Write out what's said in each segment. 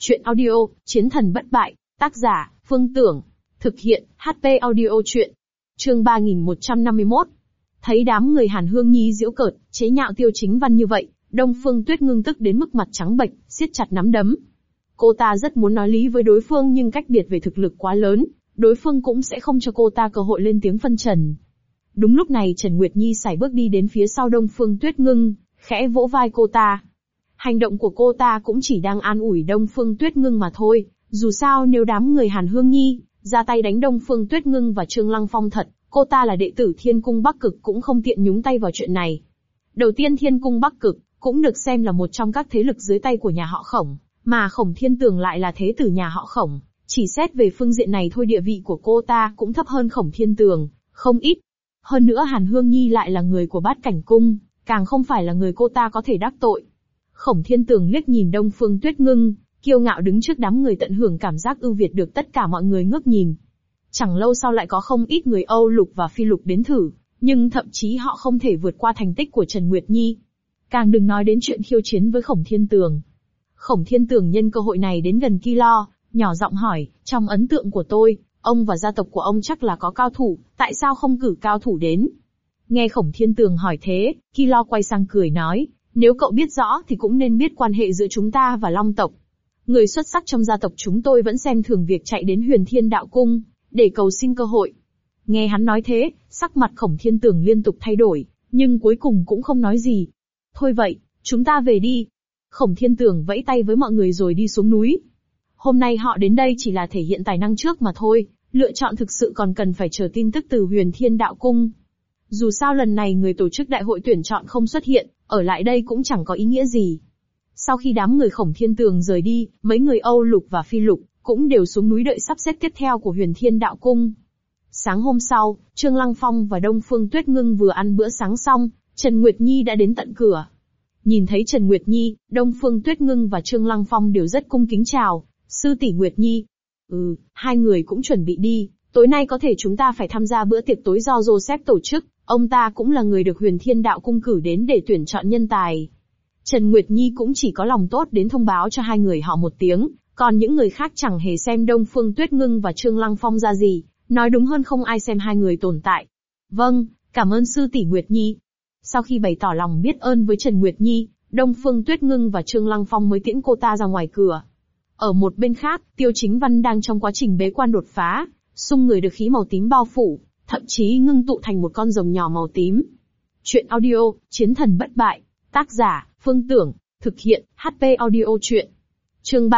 Chuyện audio, Chiến thần bất bại, tác giả, Phương Tưởng. Thực hiện, HP Audio Chuyện. Chương 3151. Thấy đám người Hàn Hương Nhi giễu cợt, chế nhạo Tiêu Chính Văn như vậy, Đông Phương Tuyết ngưng tức đến mức mặt trắng bệch, siết chặt nắm đấm. Cô ta rất muốn nói lý với đối phương nhưng cách biệt về thực lực quá lớn, đối phương cũng sẽ không cho cô ta cơ hội lên tiếng phân trần. Đúng lúc này Trần Nguyệt Nhi sải bước đi đến phía sau Đông Phương Tuyết Ngưng, khẽ vỗ vai cô ta. Hành động của cô ta cũng chỉ đang an ủi Đông Phương Tuyết Ngưng mà thôi, dù sao nếu đám người Hàn Hương Nhi ra tay đánh Đông Phương Tuyết Ngưng và Trương Lăng Phong thật, cô ta là đệ tử Thiên Cung Bắc Cực cũng không tiện nhúng tay vào chuyện này. Đầu tiên Thiên Cung Bắc Cực cũng được xem là một trong các thế lực dưới tay của nhà họ Khổng, mà Khổng Thiên Tường lại là thế tử nhà họ Khổng, chỉ xét về phương diện này thôi địa vị của cô ta cũng thấp hơn Khổng Thiên Tường, không ít. Hơn nữa Hàn Hương Nhi lại là người của Bát Cảnh Cung, càng không phải là người cô ta có thể đắc tội. Khổng Thiên Tường liếc nhìn Đông Phương Tuyết Ngưng, kiêu ngạo đứng trước đám người tận hưởng cảm giác ưu việt được tất cả mọi người ngước nhìn. Chẳng lâu sau lại có không ít người Âu Lục và Phi Lục đến thử, nhưng thậm chí họ không thể vượt qua thành tích của Trần Nguyệt Nhi. Càng đừng nói đến chuyện khiêu chiến với Khổng Thiên Tường. Khổng Thiên Tường nhân cơ hội này đến gần Kilo, nhỏ giọng hỏi, trong ấn tượng của tôi, ông và gia tộc của ông chắc là có cao thủ, tại sao không cử cao thủ đến? Nghe Khổng Thiên Tường hỏi thế, Kilo quay sang cười nói, nếu cậu biết rõ thì cũng nên biết quan hệ giữa chúng ta và Long tộc. Người xuất sắc trong gia tộc chúng tôi vẫn xem thường việc chạy đến Huyền Thiên Đạo Cung, để cầu xin cơ hội. Nghe hắn nói thế, sắc mặt Khổng Thiên Tường liên tục thay đổi, nhưng cuối cùng cũng không nói gì. Thôi vậy, chúng ta về đi. Khổng Thiên Tường vẫy tay với mọi người rồi đi xuống núi. Hôm nay họ đến đây chỉ là thể hiện tài năng trước mà thôi, lựa chọn thực sự còn cần phải chờ tin tức từ Huyền Thiên Đạo Cung. Dù sao lần này người tổ chức đại hội tuyển chọn không xuất hiện, ở lại đây cũng chẳng có ý nghĩa gì. Sau khi đám người Khổng Thiên Tường rời đi, mấy người Âu Lục và Phi Lục cũng đều xuống núi đợi sắp xếp tiếp theo của Huyền Thiên Đạo Cung. Sáng hôm sau, Trương Lăng Phong và Đông Phương Tuyết Ngưng vừa ăn bữa sáng xong, Trần Nguyệt Nhi đã đến tận cửa. Nhìn thấy Trần Nguyệt Nhi, Đông Phương Tuyết Ngưng và Trương Lăng Phong đều rất cung kính chào, sư tỷ Nguyệt Nhi. Hai người cũng chuẩn bị đi, tối nay có thể chúng ta phải tham gia bữa tiệc tối do Joseph tổ chức, ông ta cũng là người được Huyền Thiên Đạo Cung cử đến để tuyển chọn nhân tài. Trần Nguyệt Nhi cũng chỉ có lòng tốt đến thông báo cho hai người họ một tiếng, còn những người khác chẳng hề xem Đông Phương Tuyết Ngưng và Trương Lăng Phong ra gì, nói đúng hơn không ai xem hai người tồn tại. Vâng, cảm ơn sư tỷ Nguyệt Nhi. Sau khi bày tỏ lòng biết ơn với Trần Nguyệt Nhi, Đông Phương Tuyết Ngưng và Trương Lăng Phong mới tiễn cô ta ra ngoài cửa. Ở một bên khác, Tiêu Chính Văn đang trong quá trình bế quan đột phá, xung người được khí màu tím bao phủ, thậm chí ngưng tụ thành một con rồng nhỏ màu tím. Chuyện audio, Chiến thần bất bại, tác giả, Phương Tưởng, thực hiện, HP Audio Chuyện. Chương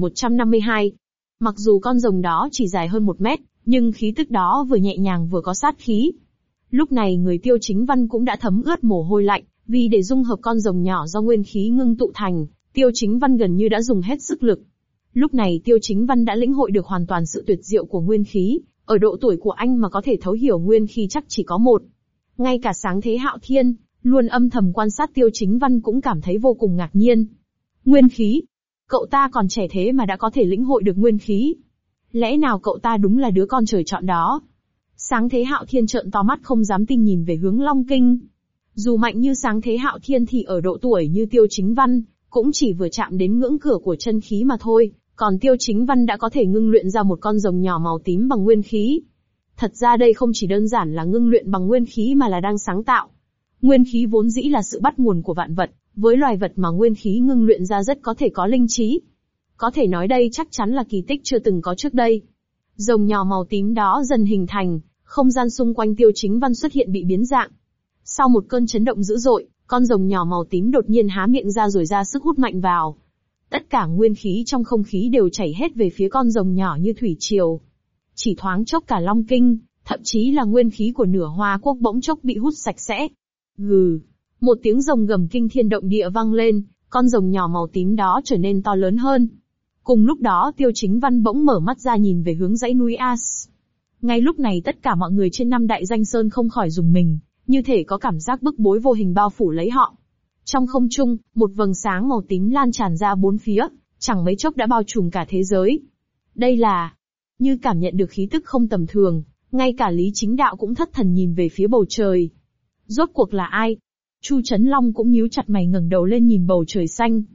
3152. Mặc dù con rồng đó chỉ dài hơn 1 mét, nhưng khí tức đó vừa nhẹ nhàng vừa có sát khí. Lúc này người Tiêu Chính Văn cũng đã thấm ướt mồ hôi lạnh, vì để dung hợp con rồng nhỏ do nguyên khí ngưng tụ thành, Tiêu Chính Văn gần như đã dùng hết sức lực. Lúc này Tiêu Chính Văn đã lĩnh hội được hoàn toàn sự tuyệt diệu của nguyên khí, ở độ tuổi của anh mà có thể thấu hiểu nguyên khí chắc chỉ có một. Ngay cả Sáng Thế Hạo Thiên, luôn âm thầm quan sát Tiêu Chính Văn cũng cảm thấy vô cùng ngạc nhiên. Nguyên khí? Cậu ta còn trẻ thế mà đã có thể lĩnh hội được nguyên khí. Lẽ nào cậu ta đúng là đứa con trời chọn đó? Sáng Thế Hạo Thiên trợn to mắt không dám tin nhìn về hướng Long Kinh. Dù mạnh như Sáng Thế Hạo Thiên thì ở độ tuổi như Tiêu Chính Văn, cũng chỉ vừa chạm đến ngưỡng cửa của chân khí mà thôi, còn Tiêu Chính Văn đã có thể ngưng luyện ra một con rồng nhỏ màu tím bằng nguyên khí. Thật ra đây không chỉ đơn giản là ngưng luyện bằng nguyên khí mà là đang sáng tạo. Nguyên khí vốn dĩ là sự bắt nguồn của vạn vật, với loài vật mà nguyên khí ngưng luyện ra rất có thể có linh trí. Có thể nói đây chắc chắn là kỳ tích chưa từng có trước đây. Rồng nhỏ màu tím đó dần hình thành, không gian xung quanh Tiêu Chính Văn xuất hiện bị biến dạng. Sau một cơn chấn động dữ dội, con rồng nhỏ màu tím đột nhiên há miệng ra rồi ra sức hút mạnh vào. Tất cả nguyên khí trong không khí đều chảy hết về phía con rồng nhỏ như thủy triều. Chỉ thoáng chốc cả Long Kinh, thậm chí là nguyên khí của nửa Hoa Quốc bỗng chốc bị hút sạch sẽ. Gừ, một tiếng rồng gầm kinh thiên động địa vang lên, con rồng nhỏ màu tím đó trở nên to lớn hơn. Cùng lúc đó Tiêu Chính Văn bỗng mở mắt ra nhìn về hướng dãy núi As. Ngay lúc này tất cả mọi người trên 5 đại danh sơn không khỏi rùng mình, như thể có cảm giác bức bối vô hình bao phủ lấy họ. Trong không trung, một vầng sáng màu tím lan tràn ra bốn phía, chẳng mấy chốc đã bao trùm cả thế giới. Đây là... Như cảm nhận được khí tức không tầm thường, ngay cả Lý Chính Đạo cũng thất thần nhìn về phía bầu trời. Rốt cuộc là ai? Chu Chấn Long cũng nhíu chặt mày ngẩng đầu lên nhìn bầu trời xanh.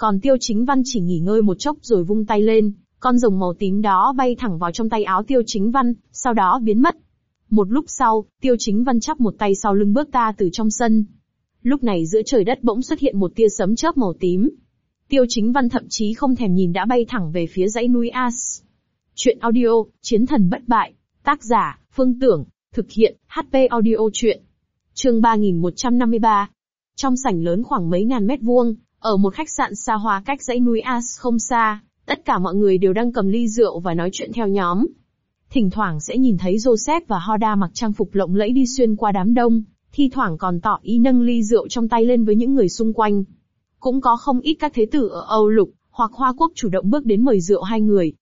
Còn Tiêu Chính Văn chỉ nghỉ ngơi một chốc rồi vung tay lên, con rồng màu tím đó bay thẳng vào trong tay áo Tiêu Chính Văn, sau đó biến mất. Một lúc sau, Tiêu Chính Văn chắp một tay sau lưng bước ra từ trong sân. Lúc này giữa trời đất bỗng xuất hiện một tia sấm chớp màu tím. Tiêu Chính Văn thậm chí không thèm nhìn đã bay thẳng về phía dãy núi As. Chuyện audio, Chiến thần bất bại. Tác giả, Phương Tưởng. Thực hiện, HP Audio Chuyện. Chương 3153. Trong sảnh lớn khoảng mấy ngàn mét vuông, ở một khách sạn xa hoa cách dãy núi As không xa, tất cả mọi người đều đang cầm ly rượu và nói chuyện theo nhóm. Thỉnh thoảng sẽ nhìn thấy Joseph và Hoda mặc trang phục lộng lẫy đi xuyên qua đám đông, thi thoảng còn tỏ ý nâng ly rượu trong tay lên với những người xung quanh. Cũng có không ít các thế tử ở Âu Lục, hoặc Hoa Quốc chủ động bước đến mời rượu hai người.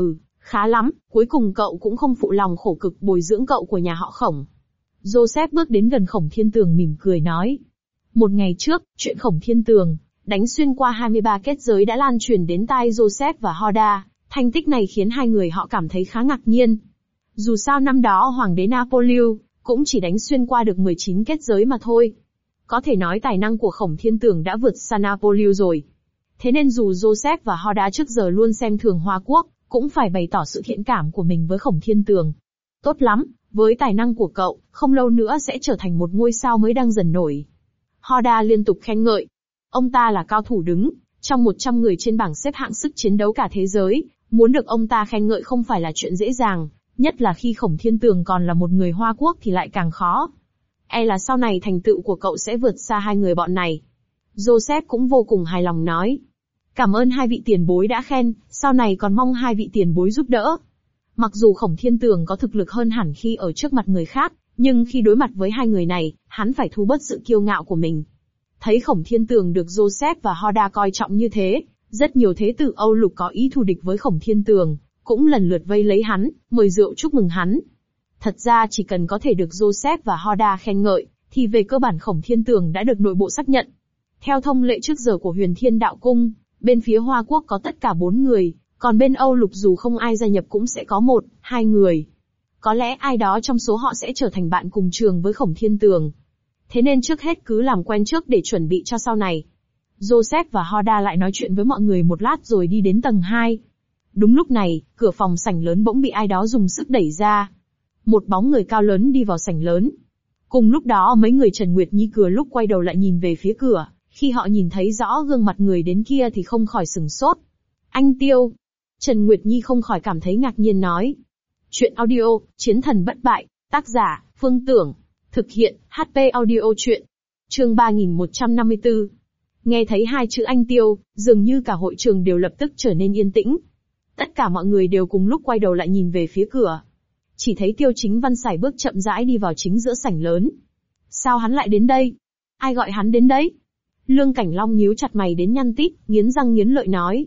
Khá lắm, cuối cùng cậu cũng không phụ lòng khổ cực bồi dưỡng cậu của nhà họ Khổng. Joseph bước đến gần Khổng Thiên Tường mỉm cười nói. Một ngày trước, chuyện Khổng Thiên Tường đánh xuyên qua 23 kết giới đã lan truyền đến tai Joseph và Hoda, thành tích này khiến hai người họ cảm thấy khá ngạc nhiên. Dù sao năm đó Hoàng đế Napoleon cũng chỉ đánh xuyên qua được 19 kết giới mà thôi. Có thể nói tài năng của Khổng Thiên Tường đã vượt xa Napoleon rồi. Thế nên dù Joseph và Hoda trước giờ luôn xem thường Hoa Quốc, cũng phải bày tỏ sự thiện cảm của mình với Khổng Thiên Tường. Tốt lắm, với tài năng của cậu, không lâu nữa sẽ trở thành một ngôi sao mới đang dần nổi. Hoda liên tục khen ngợi. Ông ta là cao thủ đứng trong 100 người trên bảng xếp hạng sức chiến đấu cả thế giới, muốn được ông ta khen ngợi không phải là chuyện dễ dàng, nhất là khi Khổng Thiên Tường còn là một người Hoa Quốc thì lại càng khó. E là sau này thành tựu của cậu sẽ vượt xa hai người bọn này. Joseph cũng vô cùng hài lòng nói. Cảm ơn hai vị tiền bối đã khen, sau này còn mong hai vị tiền bối giúp đỡ. Mặc dù Khổng Thiên Tường có thực lực hơn hẳn khi ở trước mặt người khác, nhưng khi đối mặt với hai người này, hắn phải thu bớt sự kiêu ngạo của mình. Thấy Khổng Thiên Tường được Joseph và Hoda coi trọng như thế, rất nhiều thế tử Âu Lục có ý thù địch với Khổng Thiên Tường, cũng lần lượt vây lấy hắn, mời rượu chúc mừng hắn. Thật ra chỉ cần có thể được Joseph và Hoda khen ngợi, thì về cơ bản Khổng Thiên Tường đã được nội bộ xác nhận. Theo thông lệ trước giờ của Huyền Thiên Đạo Cung, bên phía Hoa Quốc có tất cả 4 người, còn bên Âu Lục dù không ai gia nhập cũng sẽ có 1, 2 người. Có lẽ ai đó trong số họ sẽ trở thành bạn cùng trường với Khổng Thiên Tường. Thế nên trước hết cứ làm quen trước để chuẩn bị cho sau này. Joseph và Hoda lại nói chuyện với mọi người một lát rồi đi đến tầng 2. Đúng lúc này, cửa phòng sảnh lớn bỗng bị ai đó dùng sức đẩy ra. Một bóng người cao lớn đi vào sảnh lớn. Cùng lúc đó mấy người Trần Nguyệt Nhi cửa lúc quay đầu lại nhìn về phía cửa, khi họ nhìn thấy rõ gương mặt người đến kia thì không khỏi sửng sốt. Anh Tiêu. Trần Nguyệt Nhi không khỏi cảm thấy ngạc nhiên nói. Chuyện audio, Chiến thần bất bại, tác giả, Phương Tưởng. Thực hiện, HP Audio Chuyện. Chương 3154. Nghe thấy hai chữ anh Tiêu, dường như cả hội trường đều lập tức trở nên yên tĩnh. Tất cả mọi người đều cùng lúc quay đầu lại nhìn về phía cửa. Chỉ thấy Tiêu Chính Văn sải bước chậm rãi đi vào chính giữa sảnh lớn. Sao hắn lại đến đây? Ai gọi hắn đến đấy? Lương Cảnh Long nhíu chặt mày đến nhăn tít, nghiến răng nghiến lợi nói.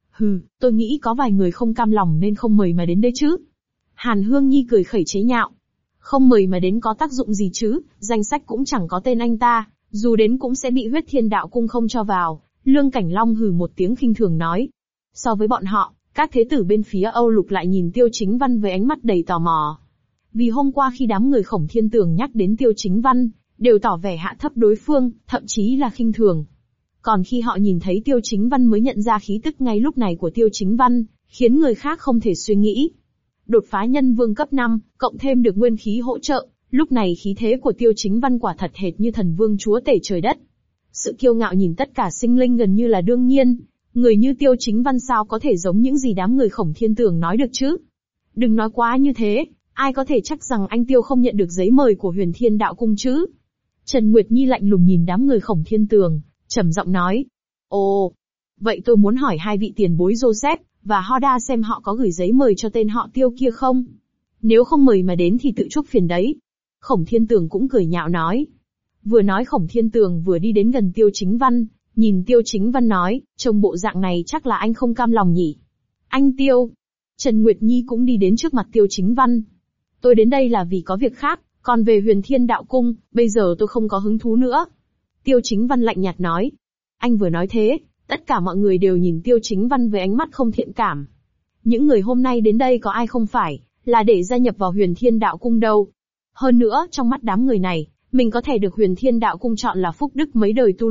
Tôi nghĩ có vài người không cam lòng nên không mời mà đến đây chứ. Hàn Hương Nhi cười khẩy chế nhạo. Không mời mà đến có tác dụng gì chứ, danh sách cũng chẳng có tên anh ta, dù đến cũng sẽ bị Huyết Thiên Đạo Cung không cho vào. Lương Cảnh Long hừ một tiếng khinh thường nói. So với bọn họ, các thế tử bên phía Âu Lục lại nhìn Tiêu Chính Văn với ánh mắt đầy tò mò. Vì hôm qua khi đám người Khổng Thiên Tường nhắc đến Tiêu Chính Văn, đều tỏ vẻ hạ thấp đối phương, thậm chí là khinh thường. Còn khi họ nhìn thấy Tiêu Chính Văn mới nhận ra khí tức ngay lúc này của Tiêu Chính Văn, khiến người khác không thể suy nghĩ. Đột phá nhân vương cấp 5, cộng thêm được nguyên khí hỗ trợ, lúc này khí thế của Tiêu Chính Văn quả thật hệt như thần vương chúa tể trời đất. Sự kiêu ngạo nhìn tất cả sinh linh gần như là đương nhiên, người như Tiêu Chính Văn sao có thể giống những gì đám người Khổng Thiên Tường nói được chứ? Đừng nói quá như thế, ai có thể chắc rằng anh Tiêu không nhận được giấy mời của Huyền Thiên Đạo Cung chứ? Trần Nguyệt Nhi lạnh lùng nhìn đám người Khổng Thiên Tường, trầm giọng nói. Ồ, vậy tôi muốn hỏi hai vị tiền bối Joseph và Hoda xem họ có gửi giấy mời cho tên họ Tiêu kia không? Nếu không mời mà đến thì tự chuốc phiền đấy. Khổng Thiên Tường cũng cười nhạo nói. Vừa nói Khổng Thiên Tường vừa đi đến gần Tiêu Chính Văn, nhìn Tiêu Chính Văn nói, trông bộ dạng này chắc là anh không cam lòng nhỉ. Anh Tiêu. Trần Nguyệt Nhi cũng đi đến trước mặt Tiêu Chính Văn. Tôi đến đây là vì có việc khác, còn về Huyền Thiên Đạo Cung, bây giờ tôi không có hứng thú nữa. Tiêu Chính Văn lạnh nhạt nói. Anh vừa nói thế, tất cả mọi người đều nhìn Tiêu Chính Văn với ánh mắt không thiện cảm. Những người hôm nay đến đây có ai không phải là để gia nhập vào Huyền Thiên Đạo Cung đâu. Hơn nữa, trong mắt đám người này, mình có thể được Huyền Thiên Đạo Cung chọn là phúc đức mấy đời tu luyện,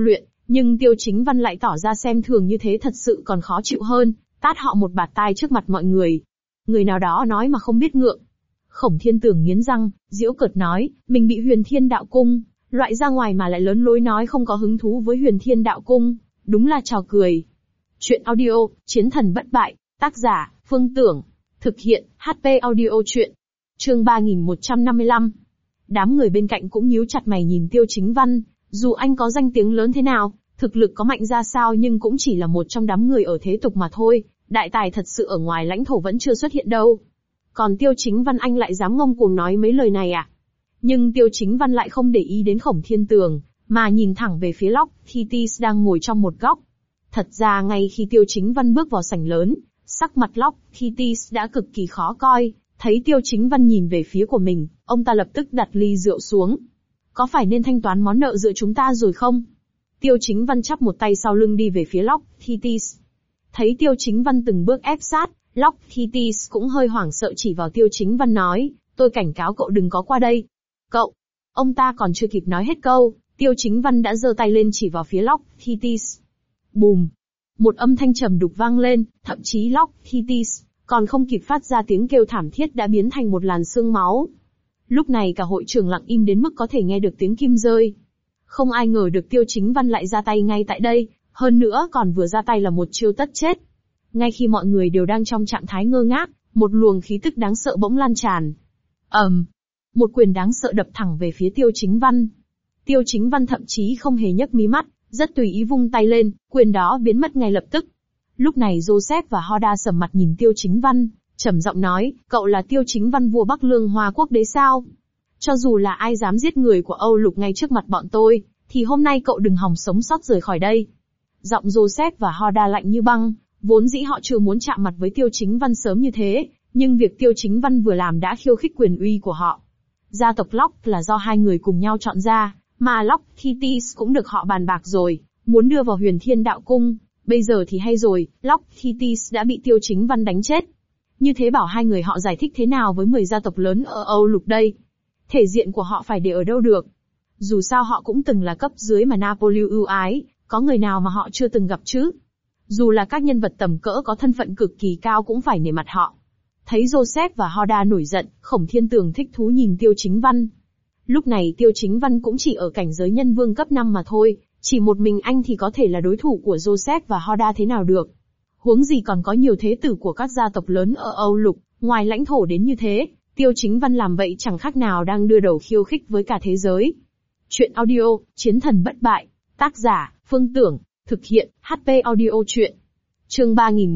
Nhưng Tiêu Chính Văn lại tỏ ra xem thường như thế thật sự còn khó chịu hơn, tát họ một bạt tai trước mặt mọi người. Người nào đó nói mà không biết ngượng. Khổng Thiên Tường nghiến răng, giễu cợt nói, mình bị Huyền Thiên Đạo Cung loại ra ngoài mà lại lớn lối nói không có hứng thú với Huyền Thiên Đạo Cung, đúng là trò cười. Chuyện audio, Chiến thần bất bại, tác giả, Phương Tưởng, thực hiện, HP audio truyện. Chương 3155. Đám người bên cạnh cũng nhíu chặt mày nhìn Tiêu Chính Văn, dù anh có danh tiếng lớn thế nào, thực lực có mạnh ra sao nhưng cũng chỉ là một trong đám người ở thế tục mà thôi, đại tài thật sự ở ngoài lãnh thổ vẫn chưa xuất hiện đâu. Còn Tiêu Chính Văn anh lại dám ngông cuồng nói mấy lời này à? Nhưng Tiêu Chính Văn lại không để ý đến Khổng Thiên Tường, mà nhìn thẳng về phía Locke Thetis đang ngồi trong một góc. Thật ra ngay khi Tiêu Chính Văn bước vào sảnh lớn, sắc mặt Locke Thetis đã cực kỳ khó coi, thấy Tiêu Chính Văn nhìn về phía của mình, ông ta lập tức đặt ly rượu xuống. Có phải nên thanh toán món nợ giữa chúng ta rồi không? Tiêu Chính Văn chắp một tay sau lưng đi về phía Locke Thetis. Thấy Tiêu Chính Văn từng bước ép sát, Locke Thetis cũng hơi hoảng sợ chỉ vào Tiêu Chính Văn nói, tôi cảnh cáo cậu đừng có qua đây. Cậu! Ông ta còn chưa kịp nói hết câu, Tiêu Chính Văn đã giơ tay lên chỉ vào phía Locke Thetis. Bùm! Một âm thanh trầm đục vang lên, thậm chí Locke Thetis còn không kịp phát ra tiếng kêu thảm thiết đã biến thành một làn xương máu. Lúc này cả hội trường lặng im đến mức có thể nghe được tiếng kim rơi. Không ai ngờ được Tiêu Chính Văn lại ra tay ngay tại đây, hơn nữa còn vừa ra tay là một chiêu tất chết. Ngay khi mọi người đều đang trong trạng thái ngơ ngác, một luồng khí tức đáng sợ bỗng lan tràn. Một quyền đáng sợ đập thẳng về phía Tiêu Chính Văn. Tiêu Chính Văn thậm chí không hề nhấc mí mắt, rất tùy ý vung tay lên, quyền đó biến mất ngay lập tức. Lúc này Joseph và Hoda sầm mặt nhìn Tiêu Chính Văn, trầm giọng nói, cậu là Tiêu Chính Văn vua Bắc Lương Hoa Quốc đấy sao? Cho dù là ai dám giết người của Âu Lục ngay trước mặt bọn tôi, thì hôm nay cậu đừng hòng sống sót rời khỏi đây. Giọng Joseph và Hoda lạnh như băng, vốn dĩ họ chưa muốn chạm mặt với Tiêu Chính Văn sớm như thế, nhưng việc Tiêu Chính Văn vừa làm đã khiêu khích quyền uy của họ. Gia tộc Locke là do hai người cùng nhau chọn ra, mà Locke Thetis cũng được họ bàn bạc rồi, muốn đưa vào Huyền Thiên Đạo Cung. Bây giờ thì hay rồi, Locke Thetis đã bị Tiêu Chính Văn đánh chết. Như thế bảo hai người họ giải thích thế nào với 10 gia tộc lớn ở Âu Lục đây? Thể diện của họ phải để ở đâu được? Dù sao họ cũng từng là cấp dưới mà Napoleon ưu ái, có người nào mà họ chưa từng gặp chứ? Dù là các nhân vật tầm cỡ có thân phận cực kỳ cao cũng phải nể mặt họ. Thấy Joseph và Hoda nổi giận, Khổng Thiên Tường thích thú nhìn Tiêu Chính Văn. Lúc này Tiêu Chính Văn cũng chỉ ở cảnh giới nhân vương cấp 5 mà thôi, chỉ một mình anh thì có thể là đối thủ của Joseph và Hoda thế nào được. Huống gì còn có nhiều thế tử của các gia tộc lớn ở Âu Lục, ngoài lãnh thổ đến như thế, Tiêu Chính Văn làm vậy chẳng khác nào đang đưa đầu khiêu khích với cả thế giới. Chuyện audio, Chiến thần bất bại, tác giả, Phương Tưởng, thực hiện, HP audio truyện. Chương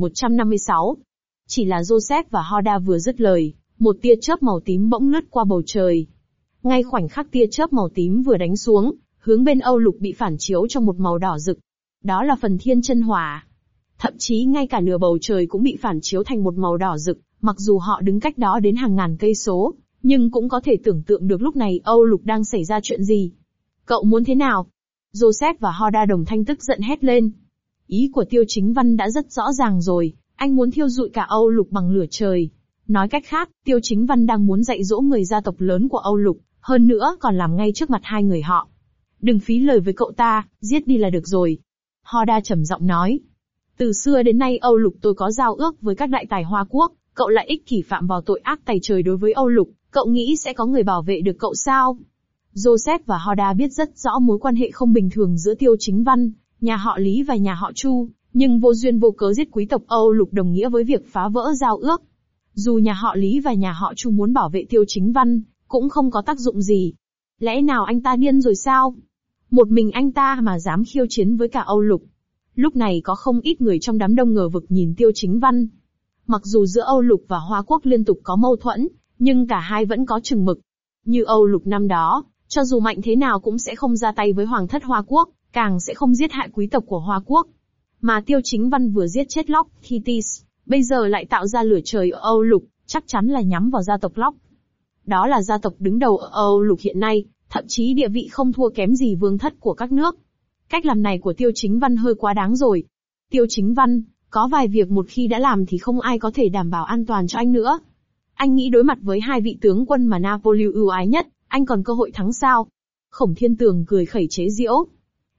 3156. Chỉ là Joseph và Hoda vừa dứt lời, một tia chớp màu tím bỗng lướt qua bầu trời. Ngay khoảnh khắc tia chớp màu tím vừa đánh xuống, hướng bên Âu Lục bị phản chiếu trong một màu đỏ rực. Đó là phần thiên chân hỏa. Thậm chí ngay cả nửa bầu trời cũng bị phản chiếu thành một màu đỏ rực, mặc dù họ đứng cách đó đến hàng ngàn cây số, nhưng cũng có thể tưởng tượng được lúc này Âu Lục đang xảy ra chuyện gì. Cậu muốn thế nào? Joseph và Hoda đồng thanh tức giận hét lên. Ý của Tiêu Chính Văn đã rất rõ ràng rồi, anh muốn thiêu rụi cả Âu Lục bằng lửa trời. Nói cách khác, Tiêu Chính Văn đang muốn dạy dỗ người gia tộc lớn của Âu Lục, hơn nữa còn làm ngay trước mặt hai người họ. Đừng phí lời với cậu ta, giết đi là được rồi. Hoda trầm giọng nói. Từ xưa đến nay Âu Lục tôi có giao ước với các đại tài Hoa Quốc, cậu lại ích kỷ phạm vào tội ác tày trời đối với Âu Lục, cậu nghĩ sẽ có người bảo vệ được cậu sao? Joseph và Hoda biết rất rõ mối quan hệ không bình thường giữa Tiêu Chính Văn, nhà họ Lý và nhà họ Chu, nhưng vô duyên vô cớ giết quý tộc Âu Lục đồng nghĩa với việc phá vỡ giao ước. Dù nhà họ Lý và nhà họ Chu muốn bảo vệ Tiêu Chính Văn, cũng không có tác dụng gì. Lẽ nào anh ta điên rồi sao? Một mình anh ta mà dám khiêu chiến với cả Âu Lục. Lúc này có không ít người trong đám đông ngờ vực nhìn Tiêu Chính Văn. Mặc dù giữa Âu Lục và Hoa Quốc liên tục có mâu thuẫn, nhưng cả hai vẫn có chừng mực. Như Âu Lục năm đó, cho dù mạnh thế nào cũng sẽ không ra tay với Hoàng thất Hoa Quốc, càng sẽ không giết hại quý tộc của Hoa Quốc. Mà Tiêu Chính Văn vừa giết chết Locke Thetis, bây giờ lại tạo ra lửa trời ở Âu Lục, chắc chắn là nhắm vào gia tộc Locke. Đó là gia tộc đứng đầu ở Âu Lục hiện nay, thậm chí địa vị không thua kém gì vương thất của các nước. Cách làm này của Tiêu Chính Văn hơi quá đáng rồi. Tiêu Chính Văn, có vài việc một khi đã làm thì không ai có thể đảm bảo an toàn cho anh nữa. Anh nghĩ đối mặt với hai vị tướng quân mà Napoleon ưu ái nhất, anh còn cơ hội thắng sao? Khổng Thiên Tường cười khẩy chế giễu.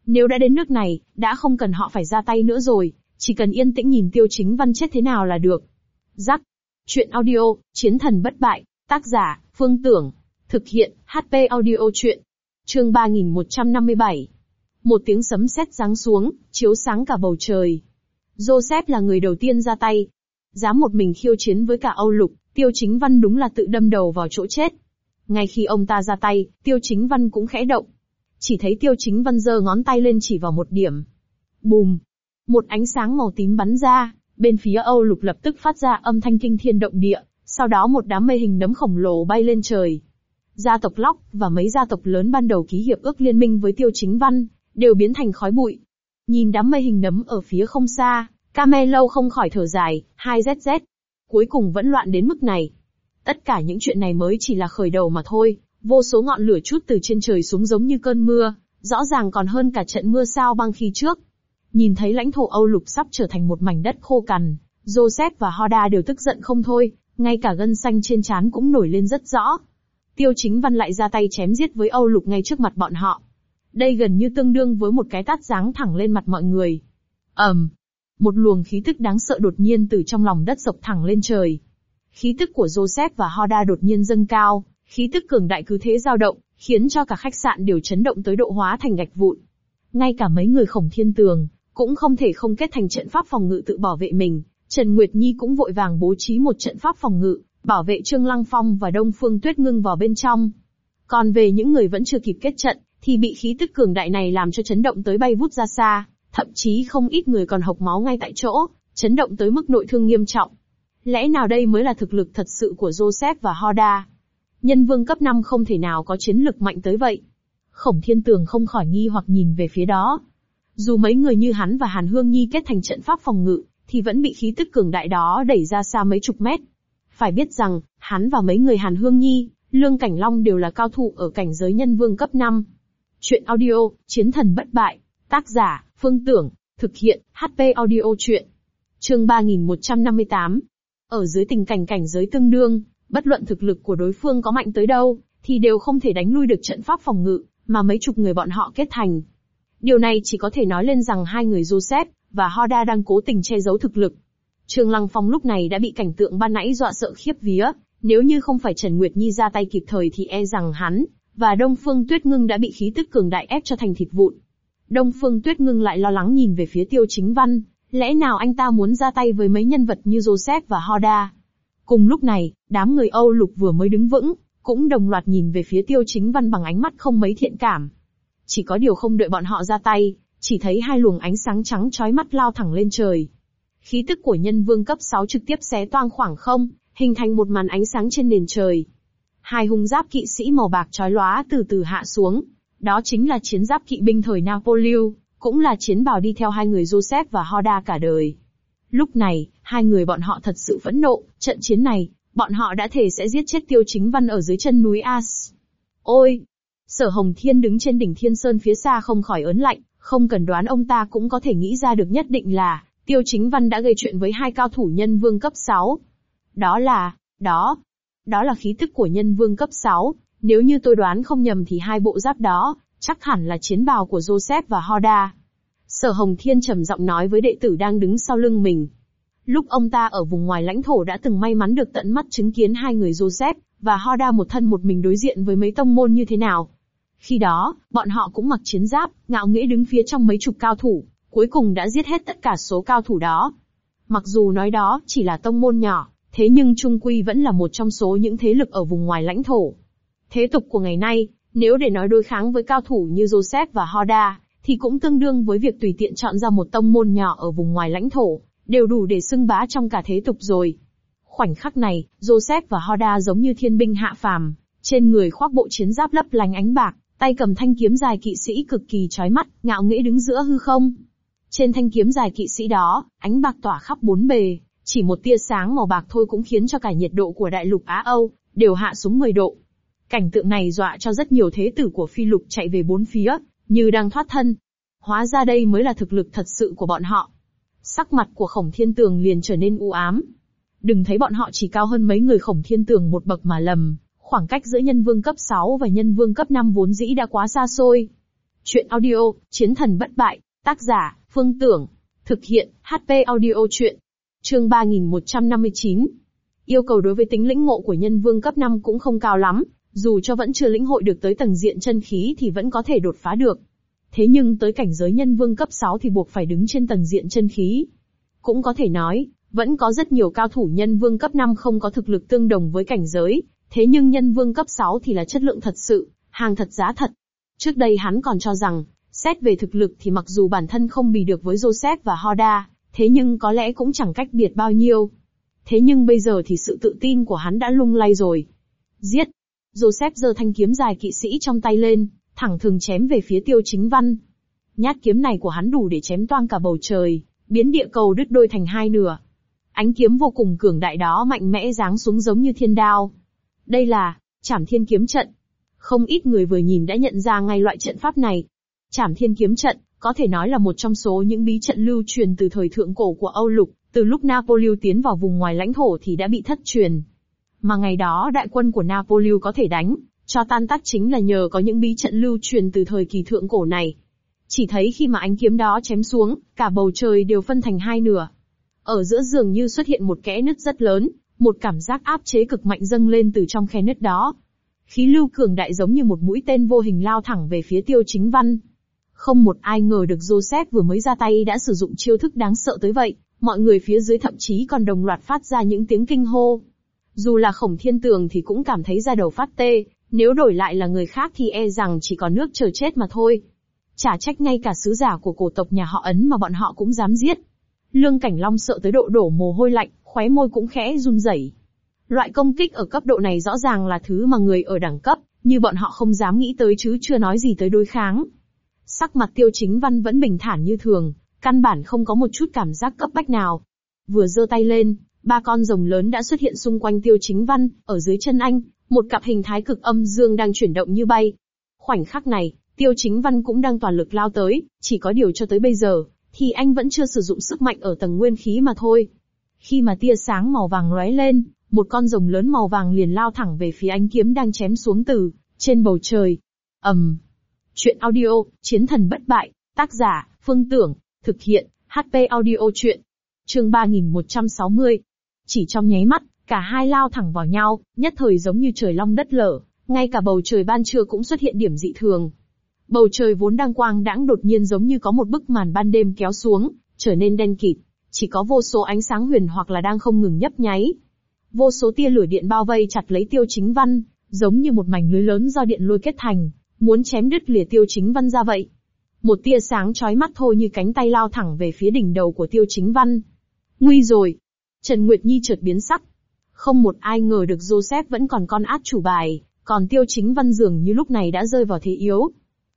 Nếu đã đến nước này, đã không cần họ phải ra tay nữa rồi, chỉ cần yên tĩnh nhìn Tiêu Chính Văn chết thế nào là được. Rắc. Chuyện audio, Chiến thần bất bại, tác giả, Phương Tưởng. Thực hiện, HP audio chuyện. Chương 3157. Một tiếng sấm sét giáng xuống, chiếu sáng cả bầu trời. Joseph là người đầu tiên ra tay. Dám một mình khiêu chiến với cả Âu Lục, Tiêu Chính Văn đúng là tự đâm đầu vào chỗ chết. Ngay khi ông ta ra tay, Tiêu Chính Văn cũng khẽ động. Chỉ thấy Tiêu Chính Văn giơ ngón tay lên chỉ vào một điểm. Bùm! Một ánh sáng màu tím bắn ra, bên phía Âu Lục lập tức phát ra âm thanh kinh thiên động địa, sau đó một đám mây hình nấm khổng lồ bay lên trời. Gia tộc Locke và mấy gia tộc lớn ban đầu ký hiệp ước liên minh với Tiêu Chính Văn, đều biến thành khói bụi. Nhìn đám mây hình nấm ở phía không xa, Carmelo không khỏi thở dài, 2ZZ. Cuối cùng vẫn loạn đến mức này. Tất cả những chuyện này mới chỉ là khởi đầu mà thôi, vô số ngọn lửa trút từ trên trời xuống giống như cơn mưa, rõ ràng còn hơn cả trận mưa sao băng khi trước. Nhìn thấy lãnh thổ Âu Lục sắp trở thành một mảnh đất khô cằn, Joseph và Hoda đều tức giận không thôi, ngay cả gân xanh trên trán cũng nổi lên rất rõ. Tiêu Chính Văn lại ra tay chém giết với Âu Lục ngay trước mặt bọn họ. Đây gần như tương đương với một cái tát giáng thẳng lên mặt mọi người. Một luồng khí tức đáng sợ đột nhiên từ trong lòng đất sộc thẳng lên trời. Khí tức của Joseph và Hoda đột nhiên dâng cao, khí tức cường đại cứ thế dao động, khiến cho cả khách sạn đều chấn động tới độ hóa thành gạch vụn. Ngay cả mấy người Khổng Thiên Tường cũng không thể không kết thành trận pháp phòng ngự tự bảo vệ mình. Trần Nguyệt Nhi cũng vội vàng bố trí một trận pháp phòng ngự, bảo vệ Trương Lăng Phong và Đông Phương Tuyết Ngưng vào bên trong. Còn về những người vẫn chưa kịp kết trận, thì bị khí tức cường đại này làm cho chấn động tới bay vút ra xa, thậm chí không ít người còn hộc máu ngay tại chỗ, chấn động tới mức nội thương nghiêm trọng. Lẽ nào đây mới là thực lực thật sự của Joseph và Hoda? Nhân vương cấp 5 không thể nào có chiến lực mạnh tới vậy. Khổng Thiên Tường không khỏi nghi hoặc nhìn về phía đó. Dù mấy người như hắn và Hàn Hương Nhi kết thành trận pháp phòng ngự, thì vẫn bị khí tức cường đại đó đẩy ra xa mấy chục mét. Phải biết rằng, hắn và mấy người Hàn Hương Nhi, Lương Cảnh Long đều là cao thủ ở cảnh giới nhân vương cấp 5. Chuyện audio, Chiến thần bất bại, tác giả, Phương Tưởng, thực hiện, HP audio chuyện. Chương 3158. Ở dưới tình cảnh cảnh giới tương đương, bất luận thực lực của đối phương có mạnh tới đâu, thì đều không thể đánh lui được trận pháp phòng ngự, mà mấy chục người bọn họ kết thành. Điều này chỉ có thể nói lên rằng hai người Joseph và Hoda đang cố tình che giấu thực lực. Trương Lăng Phong lúc này đã bị cảnh tượng ban nãy dọa sợ khiếp vía, nếu như không phải Trần Nguyệt Nhi ra tay kịp thời thì e rằng hắn và Đông Phương Tuyết Ngưng đã bị khí tức cường đại ép cho thành thịt vụn. Đông Phương Tuyết Ngưng lại lo lắng nhìn về phía Tiêu Chính Văn, lẽ nào anh ta muốn ra tay với mấy nhân vật như Joseph và Hoda? Cùng lúc này, đám người Âu Lục vừa mới đứng vững, cũng đồng loạt nhìn về phía Tiêu Chính Văn bằng ánh mắt không mấy thiện cảm. Chỉ có điều không đợi bọn họ ra tay, chỉ thấy hai luồng ánh sáng trắng chói mắt lao thẳng lên trời. Khí tức của nhân vương cấp 6 trực tiếp xé toang khoảng không, hình thành một màn ánh sáng trên nền trời. Hai hung giáp kỵ sĩ màu bạc chói lóa từ từ hạ xuống. Đó chính là chiến giáp kỵ binh thời Napoleon, cũng là chiến bào đi theo hai người Joseph và Hoda cả đời. Lúc này, hai người bọn họ thật sự phẫn nộ, trận chiến này, bọn họ đã thề sẽ giết chết Tiêu Chính Văn ở dưới chân núi As. Ôi! Sở Hồng Thiên đứng trên đỉnh Thiên Sơn phía xa không khỏi ớn lạnh, không cần đoán ông ta cũng có thể nghĩ ra được nhất định là, Tiêu Chính Văn đã gây chuyện với hai cao thủ nhân vương cấp 6. Đó là khí tức của nhân vương cấp 6, nếu như tôi đoán không nhầm thì hai bộ giáp đó, chắc hẳn là chiến bào của Joseph và Hoda. Sở Hồng Thiên trầm giọng nói với đệ tử đang đứng sau lưng mình. Lúc ông ta ở vùng ngoài lãnh thổ đã từng may mắn được tận mắt chứng kiến hai người Joseph và Hoda một thân một mình đối diện với mấy tông môn như thế nào. Khi đó, bọn họ cũng mặc chiến giáp, ngạo nghễ đứng phía trong mấy chục cao thủ, cuối cùng đã giết hết tất cả số cao thủ đó. Mặc dù nói đó chỉ là tông môn nhỏ, thế nhưng chung quy vẫn là một trong số những thế lực ở vùng ngoài lãnh thổ. Thế tục của ngày nay, nếu để nói đối kháng với cao thủ như Joseph và Hoda, thì cũng tương đương với việc tùy tiện chọn ra một tông môn nhỏ ở vùng ngoài lãnh thổ, đều đủ để xưng bá trong cả thế tục rồi. Khoảnh khắc này, Joseph và Hoda giống như thiên binh hạ phàm, trên người khoác bộ chiến giáp lấp lánh ánh bạc, tay cầm thanh kiếm dài kỵ sĩ cực kỳ chói mắt, ngạo nghễ đứng giữa hư không. Trên thanh kiếm dài kỵ sĩ đó, ánh bạc tỏa khắp bốn bề, chỉ một tia sáng màu bạc thôi cũng khiến cho cả nhiệt độ của đại lục Á Âu đều hạ xuống 10 độ. Cảnh tượng này dọa cho rất nhiều thế tử của phi lục chạy về bốn phía, như đang thoát thân. Hóa ra đây mới là thực lực thật sự của bọn họ. Sắc mặt của Khổng Thiên Tường liền trở nên u ám. Đừng thấy bọn họ chỉ cao hơn mấy người Khổng Thiên Tường một bậc mà lầm, khoảng cách giữa nhân vương cấp 6 và nhân vương cấp 5 vốn dĩ đã quá xa xôi. Chuyện audio, Chiến thần bất bại, tác giả, Phương Tưởng. Thực hiện, HP Audio Chuyện. Chương 3159. Yêu cầu đối với tính lĩnh ngộ của nhân vương cấp 5 cũng không cao lắm, dù cho vẫn chưa lĩnh hội được tới tầng diện chân khí thì vẫn có thể đột phá được. Thế nhưng tới cảnh giới nhân vương cấp 6 thì buộc phải đứng trên tầng diện chân khí. Cũng có thể nói, vẫn có rất nhiều cao thủ nhân vương cấp 5 không có thực lực tương đồng với cảnh giới, thế nhưng nhân vương cấp 6 thì là chất lượng thật sự, hàng thật giá thật. Trước đây hắn còn cho rằng, xét về thực lực thì mặc dù bản thân không bì được với Joseph và Hoda, thế nhưng có lẽ cũng chẳng cách biệt bao nhiêu. Thế nhưng bây giờ thì sự tự tin của hắn đã lung lay rồi. Giết! Joseph giơ thanh kiếm dài kỵ sĩ trong tay lên, thẳng thừng chém về phía Tiêu Chính Văn. Nhát kiếm này của hắn đủ để chém toang cả bầu trời, biến địa cầu đứt đôi thành hai nửa. Ánh kiếm vô cùng cường đại đó mạnh mẽ giáng xuống giống như thiên đao. Đây là Trảm Thiên Kiếm Trận. Không ít người vừa nhìn đã nhận ra ngay loại trận pháp này. Trảm Thiên Kiếm Trận có thể nói là một trong số những bí trận lưu truyền từ thời thượng cổ của Âu Lục, từ lúc Napoleon tiến vào vùng ngoài lãnh thổ thì đã bị thất truyền. Mà ngày đó đại quân của Napoleon có thể đánh cho tan tác chính là nhờ có những bí trận lưu truyền từ thời kỳ thượng cổ này. Chỉ thấy khi mà ánh kiếm đó chém xuống, cả bầu trời đều phân thành hai nửa. Ở giữa dường như xuất hiện một kẽ nứt rất lớn, một cảm giác áp chế cực mạnh dâng lên từ trong khe nứt đó. Khí lưu cường đại giống như một mũi tên vô hình lao thẳng về phía Tiêu Chính Văn. Không một ai ngờ được Joseph vừa mới ra tay đã sử dụng chiêu thức đáng sợ tới vậy, mọi người phía dưới thậm chí còn đồng loạt phát ra những tiếng kinh hô. Dù là Khổng Thiên Tường thì cũng cảm thấy da đầu phát tê, nếu đổi lại là người khác thì e rằng chỉ còn nước chờ chết mà thôi. Chả trách ngay cả sứ giả của cổ tộc nhà họ Ấn mà bọn họ cũng dám giết. Lương Cảnh Long sợ tới độ đổ mồ hôi lạnh, khóe môi cũng khẽ run rẩy. Loại công kích ở cấp độ này rõ ràng là thứ mà người ở đẳng cấp như bọn họ không dám nghĩ tới chứ chưa nói gì tới đối kháng. Sắc mặt Tiêu Chính Văn vẫn bình thản như thường, căn bản không có một chút cảm giác cấp bách nào. Vừa giơ tay lên, ba con rồng lớn đã xuất hiện xung quanh Tiêu Chính Văn, ở dưới chân anh, một cặp hình thái cực âm dương đang chuyển động như bay. Khoảnh khắc này, Tiêu Chính Văn cũng đang toàn lực lao tới, chỉ có điều cho tới bây giờ, thì anh vẫn chưa sử dụng sức mạnh ở tầng nguyên khí mà thôi. Khi mà tia sáng màu vàng lóe lên, một con rồng lớn màu vàng liền lao thẳng về phía ánh kiếm đang chém xuống từ trên bầu trời. Chuyện audio, Chiến thần bất bại, tác giả, Phương Tưởng, thực hiện, HP Audio Chuyện. Chương 3160. Chỉ trong nháy mắt, cả hai lao thẳng vào nhau, nhất thời giống như trời long đất lở, ngay cả bầu trời ban trưa cũng xuất hiện điểm dị thường. Bầu trời vốn đang quang đãng đột nhiên giống như có một bức màn ban đêm kéo xuống, trở nên đen kịt, chỉ có vô số ánh sáng huyền hoặc là đang không ngừng nhấp nháy. Vô số tia lửa điện bao vây chặt lấy Tiêu Chính Văn, giống như một mảnh lưới lớn do điện lôi kết thành, muốn chém đứt lìa Tiêu Chính Văn ra vậy. Một tia sáng chói mắt thôi như cánh tay lao thẳng về phía đỉnh đầu của Tiêu Chính Văn. Nguy rồi! Trần Nguyệt Nhi chợt biến sắc. Không một ai ngờ được Joseph vẫn còn con át chủ bài, còn Tiêu Chính Văn dường như lúc này đã rơi vào thế yếu.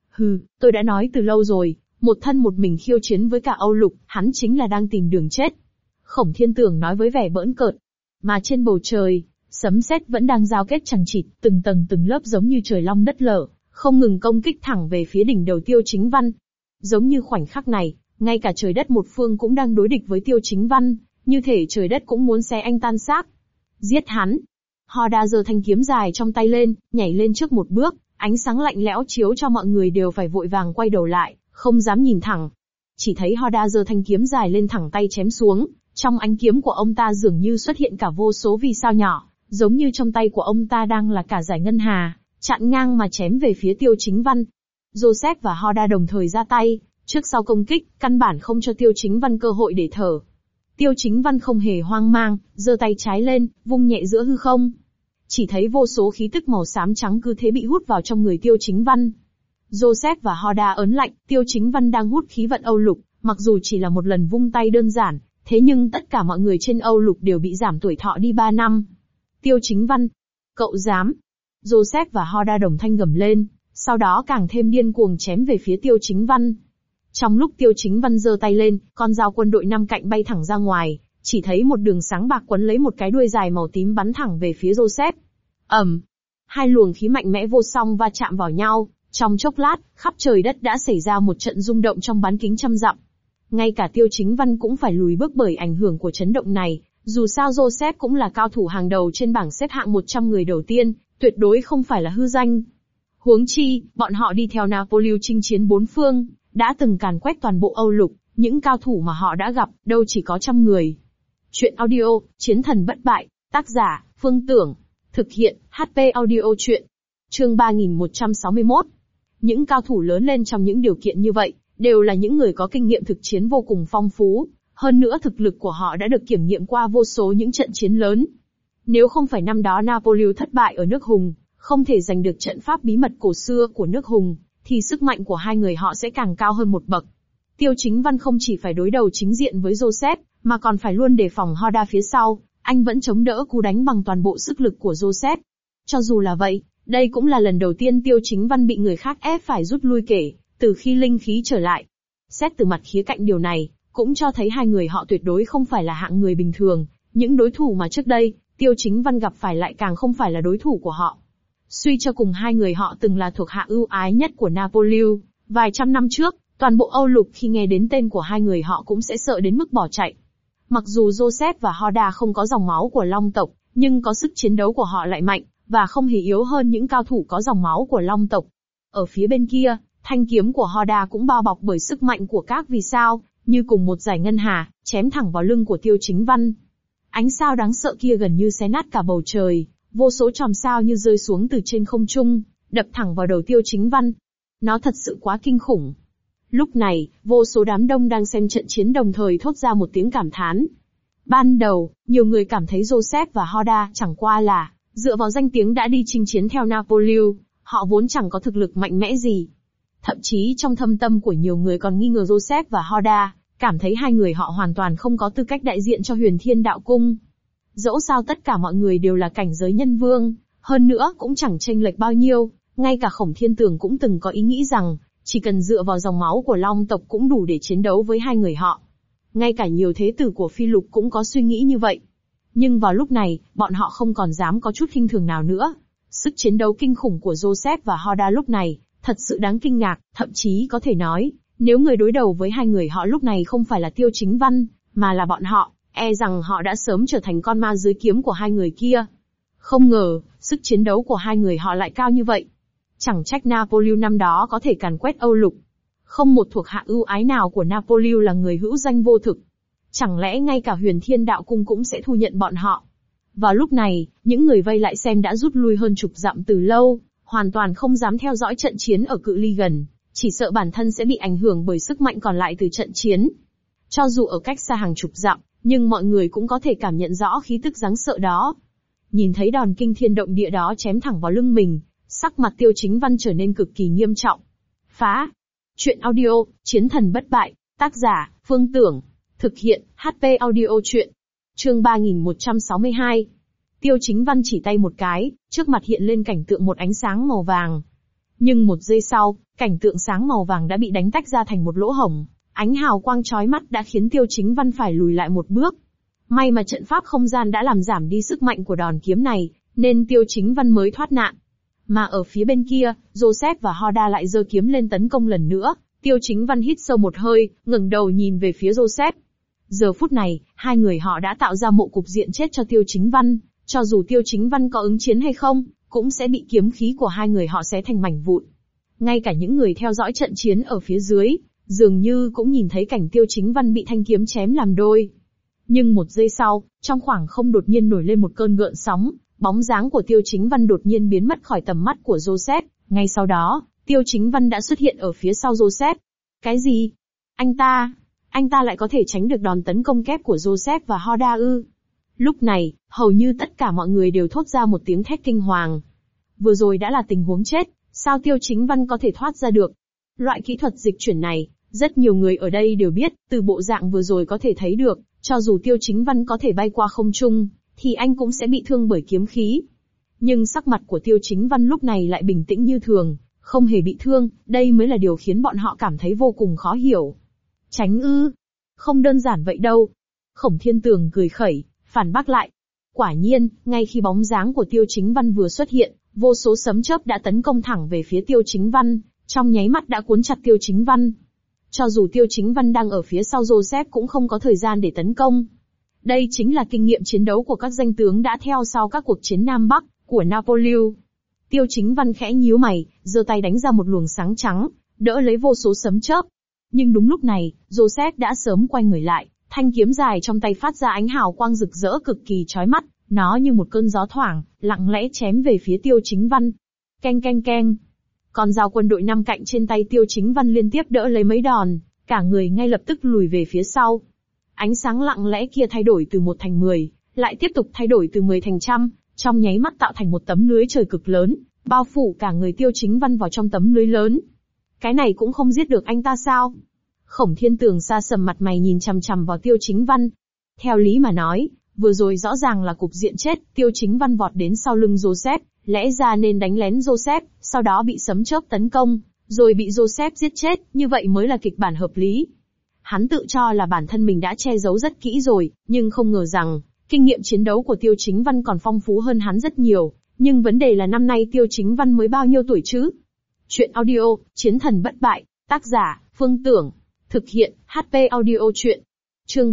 Tôi đã nói từ lâu rồi, một thân một mình khiêu chiến với cả Âu Lục, hắn chính là đang tìm đường chết. Khổng Thiên Tường nói với vẻ bỡn cợt. Mà trên bầu trời, sấm sét vẫn đang giao kết chằng chịt, từng tầng từng lớp giống như trời long đất lở, không ngừng công kích thẳng về phía đỉnh đầu Tiêu Chính Văn. Giống như khoảnh khắc này, ngay cả trời đất một phương cũng đang đối địch với Tiêu Chính Văn, như thể trời đất cũng muốn xé anh tan xác. Giết hắn! Hoda giơ thanh kiếm dài trong tay lên, nhảy lên trước một bước, ánh sáng lạnh lẽo chiếu cho mọi người đều phải vội vàng quay đầu lại, không dám nhìn thẳng. Chỉ thấy Hoda giơ thanh kiếm dài lên thẳng tay chém xuống, trong ánh kiếm của ông ta dường như xuất hiện cả vô số vì sao nhỏ, giống như trong tay của ông ta đang là cả dải ngân hà, chặn ngang mà chém về phía Tiêu Chính Văn. Joseph và Hoda đồng thời ra tay, trước sau công kích, căn bản không cho Tiêu Chính Văn cơ hội để thở. Tiêu Chính Văn không hề hoang mang, giơ tay trái lên, vung nhẹ giữa hư không. Chỉ thấy vô số khí tức màu xám trắng cứ thế bị hút vào trong người Tiêu Chính Văn. Joseph và Hoda ớn lạnh, Tiêu Chính Văn đang hút khí vận Âu Lục, mặc dù chỉ là một lần vung tay đơn giản, thế nhưng tất cả mọi người trên Âu Lục đều bị giảm tuổi thọ đi 3 năm. Tiêu Chính Văn, cậu dám? Joseph và Hoda đồng thanh gầm lên, sau đó càng thêm điên cuồng chém về phía Tiêu Chính Văn. Trong lúc Tiêu Chính Văn giơ tay lên, con dao quân đội 5 cạnh bay thẳng ra ngoài, chỉ thấy một đường sáng bạc quấn lấy một cái đuôi dài màu tím bắn thẳng về phía Joseph. Hai luồng khí mạnh mẽ vô song va chạm vào nhau, trong chốc lát, khắp trời đất đã xảy ra một trận rung động trong bán kính trăm dặm. Ngay cả Tiêu Chính Văn cũng phải lùi bước bởi ảnh hưởng của chấn động này, dù sao Joseph cũng là cao thủ hàng đầu trên bảng xếp hạng 100 người đầu tiên, tuyệt đối không phải là hư danh. Huống chi, bọn họ đi theo Napoleon chinh chiến bốn phương, đã từng càn quét toàn bộ Âu Lục, những cao thủ mà họ đã gặp, đâu chỉ có trăm người. Chuyện audio, Chiến thần bất bại, tác giả, Phương Tưởng. Thực hiện, HP Audio Chuyện. Chương 3161. Những cao thủ lớn lên trong những điều kiện như vậy, đều là những người có kinh nghiệm thực chiến vô cùng phong phú, hơn nữa thực lực của họ đã được kiểm nghiệm qua vô số những trận chiến lớn. Nếu không phải năm đó Napoleon thất bại ở nước Hùng, không thể giành được trận pháp bí mật cổ xưa của nước Hùng, thì sức mạnh của hai người họ sẽ càng cao hơn một bậc. Tiêu Chính Văn không chỉ phải đối đầu chính diện với Joseph, mà còn phải luôn đề phòng Hoda phía sau, anh vẫn chống đỡ cú đánh bằng toàn bộ sức lực của Joseph. Cho dù là vậy, đây cũng là lần đầu tiên Tiêu Chính Văn bị người khác ép phải rút lui kể từ khi linh khí trở lại. Xét từ mặt khía cạnh điều này, cũng cho thấy hai người họ tuyệt đối không phải là hạng người bình thường, những đối thủ mà trước đây, Tiêu Chính Văn gặp phải lại càng không phải là đối thủ của họ. Suy cho cùng hai người họ từng là thuộc hạ ưu ái nhất của Napoleon, vài trăm năm trước, toàn bộ Âu Lục khi nghe đến tên của hai người họ cũng sẽ sợ đến mức bỏ chạy. Mặc dù Joseph và Hoda không có dòng máu của Long tộc, nhưng có sức chiến đấu của họ lại mạnh, và không hề yếu hơn những cao thủ có dòng máu của Long tộc. Ở phía bên kia, thanh kiếm của Hoda cũng bao bọc bởi sức mạnh của các vì sao, như cùng một dải ngân hà, chém thẳng vào lưng của Tiêu Chính Văn. Ánh sao đáng sợ kia gần như xé nát cả bầu trời, vô số chòm sao như rơi xuống từ trên không trung, đập thẳng vào đầu Tiêu Chính Văn. Nó thật sự quá kinh khủng. Lúc này, vô số đám đông đang xem trận chiến đồng thời thốt ra một tiếng cảm thán. Ban đầu, nhiều người cảm thấy Joseph và Hoda chẳng qua là dựa vào danh tiếng đã đi chinh chiến theo Napoleon, họ vốn chẳng có thực lực mạnh mẽ gì. Thậm chí trong thâm tâm của nhiều người còn nghi ngờ Joseph và Hoda, cảm thấy hai người họ hoàn toàn không có tư cách đại diện cho Huyền Thiên Đạo Cung. Dẫu sao tất cả mọi người đều là cảnh giới nhân vương, hơn nữa cũng chẳng chênh lệch bao nhiêu, ngay cả Khổng Thiên Tường cũng từng có ý nghĩ rằng, chỉ cần dựa vào dòng máu của Long tộc cũng đủ để chiến đấu với hai người họ. Ngay cả nhiều thế tử của Phi Lục cũng có suy nghĩ như vậy. Nhưng vào lúc này, bọn họ không còn dám có chút khinh thường nào nữa. Sức chiến đấu kinh khủng của Joseph và Hoda lúc này, thật sự đáng kinh ngạc, thậm chí có thể nói, nếu người đối đầu với hai người họ lúc này không phải là Tiêu Chính Văn, mà là bọn họ, e rằng họ đã sớm trở thành con ma dưới kiếm của hai người kia. Không ngờ, sức chiến đấu của hai người họ lại cao như vậy. Chẳng trách Napoleon năm đó có thể càn quét Âu Lục. Không một thuộc hạ ưu ái nào của Napoleon là người hữu danh vô thực. Chẳng lẽ ngay cả Huyền Thiên Đạo Cung cũng sẽ thu nhận bọn họ? Vào lúc này, những người vây lại xem đã rút lui hơn chục dặm từ lâu, hoàn toàn không dám theo dõi trận chiến ở cự ly gần, chỉ sợ bản thân sẽ bị ảnh hưởng bởi sức mạnh còn lại từ trận chiến. Cho dù ở cách xa hàng chục dặm, nhưng mọi người cũng có thể cảm nhận rõ khí tức đáng sợ đó. Nhìn thấy đòn kinh thiên động địa đó chém thẳng vào lưng mình, sắc mặt Tiêu Chính Văn trở nên cực kỳ nghiêm trọng. Phá. Chuyện audio, Chiến thần bất bại, tác giả, Phương Tưởng. Thực hiện, HP Audio Chuyện. Chương 3162. Tiêu Chính Văn chỉ tay một cái, trước mặt hiện lên cảnh tượng một ánh sáng màu vàng. Nhưng một giây sau, cảnh tượng sáng màu vàng đã bị đánh tách ra thành một lỗ hổng. Ánh hào quang chói mắt đã khiến Tiêu Chính Văn phải lùi lại một bước. May mà trận pháp không gian đã làm giảm đi sức mạnh của đòn kiếm này, nên Tiêu Chính Văn mới thoát nạn. Mà ở phía bên kia, Joseph và Hoda lại giơ kiếm lên tấn công lần nữa. Tiêu Chính Văn hít sâu một hơi, ngẩng đầu nhìn về phía Joseph. Giờ phút này, hai người họ đã tạo ra mộ cục diện chết cho Tiêu Chính Văn. Cho dù Tiêu Chính Văn có ứng chiến hay không, cũng sẽ bị kiếm khí của hai người họ xé thành mảnh vụn. Ngay cả những người theo dõi trận chiến ở phía dưới, dường như cũng nhìn thấy cảnh Tiêu Chính Văn bị thanh kiếm chém làm đôi. Nhưng một giây sau, trong khoảng không đột nhiên nổi lên một cơn gợn sóng, bóng dáng của Tiêu Chính Văn đột nhiên biến mất khỏi tầm mắt của Joseph. Ngay sau đó, Tiêu Chính Văn đã xuất hiện ở phía sau Joseph. Cái gì? Anh ta lại có thể tránh được đòn tấn công kép của Joseph và Hoda ư? Lúc này, hầu như tất cả mọi người đều thốt ra một tiếng thét kinh hoàng. Vừa rồi đã là tình huống chết, sao Tiêu Chính Văn có thể thoát ra được? Loại kỹ thuật dịch chuyển này, rất nhiều người ở đây đều biết, từ bộ dạng vừa rồi có thể thấy được, cho dù Tiêu Chính Văn có thể bay qua không trung, thì anh cũng sẽ bị thương bởi kiếm khí. Nhưng sắc mặt của Tiêu Chính Văn lúc này lại bình tĩnh như thường, không hề bị thương, đây mới là điều khiến bọn họ cảm thấy vô cùng khó hiểu. Tránh ư? Không đơn giản vậy đâu. Khổng Thiên Tường cười khẩy, phản bác lại. Quả nhiên, ngay khi bóng dáng của Tiêu Chính Văn vừa xuất hiện, vô số sấm chớp đã tấn công thẳng về phía Tiêu Chính Văn, trong nháy mắt đã cuốn chặt Tiêu Chính Văn. Cho dù Tiêu Chính Văn đang ở phía sau Joseph cũng không có thời gian để tấn công. Đây chính là kinh nghiệm chiến đấu của các danh tướng đã theo sau các cuộc chiến Nam Bắc của Napoleon. Tiêu Chính Văn khẽ nhíu mày, giơ tay đánh ra một luồng sáng trắng, đỡ lấy vô số sấm chớp. Nhưng đúng lúc này, Joseph đã sớm quay người lại, thanh kiếm dài trong tay phát ra ánh hào quang rực rỡ cực kỳ chói mắt, nó như một cơn gió thoảng, lặng lẽ chém về phía Tiêu Chính Văn. Keng keng keng. Con dao quân đội 5 cạnh trên tay Tiêu Chính Văn liên tiếp đỡ lấy mấy đòn, cả người ngay lập tức lùi về phía sau. Ánh sáng lặng lẽ kia thay đổi từ 1 thành 10, lại tiếp tục thay đổi từ 10 thành 100, trong nháy mắt tạo thành một tấm lưới trời cực lớn, bao phủ cả người Tiêu Chính Văn vào trong tấm lưới lớn. Cái này cũng không giết được anh ta sao? Khổng Thiên Tường xa sầm mặt mày nhìn chằm chằm vào Tiêu Chính Văn. Theo lý mà nói, vừa rồi rõ ràng là cục diện chết, Tiêu Chính Văn vọt đến sau lưng Joseph, lẽ ra nên đánh lén Joseph, sau đó bị sấm chớp tấn công, rồi bị Joseph giết chết, như vậy mới là kịch bản hợp lý. Hắn tự cho là bản thân mình đã che giấu rất kỹ rồi, nhưng không ngờ rằng, kinh nghiệm chiến đấu của Tiêu Chính Văn còn phong phú hơn hắn rất nhiều, nhưng vấn đề là năm nay Tiêu Chính Văn mới bao nhiêu tuổi chứ? Chuyện audio, Chiến thần bất bại, tác giả, Phương Tưởng. Thực hiện, HP audio chuyện. Chương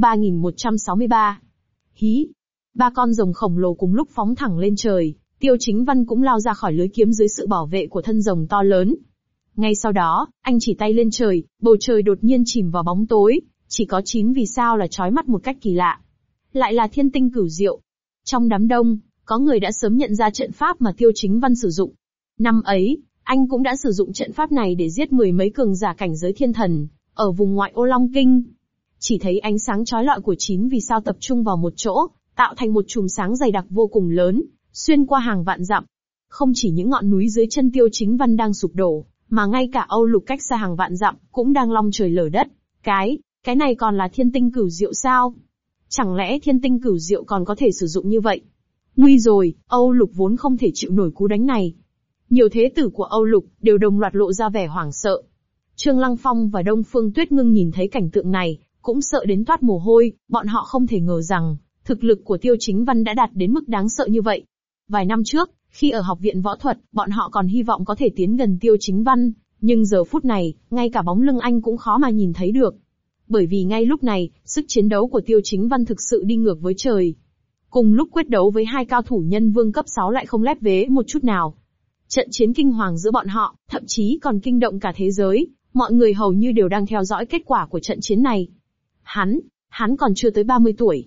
3163. Hí. 3 con rồng khổng lồ cùng lúc phóng thẳng lên trời, Tiêu Chính Văn cũng lao ra khỏi lưới kiếm dưới sự bảo vệ của thân rồng to lớn. Ngay sau đó, anh chỉ tay lên trời, bầu trời đột nhiên chìm vào bóng tối, chỉ có 9 vì sao là chói mắt một cách kỳ lạ. Lại là thiên tinh cửu diệu. Trong đám đông, có người đã sớm nhận ra trận pháp mà Tiêu Chính Văn sử dụng. Năm ấy, anh cũng đã sử dụng trận pháp này để giết 10 mấy cường giả cảnh giới thiên thần, ở vùng ngoại ô Long Kinh. Chỉ thấy ánh sáng chói lọi của 9 vì sao tập trung vào một chỗ, tạo thành một chùm sáng dày đặc vô cùng lớn, xuyên qua hàng vạn dặm. Không chỉ những ngọn núi dưới chân Tiêu Chính Văn đang sụp đổ, mà ngay cả Âu Lục cách xa hàng vạn dặm, cũng đang long trời lở đất. Cái này còn là thiên tinh cửu diệu sao? Chẳng lẽ thiên tinh cửu diệu còn có thể sử dụng như vậy? Nguy rồi, Âu Lục vốn không thể chịu nổi cú đánh này. Nhiều thế tử của Âu Lục đều đồng loạt lộ ra vẻ hoảng sợ. Trương Lăng Phong và Đông Phương Tuyết Ngưng nhìn thấy cảnh tượng này, cũng sợ đến toát mồ hôi, bọn họ không thể ngờ rằng, thực lực của Tiêu Chính Văn đã đạt đến mức đáng sợ như vậy. Vài năm trước, khi ở học viện võ thuật, bọn họ còn hy vọng có thể tiến gần Tiêu Chính Văn, nhưng giờ phút này, ngay cả bóng lưng anh cũng khó mà nhìn thấy được. Bởi vì ngay lúc này, sức chiến đấu của Tiêu Chính Văn thực sự đi ngược với trời. Cùng lúc quyết đấu với 2 cao thủ nhân vương cấp 6 lại không lép vế một chút nào. Trận chiến kinh hoàng giữa bọn họ, thậm chí còn kinh động cả thế giới, mọi người hầu như đều đang theo dõi kết quả của trận chiến này. Hắn còn chưa tới 30 tuổi,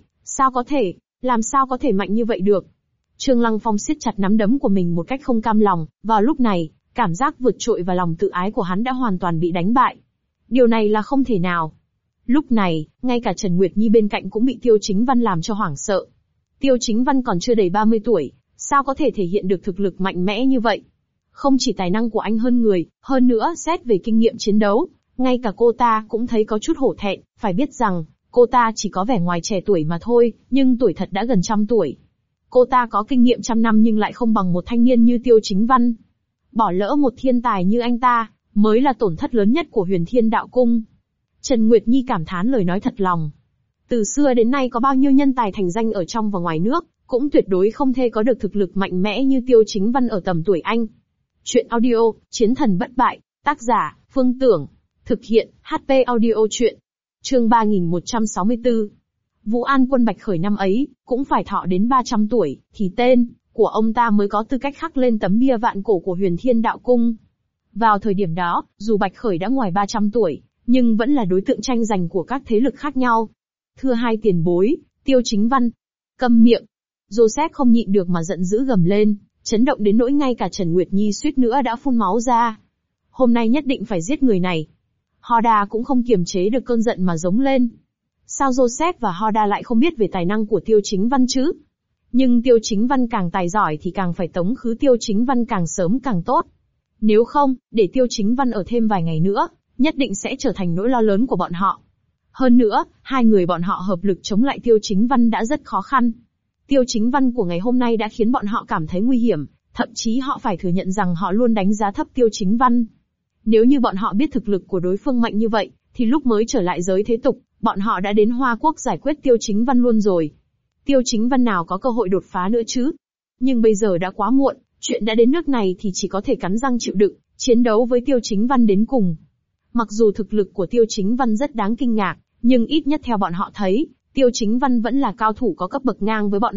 làm sao có thể mạnh như vậy được? Trương Lăng Phong siết chặt nắm đấm của mình một cách không cam lòng, vào lúc này, cảm giác vượt trội và lòng tự ái của hắn đã hoàn toàn bị đánh bại. Điều này là không thể nào. Lúc này, ngay cả Trần Nguyệt Nhi bên cạnh cũng bị Tiêu Chính Văn làm cho hoảng sợ. Tiêu Chính Văn còn chưa đầy 30 tuổi, sao có thể thể hiện được thực lực mạnh mẽ như vậy? Không chỉ tài năng của anh hơn người, hơn nữa xét về kinh nghiệm chiến đấu, ngay cả cô ta cũng thấy có chút hổ thẹn, phải biết rằng, cô ta chỉ có vẻ ngoài trẻ tuổi mà thôi, nhưng tuổi thật đã gần 100 tuổi. Cô ta có kinh nghiệm 100 năm nhưng lại không bằng một thanh niên như Tiêu Chính Văn. Bỏ lỡ một thiên tài như anh ta, mới là tổn thất lớn nhất của Huyền Thiên Đạo Cung. Trần Nguyệt Nhi cảm thán lời nói thật lòng. Từ xưa đến nay có bao nhiêu nhân tài thành danh ở trong và ngoài nước, cũng tuyệt đối không thể có được thực lực mạnh mẽ như Tiêu Chính Văn ở tầm tuổi anh. Chuyện audio, Chiến thần bất bại, tác giả, Phương Tưởng. Thực hiện, HP audio chuyện. Chương 3164. Vũ An Quân Bạch Khởi năm ấy, cũng phải thọ đến 300 tuổi, thì tên của ông ta mới có tư cách khắc lên tấm bia vạn cổ của Huyền Thiên Đạo Cung. Vào thời điểm đó, dù Bạch Khởi đã ngoài 300 tuổi, nhưng vẫn là đối tượng tranh giành của các thế lực khác nhau. Thưa hai tiền bối, Tiêu Chính Văn. Câm miệng. Joseph không nhịn được mà giận dữ gầm lên, chấn động đến nỗi ngay cả Trần Nguyệt Nhi suýt nữa đã phun máu ra. Hôm nay nhất định phải giết người này. Hoda cũng không kiềm chế được cơn giận mà giống lên. Sao Joseph và Hoda lại không biết về tài năng của Tiêu Chính Văn chứ? Nhưng Tiêu Chính Văn càng tài giỏi thì càng phải tống khứ Tiêu Chính Văn càng sớm càng tốt. Nếu không, để Tiêu Chính Văn ở thêm vài ngày nữa, nhất định sẽ trở thành nỗi lo lớn của bọn họ. Hơn nữa, hai người bọn họ hợp lực chống lại Tiêu Chính Văn đã rất khó khăn. Tiêu Chính Văn của ngày hôm nay đã khiến bọn họ cảm thấy nguy hiểm, thậm chí họ phải thừa nhận rằng họ luôn đánh giá thấp Tiêu Chính Văn. Nếu như bọn họ biết thực lực của đối phương mạnh như vậy, thì lúc mới trở lại giới thế tục, bọn họ đã đến Hoa Quốc giải quyết Tiêu Chính Văn luôn rồi. Tiêu Chính Văn nào có cơ hội đột phá nữa chứ? Nhưng bây giờ đã quá muộn, chuyện đã đến nước này thì chỉ có thể cắn răng chịu đựng, chiến đấu với Tiêu Chính Văn đến cùng. Mặc dù thực lực của Tiêu Chính Văn rất đáng kinh ngạc, nhưng ít nhất theo bọn họ thấy, Tiêu Chính Văn vẫn là cao thủ có cấp bậc ngang với bọn họ,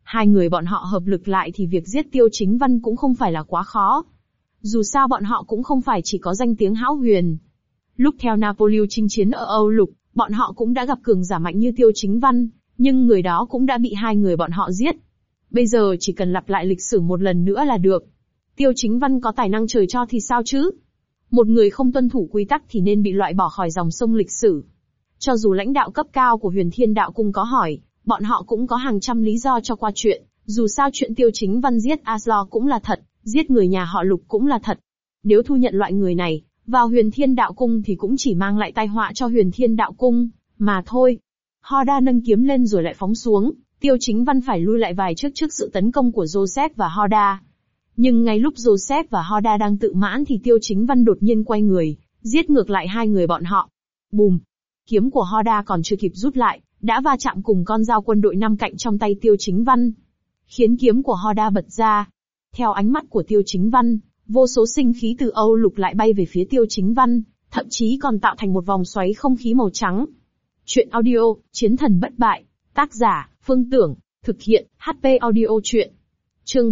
Hai người bọn họ hợp lực lại thì việc giết Tiêu Chính Văn cũng không phải là quá khó. Dù sao bọn họ cũng không phải chỉ có danh tiếng hão huyền. Lúc theo Napoleon chinh chiến ở Âu Lục, bọn họ cũng đã gặp cường giả mạnh như Tiêu Chính Văn, nhưng người đó cũng đã bị hai người bọn họ giết. Bây giờ chỉ cần lặp lại lịch sử một lần nữa là được. Tiêu Chính Văn có tài năng trời cho thì sao chứ? Một người không tuân thủ quy tắc thì nên bị loại bỏ khỏi dòng sông lịch sử. Cho dù lãnh đạo cấp cao của Huyền Thiên Đạo Cung có hỏi, bọn họ cũng có hàng trăm lý do cho qua chuyện. Dù sao chuyện Tiêu Chính Văn giết Aslo cũng là thật, giết người nhà họ Lục cũng là thật. Nếu thu nhận loại người này vào Huyền Thiên Đạo Cung thì cũng chỉ mang lại tai họa cho Huyền Thiên Đạo Cung mà thôi. Hoda nâng kiếm lên rồi lại phóng xuống, Tiêu Chính Văn phải lui lại vài trước trước sự tấn công của Joseph và Hoda. Nhưng ngay lúc Joseph và Hoda đang tự mãn thì Tiêu Chính Văn đột nhiên quay người, giết ngược lại hai người bọn họ. Bùm! Kiếm của Hoda còn chưa kịp rút lại, đã va chạm cùng con dao quân đội năm cạnh trong tay Tiêu Chính Văn, khiến kiếm của Hoda bật ra. Theo ánh mắt của Tiêu Chính Văn, vô số sinh khí từ Âu Lục lại bay về phía Tiêu Chính Văn, thậm chí còn tạo thành một vòng xoáy không khí màu trắng. Chuyện audio, Chiến thần bất bại, tác giả, Phương Tưởng, thực hiện, HP audio chuyện. Chương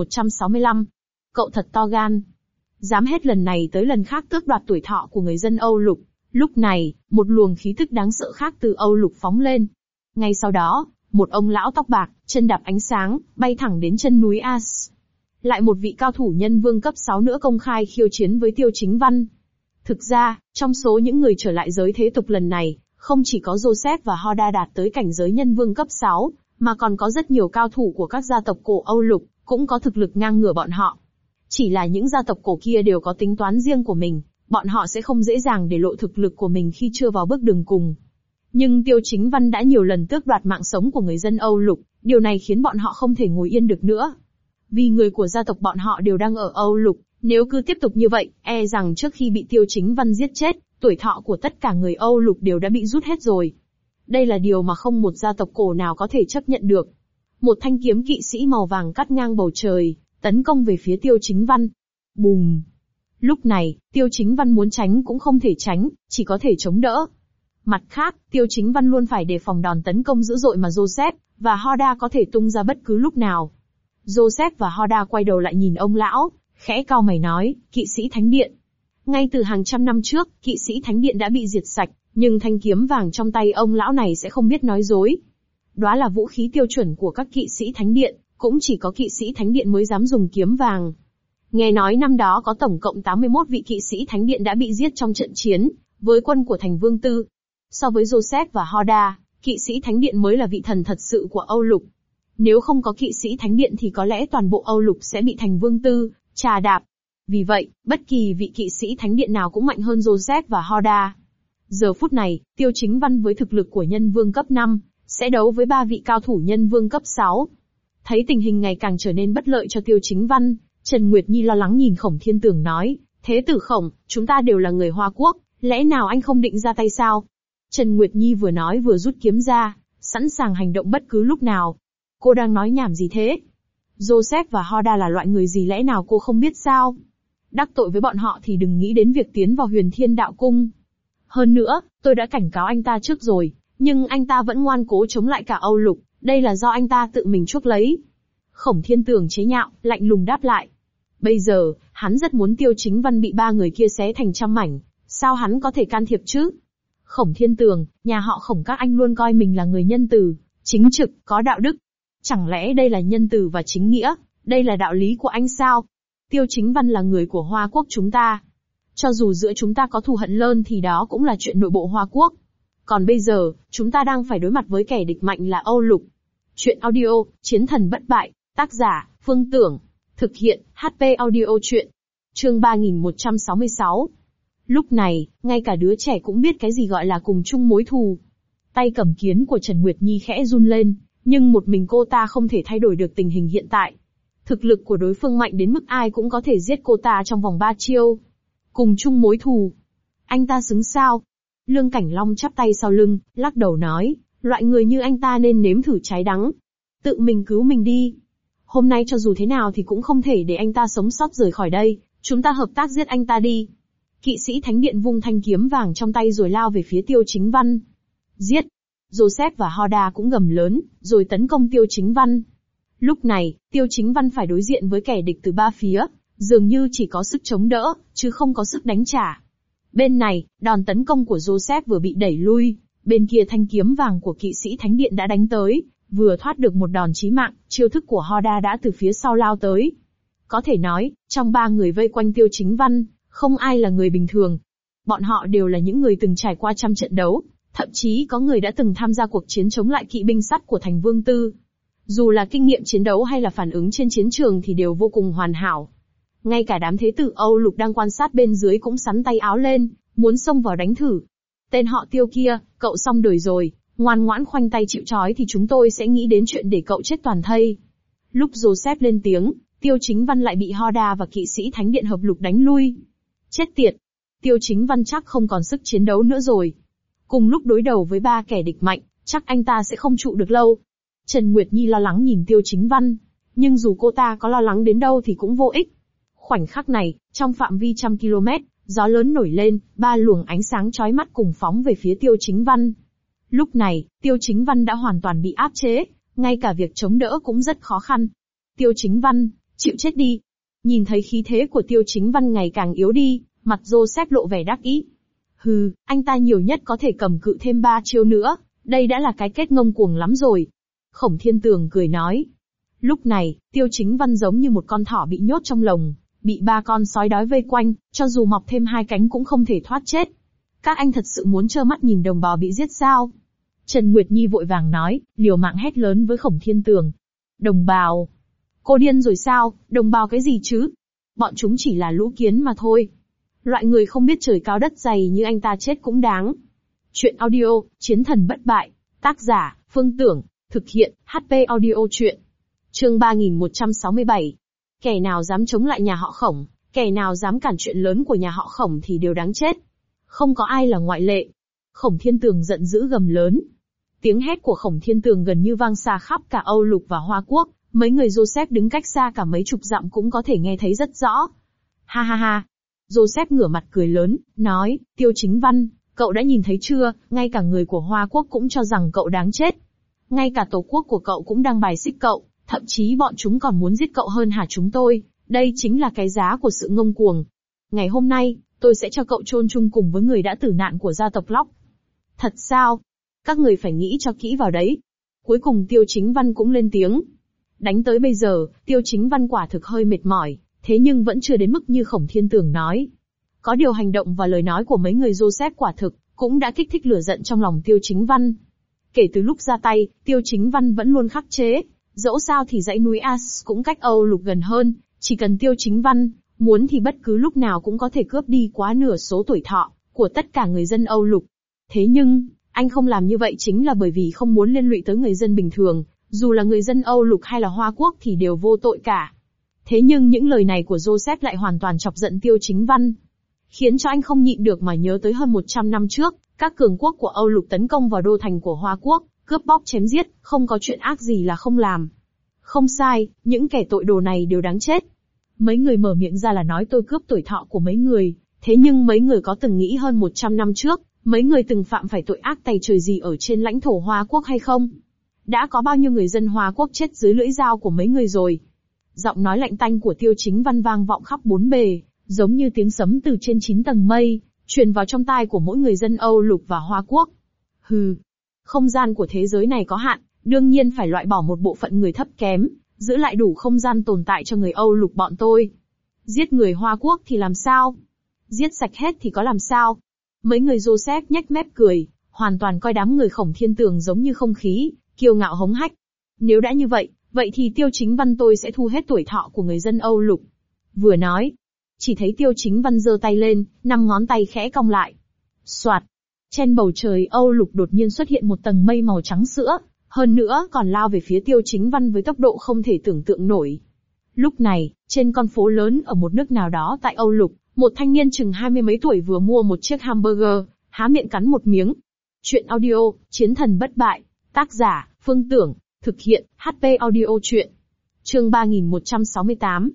3165. Cậu thật to gan. Dám hết lần này tới lần khác tước đoạt tuổi thọ của người dân Âu Lục. Lúc này, một luồng khí tức đáng sợ khác từ Âu Lục phóng lên. Ngay sau đó, một ông lão tóc bạc, chân đạp ánh sáng, bay thẳng đến chân núi As. Lại một vị cao thủ nhân vương cấp 6 nữa công khai khiêu chiến với Tiêu Chính Văn. Thực ra, trong số những người trở lại giới thế tục lần này, không chỉ có Joseph và Hoda đạt tới cảnh giới nhân vương cấp 6, mà còn có rất nhiều cao thủ của các gia tộc cổ Âu Lục, cũng có thực lực ngang ngửa bọn họ. Chỉ là những gia tộc cổ kia đều có tính toán riêng của mình, bọn họ sẽ không dễ dàng để lộ thực lực của mình khi chưa vào bước đường cùng. Nhưng Tiêu Chính Văn đã nhiều lần tước đoạt mạng sống của người dân Âu Lục, điều này khiến bọn họ không thể ngồi yên được nữa. Vì người của gia tộc bọn họ đều đang ở Âu Lục, nếu cứ tiếp tục như vậy, e rằng trước khi bị Tiêu Chính Văn giết chết, tuổi thọ của tất cả người Âu Lục đều đã bị rút hết rồi. Đây là điều mà không một gia tộc cổ nào có thể chấp nhận được. Một thanh kiếm kỵ sĩ màu vàng cắt ngang bầu trời, tấn công về phía Tiêu Chính Văn. Bùm! Lúc này, Tiêu Chính Văn muốn tránh cũng không thể tránh, chỉ có thể chống đỡ. Mặt khác, Tiêu Chính Văn luôn phải đề phòng đòn tấn công dữ dội mà Joseph và Hoda có thể tung ra bất cứ lúc nào. Joseph và Hoda quay đầu lại nhìn ông lão, khẽ cau mày nói, kỵ sĩ Thánh Điện. Ngay từ hàng trăm năm trước, kỵ sĩ Thánh Điện đã bị diệt sạch, nhưng thanh kiếm vàng trong tay ông lão này sẽ không biết nói dối. Đó là vũ khí tiêu chuẩn của các kỵ sĩ Thánh Điện, cũng chỉ có kỵ sĩ Thánh Điện mới dám dùng kiếm vàng. Nghe nói năm đó có tổng cộng 81 vị kỵ sĩ Thánh Điện đã bị giết trong trận chiến với quân của Thành Vương Tư. So với Joseph và Hoda, kỵ sĩ Thánh Điện mới là vị thần thật sự của Âu Lục. Nếu không có kỵ sĩ Thánh Điện thì có lẽ toàn bộ Âu Lục sẽ bị Thành Vương Tư trà đạp. Vì vậy, bất kỳ vị kỵ sĩ Thánh Điện nào cũng mạnh hơn Joseph và Hoda. Giờ phút này, Tiêu Chính Văn với thực lực của nhân vương cấp 5, sẽ đấu với 3 vị cao thủ nhân vương cấp 6. Thấy tình hình ngày càng trở nên bất lợi cho Tiêu Chính Văn, Trần Nguyệt Nhi lo lắng nhìn Khổng Thiên Tường nói, Thế tử Khổng, chúng ta đều là người Hoa Quốc, lẽ nào anh không định ra tay sao? Trần Nguyệt Nhi vừa nói vừa rút kiếm ra, sẵn sàng hành động bất cứ lúc nào. Cô đang nói nhảm gì thế? Joseph và Hoda là loại người gì lẽ nào cô không biết sao? Đắc tội với bọn họ thì đừng nghĩ đến việc tiến vào Huyền Thiên Đạo Cung. Hơn nữa, tôi đã cảnh cáo anh ta trước rồi, nhưng anh ta vẫn ngoan cố chống lại cả Âu Lục, đây là do anh ta tự mình chuốc lấy. Khổng Thiên Tường chế nhạo, lạnh lùng đáp lại. Bây giờ, hắn rất muốn Tiêu Chính Văn bị 3 người kia xé thành trăm mảnh, sao hắn có thể can thiệp chứ? Khổng Thiên Tường, nhà họ Khổng các anh luôn coi mình là người nhân từ, chính trực, có đạo đức. Chẳng lẽ đây là nhân từ và chính nghĩa, đây là đạo lý của anh sao? Tiêu Chính Văn là người của Hoa Quốc chúng ta. Cho dù giữa chúng ta có thù hận lớn thì đó cũng là chuyện nội bộ Hoa Quốc. Còn bây giờ, chúng ta đang phải đối mặt với kẻ địch mạnh là Âu Lục. Chuyện audio, Chiến thần bất bại, tác giả, Phương Tưởng, thực hiện, HP audio chuyện. Chương 3166. Lúc này, ngay cả đứa trẻ cũng biết cái gì gọi là cùng chung mối thù. Tay cầm kiếm của Trần Nguyệt Nhi khẽ run lên, nhưng một mình cô ta không thể thay đổi được tình hình hiện tại. Thực lực của đối phương mạnh đến mức ai cũng có thể giết cô ta trong vòng 3 chiêu. Cùng chung mối thù. Anh ta xứng sao? Lương Cảnh Long chắp tay sau lưng, lắc đầu nói, loại người như anh ta nên nếm thử trái đắng. Tự mình cứu mình đi. Hôm nay cho dù thế nào thì cũng không thể để anh ta sống sót rời khỏi đây, chúng ta hợp tác giết anh ta đi. Kỵ sĩ Thánh Điện vung thanh kiếm vàng trong tay rồi lao về phía Tiêu Chính Văn. Giết! Joseph và Hoda cũng gầm lớn, rồi tấn công Tiêu Chính Văn. Lúc này, Tiêu Chính Văn phải đối diện với kẻ địch từ ba phía, dường như chỉ có sức chống đỡ, chứ không có sức đánh trả. Bên này, đòn tấn công của Joseph vừa bị đẩy lui, bên kia thanh kiếm vàng của kỵ sĩ thánh điện đã đánh tới, vừa thoát được một đòn chí mạng, chiêu thức của Hoda đã từ phía sau lao tới. Có thể nói, trong ba người vây quanh Tiêu Chính Văn, không ai là người bình thường. Bọn họ đều là những người từng trải qua trăm trận đấu, thậm chí có người đã từng tham gia cuộc chiến chống lại kỵ binh sắt của thành Vương Tư. Dù là kinh nghiệm chiến đấu hay là phản ứng trên chiến trường thì đều vô cùng hoàn hảo. Ngay cả đám thế tử Âu Lục đang quan sát bên dưới cũng sắn tay áo lên, muốn xông vào đánh thử. Tên họ Tiêu kia, cậu xong đời rồi, ngoan ngoãn khoanh tay chịu trói thì chúng tôi sẽ nghĩ đến chuyện để cậu chết toàn thây. Lúc Joseph lên tiếng, Tiêu Chính Văn lại bị Hoda và kỵ sĩ thánh điện hợp lục đánh lui. Chết tiệt! Tiêu Chính Văn chắc không còn sức chiến đấu nữa rồi. Cùng lúc đối đầu với ba kẻ địch mạnh, chắc anh ta sẽ không trụ được lâu. Trần Nguyệt Nhi lo lắng nhìn Tiêu Chính Văn, nhưng dù cô ta có lo lắng đến đâu thì cũng vô ích. Khoảnh khắc này, trong phạm vi trăm km, gió lớn nổi lên, ba luồng ánh sáng chói mắt cùng phóng về phía Tiêu Chính Văn. Lúc này, Tiêu Chính Văn đã hoàn toàn bị áp chế, ngay cả việc chống đỡ cũng rất khó khăn. Tiêu Chính Văn, chịu chết đi. Nhìn thấy khí thế của Tiêu Chính Văn ngày càng yếu đi, mặt Joseph lộ vẻ đắc ý. Hừ, anh ta nhiều nhất có thể cầm cự thêm 3 chiêu nữa, đây đã là cái kết ngông cuồng lắm rồi. Khổng Thiên Tường cười nói. Lúc này, Tiêu Chính Văn giống như một con thỏ bị nhốt trong lồng, bị 3 con sói đói vây quanh, cho dù mọc thêm 2 cánh cũng không thể thoát chết. Các anh thật sự muốn trơ mắt nhìn đồng bào bị giết sao? Trần Nguyệt Nhi vội vàng nói, liều mạng hét lớn với Khổng Thiên Tường. Đồng bào? Cô điên rồi sao, đồng bào cái gì chứ? Bọn chúng chỉ là lũ kiến mà thôi. Loại người không biết trời cao đất dày như anh ta chết cũng đáng. Chuyện audio, Chiến thần bất bại. Tác giả, Phương Tưởng. Thực hiện, HP audio chuyện. Chương 3167. Kẻ nào dám chống lại nhà họ Khổng, kẻ nào dám cản chuyện lớn của nhà họ Khổng thì đều đáng chết. Không có ai là ngoại lệ. Khổng Thiên Tường giận dữ gầm lớn. Tiếng hét của Khổng Thiên Tường gần như vang xa khắp cả Âu Lục và Hoa Quốc, mấy người Joseph đứng cách xa cả mấy chục dặm cũng có thể nghe thấy rất rõ. Ha ha ha. Joseph ngửa mặt cười lớn, nói, Tiêu Chính Văn, cậu đã nhìn thấy chưa, ngay cả người của Hoa Quốc cũng cho rằng cậu đáng chết. Ngay cả tổ quốc của cậu cũng đang bài xích cậu, thậm chí bọn chúng còn muốn giết cậu hơn hả chúng tôi, đây chính là cái giá của sự ngông cuồng. Ngày hôm nay, tôi sẽ cho cậu chôn chung cùng với người đã tử nạn của gia tộc Locke. Thật sao? Các người phải nghĩ cho kỹ vào đấy. Cuối cùng Tiêu Chính Văn cũng lên tiếng. Đánh tới bây giờ, Tiêu Chính Văn quả thực hơi mệt mỏi, thế nhưng vẫn chưa đến mức như Khổng Thiên Tường nói. Có điều hành động và lời nói của mấy người Joseph quả thực, cũng đã kích thích lửa giận trong lòng Tiêu Chính Văn. Kể từ lúc ra tay, Tiêu Chính Văn vẫn luôn khắc chế, dẫu sao thì dãy núi As cũng cách Âu Lục gần hơn, chỉ cần Tiêu Chính Văn muốn thì bất cứ lúc nào cũng có thể cướp đi quá nửa số tuổi thọ của tất cả người dân Âu Lục. Thế nhưng, anh không làm như vậy chính là bởi vì không muốn liên lụy tới người dân bình thường, dù là người dân Âu Lục hay là Hoa Quốc thì đều vô tội cả. Thế nhưng những lời này của Joseph lại hoàn toàn chọc giận Tiêu Chính Văn, khiến cho anh không nhịn được mà nhớ tới hơn 100 năm trước, các cường quốc của Âu Lục tấn công vào đô thành của Hoa Quốc, cướp bóc chém giết, không có chuyện ác gì là không làm. Không sai, những kẻ tội đồ này đều đáng chết. Mấy người mở miệng ra là nói tôi cướp tuổi thọ của mấy người, thế nhưng mấy người có từng nghĩ hơn 100 năm trước, mấy người từng phạm phải tội ác tày trời gì ở trên lãnh thổ Hoa Quốc hay không? Đã có bao nhiêu người dân Hoa Quốc chết dưới lưỡi dao của mấy người rồi? Giọng nói lạnh tanh của Tiêu Chính Văn vang vọng khắp bốn bề, giống như tiếng sấm từ trên 9 tầng mây, truyền vào trong tai của mỗi người dân Âu Lục và Hoa Quốc. Hừ, không gian của thế giới này có hạn, đương nhiên phải loại bỏ một bộ phận người thấp kém, giữ lại đủ không gian tồn tại cho người Âu Lục bọn tôi. Giết người Hoa Quốc thì làm sao? Giết sạch hết thì có làm sao? Mấy người Joseph nhếch mép cười, hoàn toàn coi đám người Khổng Thiên Tường giống như không khí, kiêu ngạo hống hách. Nếu đã như vậy, vậy thì Tiêu Chính Văn tôi sẽ thu hết tuổi thọ của người dân Âu Lục. Vừa nói, chỉ thấy Tiêu Chính Văn giơ tay lên, 5 ngón tay khẽ cong lại. Soạt, trên bầu trời Âu Lục đột nhiên xuất hiện một tầng mây màu trắng sữa, hơn nữa còn lao về phía Tiêu Chính Văn với tốc độ không thể tưởng tượng nổi. Lúc này, trên con phố lớn ở một nước nào đó tại Âu Lục, một thanh niên chừng 20 mấy tuổi vừa mua một chiếc hamburger, há miệng cắn một miếng. Chuyện audio, Chiến thần bất bại. Tác giả, Phương Tưởng. Thực hiện, HP audio chuyện. Chương 3168.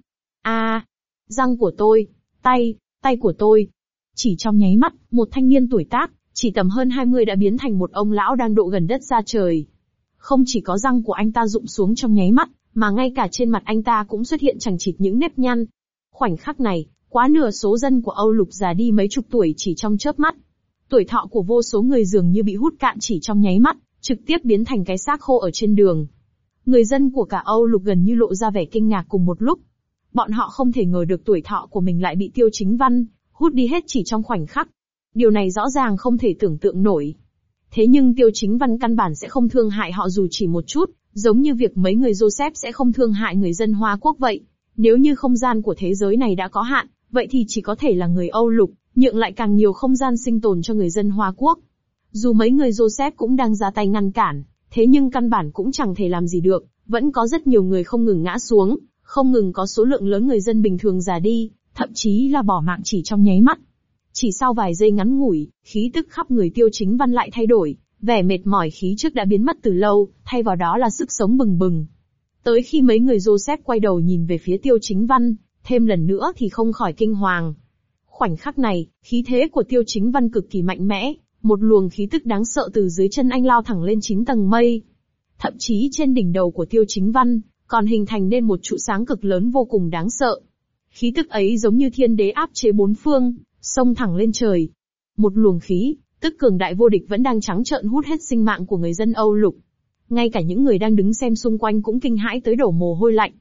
Răng của tôi. Tay của tôi. Chỉ trong nháy mắt, một thanh niên tuổi tác, chỉ tầm hơn 20 đã biến thành một ông lão đang độ gần đất ra trời. Không chỉ có răng của anh ta rụng xuống trong nháy mắt, mà ngay cả trên mặt anh ta cũng xuất hiện chằng chịt những nếp nhăn. Khoảnh khắc này, quá nửa số dân của Âu Lục già đi mấy chục tuổi chỉ trong chớp mắt. Tuổi thọ của vô số người dường như bị hút cạn chỉ trong nháy mắt, trực tiếp biến thành cái xác khô ở trên đường. Người dân của cả Âu Lục gần như lộ ra vẻ kinh ngạc cùng một lúc. Bọn họ không thể ngờ được tuổi thọ của mình lại bị Tiêu Chính Văn hút đi hết chỉ trong khoảnh khắc. Điều này rõ ràng không thể tưởng tượng nổi. Thế nhưng Tiêu Chính Văn căn bản sẽ không thương hại họ dù chỉ một chút, giống như việc mấy người Joseph sẽ không thương hại người dân Hoa Quốc vậy. Nếu như không gian của thế giới này đã có hạn, vậy thì chỉ có thể là người Âu Lục, nhượng lại càng nhiều không gian sinh tồn cho người dân Hoa Quốc. Dù mấy người Joseph cũng đang ra tay ngăn cản, thế nhưng căn bản cũng chẳng thể làm gì được, vẫn có rất nhiều người không ngừng ngã xuống, không ngừng có số lượng lớn người dân bình thường già đi, thậm chí là bỏ mạng chỉ trong nháy mắt. Chỉ sau vài giây ngắn ngủi, khí tức khắp người Tiêu Chính Văn lại thay đổi, vẻ mệt mỏi khí trước đã biến mất từ lâu, thay vào đó là sức sống bừng bừng. Tới khi mấy người Joseph quay đầu nhìn về phía Tiêu Chính Văn, thêm lần nữa thì không khỏi kinh hoàng. Khoảnh khắc này, khí thế của Tiêu Chính Văn cực kỳ mạnh mẽ, một luồng khí tức đáng sợ từ dưới chân anh lao thẳng lên 9 tầng mây. Thậm chí trên đỉnh đầu của Tiêu Chính Văn, còn hình thành nên một trụ sáng cực lớn vô cùng đáng sợ. Khí tức ấy giống như thiên đế áp chế bốn phương, xông thẳng lên trời. Một luồng khí, tức cường đại vô địch vẫn đang trắng trợn hút hết sinh mạng của người dân Âu Lục. Ngay cả những người đang đứng xem xung quanh cũng kinh hãi tới đổ mồ hôi lạnh.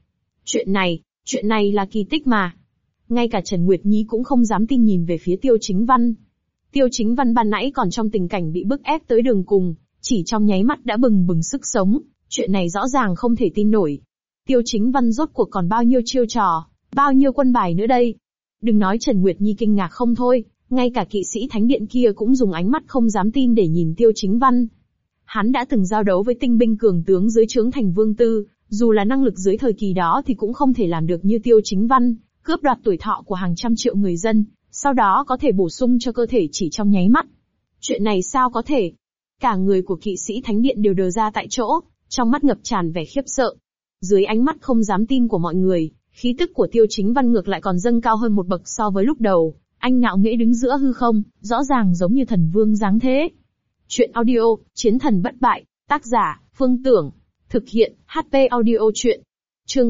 Chuyện này là kỳ tích mà. Ngay cả Trần Nguyệt Nhi cũng không dám tin nhìn về phía Tiêu Chính Văn. Tiêu Chính Văn ban nãy còn trong tình cảnh bị bức ép tới đường cùng, chỉ trong nháy mắt đã bừng bừng sức sống, chuyện này rõ ràng không thể tin nổi. Tiêu Chính Văn rốt cuộc còn bao nhiêu chiêu trò, bao nhiêu quân bài nữa đây? Đừng nói Trần Nguyệt Nhi kinh ngạc không thôi, ngay cả kỵ sĩ thánh điện kia cũng dùng ánh mắt không dám tin để nhìn Tiêu Chính Văn. Hắn đã từng giao đấu với tinh binh cường tướng dưới trướng Thành Vương Tư, dù là năng lực dưới thời kỳ đó thì cũng không thể làm được như Tiêu Chính Văn, cướp đoạt tuổi thọ của hàng trăm triệu người dân, sau đó có thể bổ sung cho cơ thể chỉ trong nháy mắt. Chuyện này sao có thể? Cả người của kỵ sĩ thánh điện đều đờ ra tại chỗ, trong mắt ngập tràn vẻ khiếp sợ. Dưới ánh mắt không dám tin của mọi người, khí tức của Tiêu Chính Văn ngược lại còn dâng cao hơn một bậc so với lúc đầu. Anh ngạo nghễ đứng giữa hư không, rõ ràng giống như thần vương dáng thế. Chuyện audio, Chiến thần bất bại, tác giả, Phương Tưởng. Thực hiện, HP audio chuyện. Chương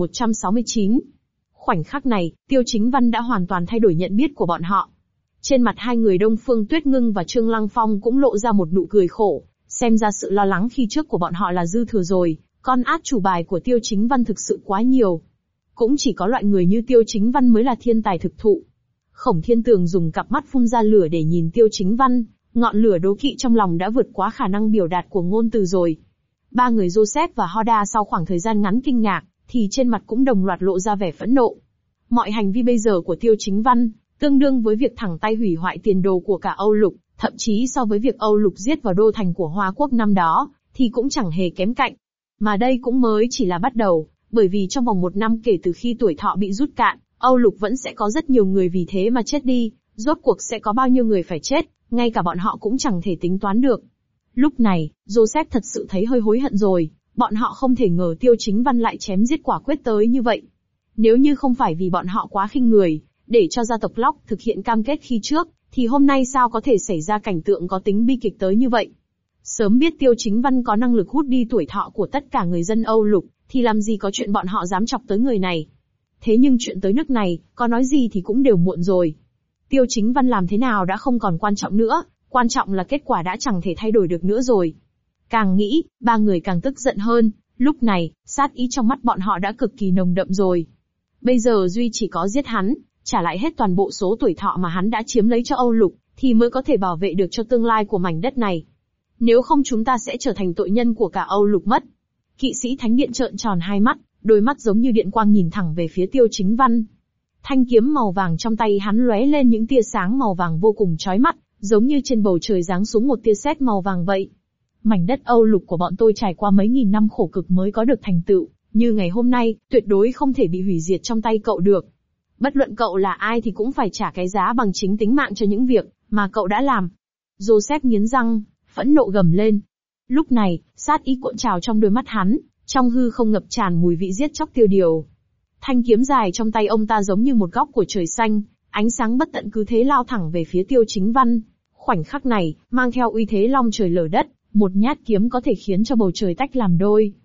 3169. Khoảnh khắc này, Tiêu Chính Văn đã hoàn toàn thay đổi nhận biết của bọn họ. Trên mặt hai người Đông Phương Tuyết Ngưng và Trương Lăng Phong cũng lộ ra một nụ cười khổ, xem ra sự lo lắng khi trước của bọn họ là dư thừa rồi, con át chủ bài của Tiêu Chính Văn thực sự quá nhiều. Cũng chỉ có loại người như Tiêu Chính Văn mới là thiên tài thực thụ. Khổng Thiên Tường dùng cặp mắt phun ra lửa để nhìn Tiêu Chính Văn, ngọn lửa đố kỵ trong lòng đã vượt quá khả năng biểu đạt của ngôn từ rồi. Ba người Joseph và Hoda sau khoảng thời gian ngắn kinh ngạc, thì trên mặt cũng đồng loạt lộ ra vẻ phẫn nộ. Mọi hành vi bây giờ của Tiêu Chính Văn, tương đương với việc thẳng tay hủy hoại tiền đồ của cả Âu Lục, thậm chí so với việc Âu Lục giết vào đô thành của Hoa Quốc năm đó, thì cũng chẳng hề kém cạnh. Mà đây cũng mới chỉ là bắt đầu, bởi vì trong vòng 1 năm kể từ khi tuổi thọ bị rút cạn, Âu Lục vẫn sẽ có rất nhiều người vì thế mà chết đi, rốt cuộc sẽ có bao nhiêu người phải chết, ngay cả bọn họ cũng chẳng thể tính toán được. Lúc này, Joseph thật sự thấy hơi hối hận rồi, bọn họ không thể ngờ Tiêu Chính Văn lại chém giết quả quyết tới như vậy. Nếu như không phải vì bọn họ quá khinh người, để cho gia tộc Locke thực hiện cam kết khi trước, thì hôm nay sao có thể xảy ra cảnh tượng có tính bi kịch tới như vậy. Sớm biết Tiêu Chính Văn có năng lực hút đi tuổi thọ của tất cả người dân Âu Lục, thì làm gì có chuyện bọn họ dám chọc tới người này. Thế nhưng chuyện tới nước này, có nói gì thì cũng đều muộn rồi. Tiêu Chính Văn làm thế nào đã không còn quan trọng nữa, quan trọng là kết quả đã chẳng thể thay đổi được nữa rồi. Càng nghĩ, ba người càng tức giận hơn, lúc này, sát ý trong mắt bọn họ đã cực kỳ nồng đậm rồi. Bây giờ duy chỉ có giết hắn, trả lại hết toàn bộ số tuổi thọ mà hắn đã chiếm lấy cho Âu Lục, thì mới có thể bảo vệ được cho tương lai của mảnh đất này. Nếu không chúng ta sẽ trở thành tội nhân của cả Âu Lục mất. Kỵ sĩ thánh điện trợn tròn hai mắt, đôi mắt giống như điện quang nhìn thẳng về phía Tiêu Chính Văn. Thanh kiếm màu vàng trong tay hắn lóe lên những tia sáng màu vàng vô cùng chói mắt, giống như trên bầu trời giáng xuống một tia sét màu vàng vậy. Mảnh đất Âu Lục của bọn tôi trải qua mấy nghìn năm khổ cực mới có được thành tựu, như ngày hôm nay, tuyệt đối không thể bị hủy diệt trong tay cậu được. Bất luận cậu là ai thì cũng phải trả cái giá bằng chính tính mạng cho những việc mà cậu đã làm. Joseph nghiến răng, phẫn nộ gầm lên. Lúc này, sát ý cuộn trào trong đôi mắt hắn, trong hư không ngập tràn mùi vị giết chóc tiêu điều. Thanh kiếm dài trong tay ông ta giống như một góc của trời xanh, ánh sáng bất tận cứ thế lao thẳng về phía Tiêu Chính Văn. Khoảnh khắc này, mang theo uy thế long trời lở đất, một nhát kiếm có thể khiến cho bầu trời tách làm đôi.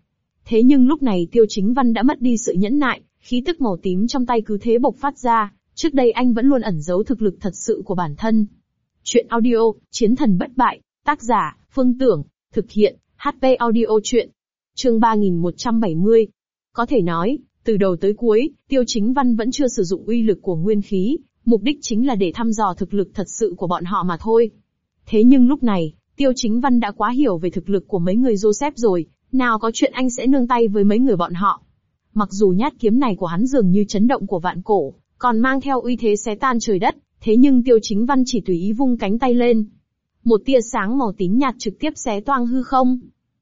Thế nhưng lúc này Tiêu Chính Văn đã mất đi sự nhẫn nại, khí tức màu tím trong tay cứ thế bộc phát ra, trước đây anh vẫn luôn ẩn giấu thực lực thật sự của bản thân. Chuyện audio, Chiến thần bất bại, tác giả, Phương Tưởng, thực hiện, HP Audio Chuyện. Chương 3170. Có thể nói, từ đầu tới cuối, Tiêu Chính Văn vẫn chưa sử dụng uy lực của nguyên khí, mục đích chính là để thăm dò thực lực thật sự của bọn họ mà thôi. Thế nhưng lúc này, Tiêu Chính Văn đã quá hiểu về thực lực của mấy người Joseph rồi, nào có chuyện anh sẽ nương tay với mấy người bọn họ. Mặc dù nhát kiếm này của hắn dường như chấn động của vạn cổ, còn mang theo uy thế xé tan trời đất, thế nhưng Tiêu Chính Văn chỉ tùy ý vung cánh tay lên. Một tia sáng màu tím nhạt trực tiếp xé toang hư không.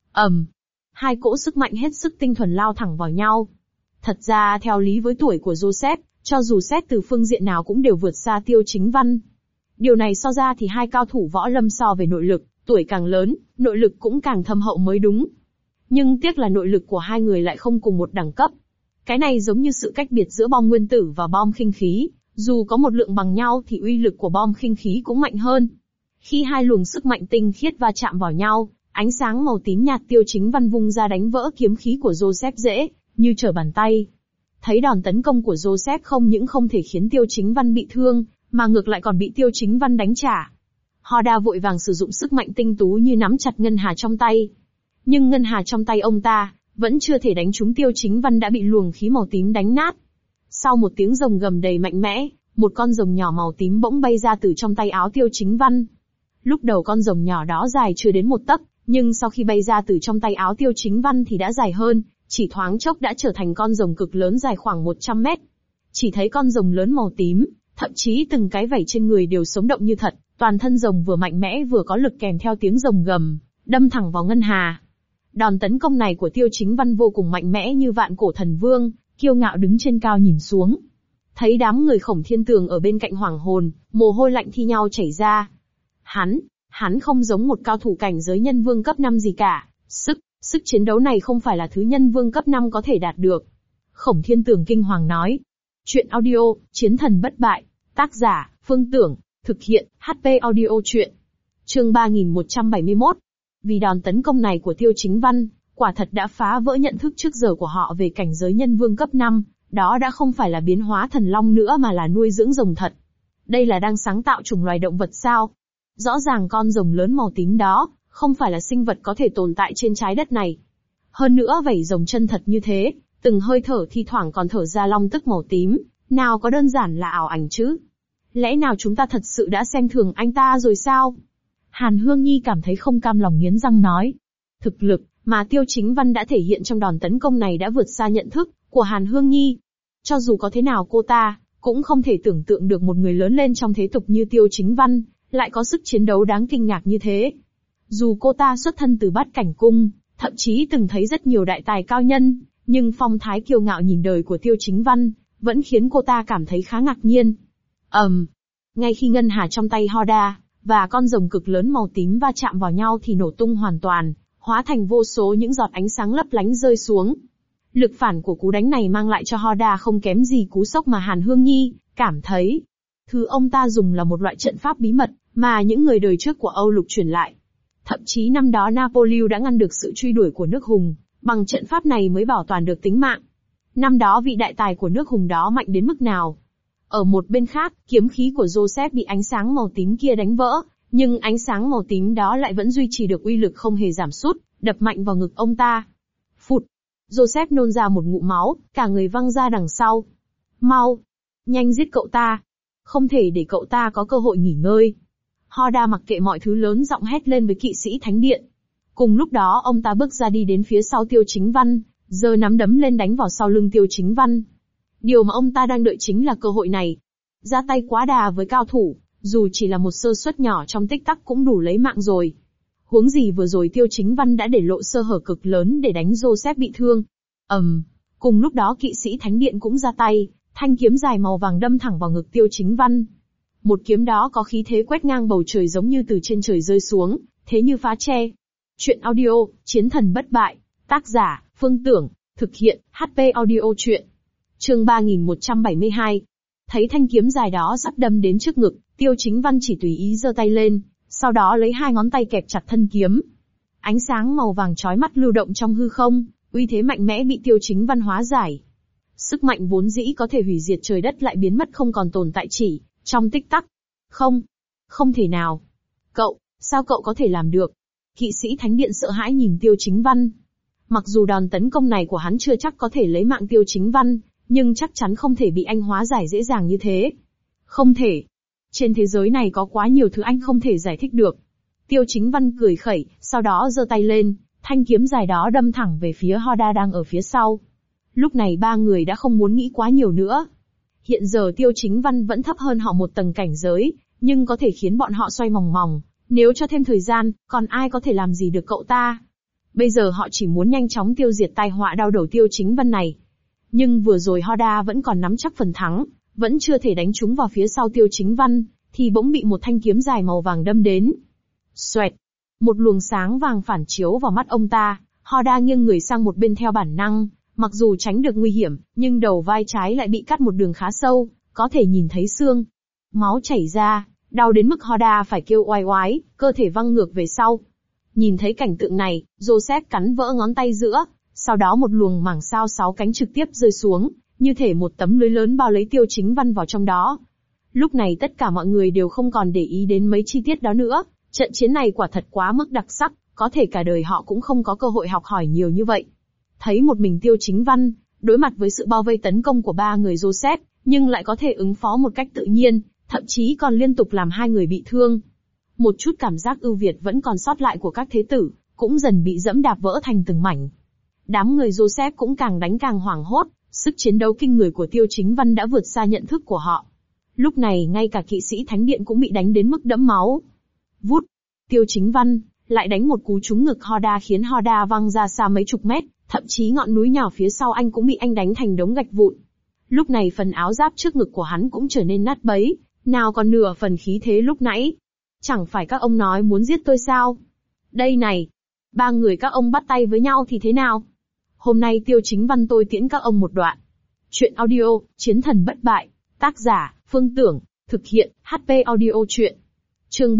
Hai cỗ sức mạnh hết sức tinh thuần lao thẳng vào nhau. Thật ra theo lý với tuổi của Joseph, cho dù xét từ phương diện nào cũng đều vượt xa Tiêu Chính Văn. Điều này so ra thì hai cao thủ võ lâm so về nội lực, tuổi càng lớn, nội lực cũng càng thâm hậu mới đúng. Nhưng tiếc là nội lực của hai người lại không cùng một đẳng cấp. Cái này giống như sự cách biệt giữa bom nguyên tử và bom khinh khí, dù có một lượng bằng nhau thì uy lực của bom khinh khí cũng mạnh hơn. Khi hai luồng sức mạnh tinh khiết va chạm vào nhau, ánh sáng màu tím nhạt Tiêu Chính Văn vung ra đánh vỡ kiếm khí của Joseph dễ như trở bàn tay. Thấy đòn tấn công của Joseph không những không thể khiến Tiêu Chính Văn bị thương, mà ngược lại còn bị Tiêu Chính Văn đánh trả. Hoda vội vàng sử dụng sức mạnh tinh tú như nắm chặt ngân hà trong tay. Nhưng ngân hà trong tay ông ta, vẫn chưa thể đánh trúng Tiêu Chính Văn đã bị luồng khí màu tím đánh nát. Sau một tiếng rồng gầm đầy mạnh mẽ, một con rồng nhỏ màu tím bỗng bay ra từ trong tay áo Tiêu Chính Văn. Lúc đầu con rồng nhỏ đó dài chưa đến 1 tấc, nhưng sau khi bay ra từ trong tay áo Tiêu Chính Văn thì đã dài hơn, chỉ thoáng chốc đã trở thành con rồng cực lớn dài khoảng 100 mét. Chỉ thấy con rồng lớn màu tím, thậm chí từng cái vảy trên người đều sống động như thật, toàn thân rồng vừa mạnh mẽ vừa có lực kèm theo tiếng rồng gầm, đâm thẳng vào ngân hà. Đòn tấn công này của Tiêu Chính Văn vô cùng mạnh mẽ như vạn cổ thần vương, kiêu ngạo đứng trên cao nhìn xuống. Thấy đám người Khổng Thiên Tường ở bên cạnh hoảng hồn, mồ hôi lạnh thi nhau chảy ra. Hắn không giống một cao thủ cảnh giới nhân vương cấp 5 gì cả, sức chiến đấu này không phải là thứ nhân vương cấp 5 có thể đạt được. Khổng Thiên Tường kinh hoàng nói. Chuyện audio, Chiến thần bất bại, tác giả, Phương Tưởng, thực hiện, HP Audio Chuyện. Chương 3171. Vì đòn tấn công này của Tiêu Chính Văn, quả thật đã phá vỡ nhận thức trước giờ của họ về cảnh giới nhân vương cấp 5, đó đã không phải là biến hóa thần long nữa mà là nuôi dưỡng rồng thật. Đây là đang sáng tạo chủng loài động vật sao? Rõ ràng con rồng lớn màu tím đó, không phải là sinh vật có thể tồn tại trên trái đất này. Hơn nữa vảy rồng chân thật như thế, từng hơi thở thi thoảng còn thở ra long tức màu tím, nào có đơn giản là ảo ảnh chứ? Lẽ nào chúng ta thật sự đã xem thường anh ta rồi sao? Hàn Hương Nhi cảm thấy không cam lòng nghiến răng nói. Thực lực mà Tiêu Chính Văn đã thể hiện trong đòn tấn công này đã vượt xa nhận thức của Hàn Hương Nhi. Cho dù có thế nào cô ta, cũng không thể tưởng tượng được một người lớn lên trong thế tục như Tiêu Chính Văn, lại có sức chiến đấu đáng kinh ngạc như thế. Dù cô ta xuất thân từ Bát Cảnh Cung, thậm chí từng thấy rất nhiều đại tài cao nhân, nhưng phong thái kiêu ngạo nhìn đời của Tiêu Chính Văn, vẫn khiến cô ta cảm thấy khá ngạc nhiên. Ngay khi ngân hà trong tay Hoda, và con rồng cực lớn màu tím va chạm vào nhau thì nổ tung hoàn toàn, hóa thành vô số những giọt ánh sáng lấp lánh rơi xuống. Lực phản của cú đánh này mang lại cho Hoda không kém gì cú sốc mà Hàn Hương Nhi cảm thấy. Thứ ông ta dùng là một loại trận pháp bí mật, mà những người đời trước của Âu Lục truyền lại. Thậm chí năm đó Napoleon đã ngăn được sự truy đuổi của nước Hùng, bằng trận pháp này mới bảo toàn được tính mạng. Năm đó vị đại tài của nước Hùng đó mạnh đến mức nào? Ở một bên khác, kiếm khí của Joseph bị ánh sáng màu tím kia đánh vỡ, nhưng ánh sáng màu tím đó lại vẫn duy trì được uy lực không hề giảm sút, đập mạnh vào ngực ông ta. Phụt! Joseph nôn ra một ngụm máu, cả người văng ra đằng sau. Mau! Nhanh giết cậu ta! Không thể để cậu ta có cơ hội nghỉ ngơi. Hoda mặc kệ mọi thứ lớn giọng hét lên với kỵ sĩ thánh điện. Cùng lúc đó ông ta bước ra đi đến phía sau Tiêu Chính Văn, giơ nắm đấm lên đánh vào sau lưng Tiêu Chính Văn. Điều mà ông ta đang đợi chính là cơ hội này. Ra tay quá đà với cao thủ, dù chỉ là một sơ suất nhỏ trong tích tắc cũng đủ lấy mạng rồi. Huống gì vừa rồi Tiêu Chính Văn đã để lộ sơ hở cực lớn để đánh Joseph bị thương. Cùng lúc đó kỵ sĩ thánh điện cũng ra tay, thanh kiếm dài màu vàng đâm thẳng vào ngực Tiêu Chính Văn. Một kiếm đó có khí thế quét ngang bầu trời giống như từ trên trời rơi xuống, thế như phá tre. Chuyện audio, Chiến thần bất bại, tác giả, Phương Tưởng, thực hiện, HP Audio Chuyện. Chương 3172. Thấy thanh kiếm dài đó sắp đâm đến trước ngực, Tiêu Chính Văn chỉ tùy ý giơ tay lên, sau đó lấy hai ngón tay kẹp chặt thân kiếm. Ánh sáng màu vàng chói mắt lưu động trong hư không, Uy thế mạnh mẽ bị Tiêu Chính Văn hóa giải. Sức mạnh vốn dĩ có thể hủy diệt trời đất lại biến mất không còn tồn tại chỉ trong tích tắc. Không, không thể nào. Sao cậu có thể làm được? Kỵ sĩ Thánh Điện sợ hãi nhìn Tiêu Chính Văn. Mặc dù đòn tấn công này của hắn chưa chắc có thể lấy mạng Tiêu Chính Văn, nhưng chắc chắn không thể bị anh hóa giải dễ dàng như thế. Không thể. Trên thế giới này có quá nhiều thứ anh không thể giải thích được. Tiêu Chính Văn cười khẩy, sau đó giơ tay lên, thanh kiếm dài đó đâm thẳng về phía Hoda đang ở phía sau. Lúc này ba người đã không muốn nghĩ quá nhiều nữa. Hiện giờ Tiêu Chính Văn vẫn thấp hơn họ một tầng cảnh giới, nhưng có thể khiến bọn họ xoay mòng mòng. Nếu cho thêm thời gian, còn ai có thể làm gì được cậu ta? Bây giờ họ chỉ muốn nhanh chóng tiêu diệt tai họa đau đầu Tiêu Chính Văn này. Nhưng vừa rồi Hoda vẫn còn nắm chắc phần thắng, vẫn chưa thể đánh trúng vào phía sau Tiêu Chính Văn, thì bỗng bị một thanh kiếm dài màu vàng đâm đến. Xoẹt! Một luồng sáng vàng phản chiếu vào mắt ông ta, Hoda nghiêng người sang một bên theo bản năng, mặc dù tránh được nguy hiểm, nhưng đầu vai trái lại bị cắt một đường khá sâu, có thể nhìn thấy xương. Máu chảy ra, đau đến mức Hoda phải kêu oai oái, cơ thể văng ngược về sau. Nhìn thấy cảnh tượng này, Joseph cắn vỡ ngón tay giữa, sau đó một luồng mảng sao 6 cánh trực tiếp rơi xuống, như thể một tấm lưới lớn bao lấy Tiêu Chính Văn vào trong đó. Lúc này tất cả mọi người đều không còn để ý đến mấy chi tiết đó nữa, trận chiến này quả thật quá mức đặc sắc, có thể cả đời họ cũng không có cơ hội học hỏi nhiều như vậy. Thấy một mình Tiêu Chính Văn, đối mặt với sự bao vây tấn công của ba người Joseph, nhưng lại có thể ứng phó một cách tự nhiên, thậm chí còn liên tục làm hai người bị thương. Một chút cảm giác ưu việt vẫn còn sót lại của các thế tử, cũng dần bị dẫm đạp vỡ thành từng mảnh. Đám người Joseph cũng càng đánh càng hoảng hốt, sức chiến đấu kinh người của Tiêu Chính Văn đã vượt xa nhận thức của họ. Lúc này ngay cả kỵ sĩ Thánh Điện cũng bị đánh đến mức đẫm máu. Vút! Tiêu Chính Văn lại đánh một cú trúng ngực Hoda khiến Hoda văng ra xa mấy chục mét, thậm chí ngọn núi nhỏ phía sau anh cũng bị anh đánh thành đống gạch vụn. Lúc này phần áo giáp trước ngực của hắn cũng trở nên nát bấy, nào còn nửa phần khí thế lúc nãy. Chẳng phải các ông nói muốn giết tôi sao? Đây này! Ba người các ông bắt tay với nhau thì thế nào? Hôm nay Tiêu Chính Văn tôi tiễn các ông một đoạn. Chuyện audio, Chiến thần bất bại. Tác giả, Phương Tưởng. Thực hiện, HP Audio Chuyện. Chương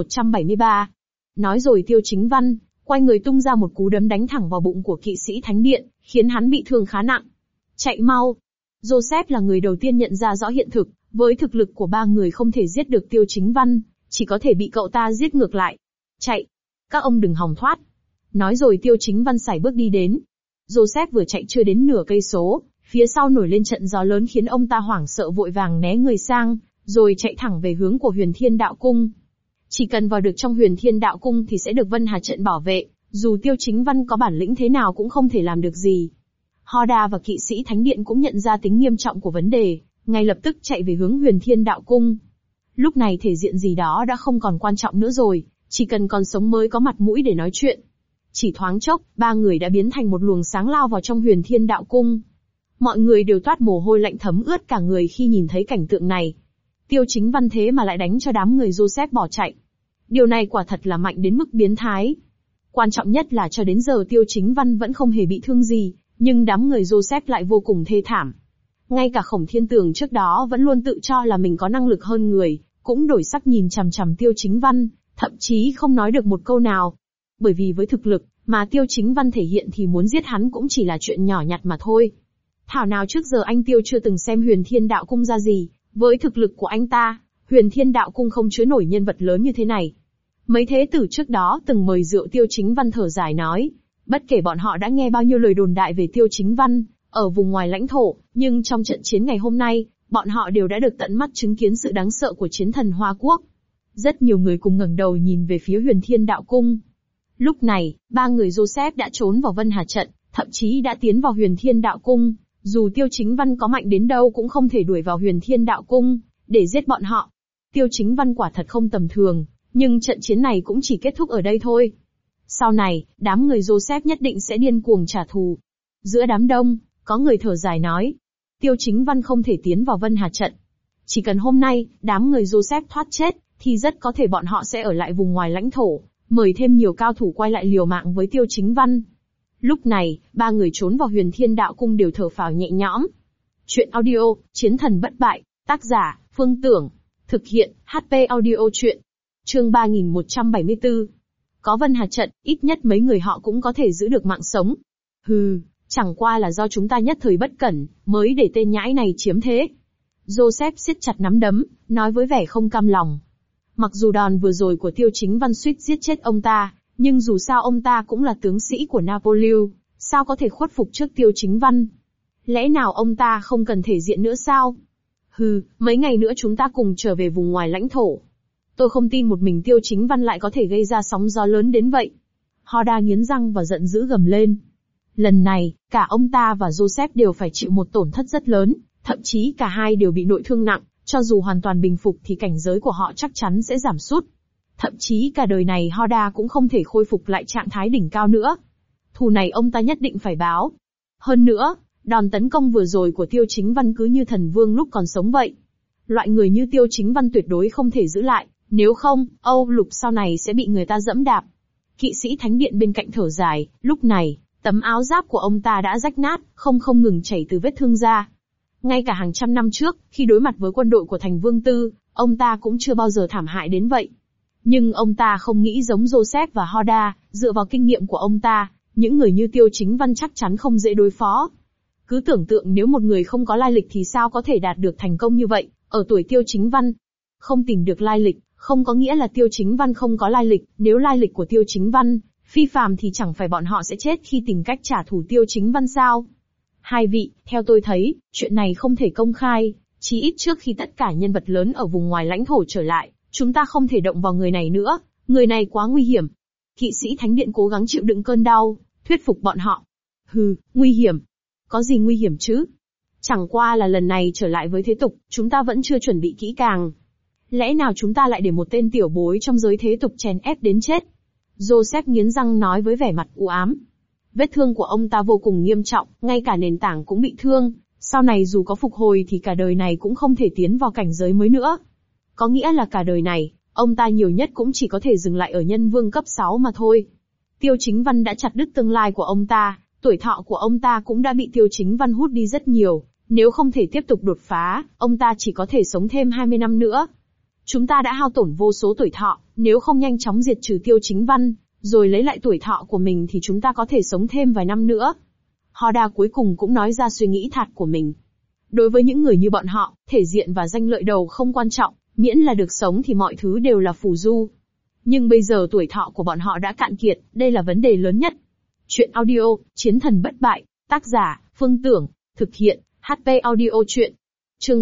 3173. Nói rồi Tiêu Chính Văn, quay người tung ra một cú đấm đánh thẳng vào bụng của kỵ sĩ Thánh Điện, khiến hắn bị thương khá nặng. Chạy mau! Joseph là người đầu tiên nhận ra rõ hiện thực, với thực lực của ba người không thể giết được Tiêu Chính Văn, chỉ có thể bị cậu ta giết ngược lại. Chạy! Các ông đừng hòng thoát! Nói rồi Tiêu Chính Văn sải bước đi đến. Joseph vừa chạy chưa đến nửa cây số, phía sau nổi lên trận gió lớn khiến ông ta hoảng sợ vội vàng né người sang, rồi chạy thẳng về hướng của Huyền Thiên Đạo Cung. Chỉ cần vào được trong Huyền Thiên Đạo Cung thì sẽ được Vân Hà trận bảo vệ, dù Tiêu Chính Văn có bản lĩnh thế nào cũng không thể làm được gì. Hoda và kỵ sĩ Thánh Điện cũng nhận ra tính nghiêm trọng của vấn đề, ngay lập tức chạy về hướng Huyền Thiên Đạo Cung. Lúc này thể diện gì đó đã không còn quan trọng nữa rồi, chỉ cần còn sống mới có mặt mũi để nói chuyện. Chỉ thoáng chốc, ba người đã biến thành một luồng sáng lao vào trong Huyền Thiên Đạo Cung. Mọi người đều toát mồ hôi lạnh thấm ướt cả người khi nhìn thấy cảnh tượng này. Tiêu Chính Văn thế mà lại đánh cho đám người Joseph bỏ chạy. Điều này quả thật là mạnh đến mức biến thái. Quan trọng nhất là cho đến giờ Tiêu Chính Văn vẫn không hề bị thương gì, nhưng đám người Joseph lại vô cùng thê thảm. Ngay cả Khổng Thiên Tường trước đó vẫn luôn tự cho là mình có năng lực hơn người, cũng đổi sắc nhìn chằm chằm Tiêu Chính Văn, thậm chí không nói được một câu nào. Bởi vì với thực lực mà Tiêu Chính Văn thể hiện thì muốn giết hắn cũng chỉ là chuyện nhỏ nhặt mà thôi. Thảo nào trước giờ anh Tiêu chưa từng xem Huyền Thiên Đạo Cung ra gì, với thực lực của anh ta, Huyền Thiên Đạo Cung không chứa nổi nhân vật lớn như thế này. Mấy thế tử trước đó từng mời rượu Tiêu Chính Văn thở dài nói, bất kể bọn họ đã nghe bao nhiêu lời đồn đại về Tiêu Chính Văn, ở vùng ngoài lãnh thổ, nhưng trong trận chiến ngày hôm nay, bọn họ đều đã được tận mắt chứng kiến sự đáng sợ của chiến thần Hoa Quốc. Rất nhiều người cùng ngẩng đầu nhìn về phía Huyền Thiên Đạo Cung. Lúc này, ba người Joseph đã trốn vào Vân Hà trận, thậm chí đã tiến vào Huyền Thiên Đạo Cung. Dù Tiêu Chính Văn có mạnh đến đâu cũng không thể đuổi vào Huyền Thiên Đạo Cung, để giết bọn họ. Tiêu Chính Văn quả thật không tầm thường, nhưng trận chiến này cũng chỉ kết thúc ở đây thôi. Sau này, đám người Joseph nhất định sẽ điên cuồng trả thù. Giữa đám đông, có người thở dài nói, Tiêu Chính Văn không thể tiến vào Vân Hà trận. Chỉ cần hôm nay, đám người Joseph thoát chết, thì rất có thể bọn họ sẽ ở lại vùng ngoài lãnh thổ, mời thêm nhiều cao thủ quay lại liều mạng với Tiêu Chính Văn. Lúc này, ba người trốn vào Huyền Thiên Đạo Cung đều thở phào nhẹ nhõm. Chuyện audio, Chiến thần bất bại, tác giả, Phương Tưởng. Thực hiện, HP Audio Chuyện. Chương 3174. Có Vân Hà trận, ít nhất mấy người họ cũng có thể giữ được mạng sống. Hừ, chẳng qua là do chúng ta nhất thời bất cẩn, mới để tên nhãi này chiếm thế. Joseph siết chặt nắm đấm, nói với vẻ không cam lòng. Mặc dù đòn vừa rồi của Tiêu Chính Văn suýt giết chết ông ta, nhưng dù sao ông ta cũng là tướng sĩ của Napoleon, sao có thể khuất phục trước Tiêu Chính Văn? Lẽ nào ông ta không cần thể diện nữa sao? Hừ, mấy ngày nữa chúng ta cùng trở về vùng ngoài lãnh thổ. Tôi không tin một mình Tiêu Chính Văn lại có thể gây ra sóng gió lớn đến vậy. Hoda nghiến răng và giận dữ gầm lên. Lần này, cả ông ta và Joseph đều phải chịu một tổn thất rất lớn, thậm chí cả hai đều bị nội thương nặng, cho dù hoàn toàn bình phục thì cảnh giới của họ chắc chắn sẽ giảm sút. Thậm chí cả đời này Hoda cũng không thể khôi phục lại trạng thái đỉnh cao nữa. Thù này ông ta nhất định phải báo. Hơn nữa, đòn tấn công vừa rồi của Tiêu Chính Văn cứ như thần vương lúc còn sống vậy. Loại người như Tiêu Chính Văn tuyệt đối không thể giữ lại, nếu không, Âu Lục sau này sẽ bị người ta dẫm đạp. Kỵ sĩ thánh điện bên cạnh thở dài, lúc này, tấm áo giáp của ông ta đã rách nát, không ngừng chảy từ vết thương ra. Ngay cả hàng trăm năm trước, khi đối mặt với quân đội của thành Vương Tư, ông ta cũng chưa bao giờ thảm hại đến vậy. Nhưng ông ta không nghĩ giống Joseph và Hoda, dựa vào kinh nghiệm của ông ta, những người như Tiêu Chính Văn chắc chắn không dễ đối phó. Cứ tưởng tượng nếu một người không có lai lịch thì sao có thể đạt được thành công như vậy, ở tuổi Tiêu Chính Văn. Không tìm được lai lịch, không có nghĩa là Tiêu Chính Văn không có lai lịch, nếu lai lịch của Tiêu Chính Văn phi phàm thì chẳng phải bọn họ sẽ chết khi tìm cách trả thù Tiêu Chính Văn sao? Hai vị, theo tôi thấy, chuyện này không thể công khai, chí ít trước khi tất cả nhân vật lớn ở vùng ngoài lãnh thổ trở lại, chúng ta không thể động vào người này nữa, người này quá nguy hiểm. Kỵ sĩ thánh điện cố gắng chịu đựng cơn đau, thuyết phục bọn họ. Hừ, nguy hiểm. Có gì nguy hiểm chứ? Chẳng qua là lần này trở lại với thế tục, chúng ta vẫn chưa chuẩn bị kỹ càng. Lẽ nào chúng ta lại để một tên tiểu bối trong giới thế tục chèn ép đến chết? Joseph nghiến răng nói với vẻ mặt u ám. Vết thương của ông ta vô cùng nghiêm trọng, ngay cả nền tảng cũng bị thương, sau này dù có phục hồi thì cả đời này cũng không thể tiến vào cảnh giới mới nữa. Có nghĩa là cả đời này, ông ta nhiều nhất cũng chỉ có thể dừng lại ở nhân vương cấp 6 mà thôi. Tiêu Chính Văn đã chặt đứt tương lai của ông ta, tuổi thọ của ông ta cũng đã bị Tiêu Chính Văn hút đi rất nhiều, nếu không thể tiếp tục đột phá, ông ta chỉ có thể sống thêm 20 năm nữa. Chúng ta đã hao tổn vô số tuổi thọ, nếu không nhanh chóng diệt trừ Tiêu Chính Văn, rồi lấy lại tuổi thọ của mình thì chúng ta có thể sống thêm vài năm nữa. Hoda cuối cùng cũng nói ra suy nghĩ thật của mình. Đối với những người như bọn họ, thể diện và danh lợi đầu không quan trọng, miễn là được sống thì mọi thứ đều là phù du. Nhưng bây giờ tuổi thọ của bọn họ đã cạn kiệt, đây là vấn đề lớn nhất. Chuyện audio, Chiến thần bất bại, tác giả, Phương Tưởng, thực hiện, HP Audio Chuyện. Chương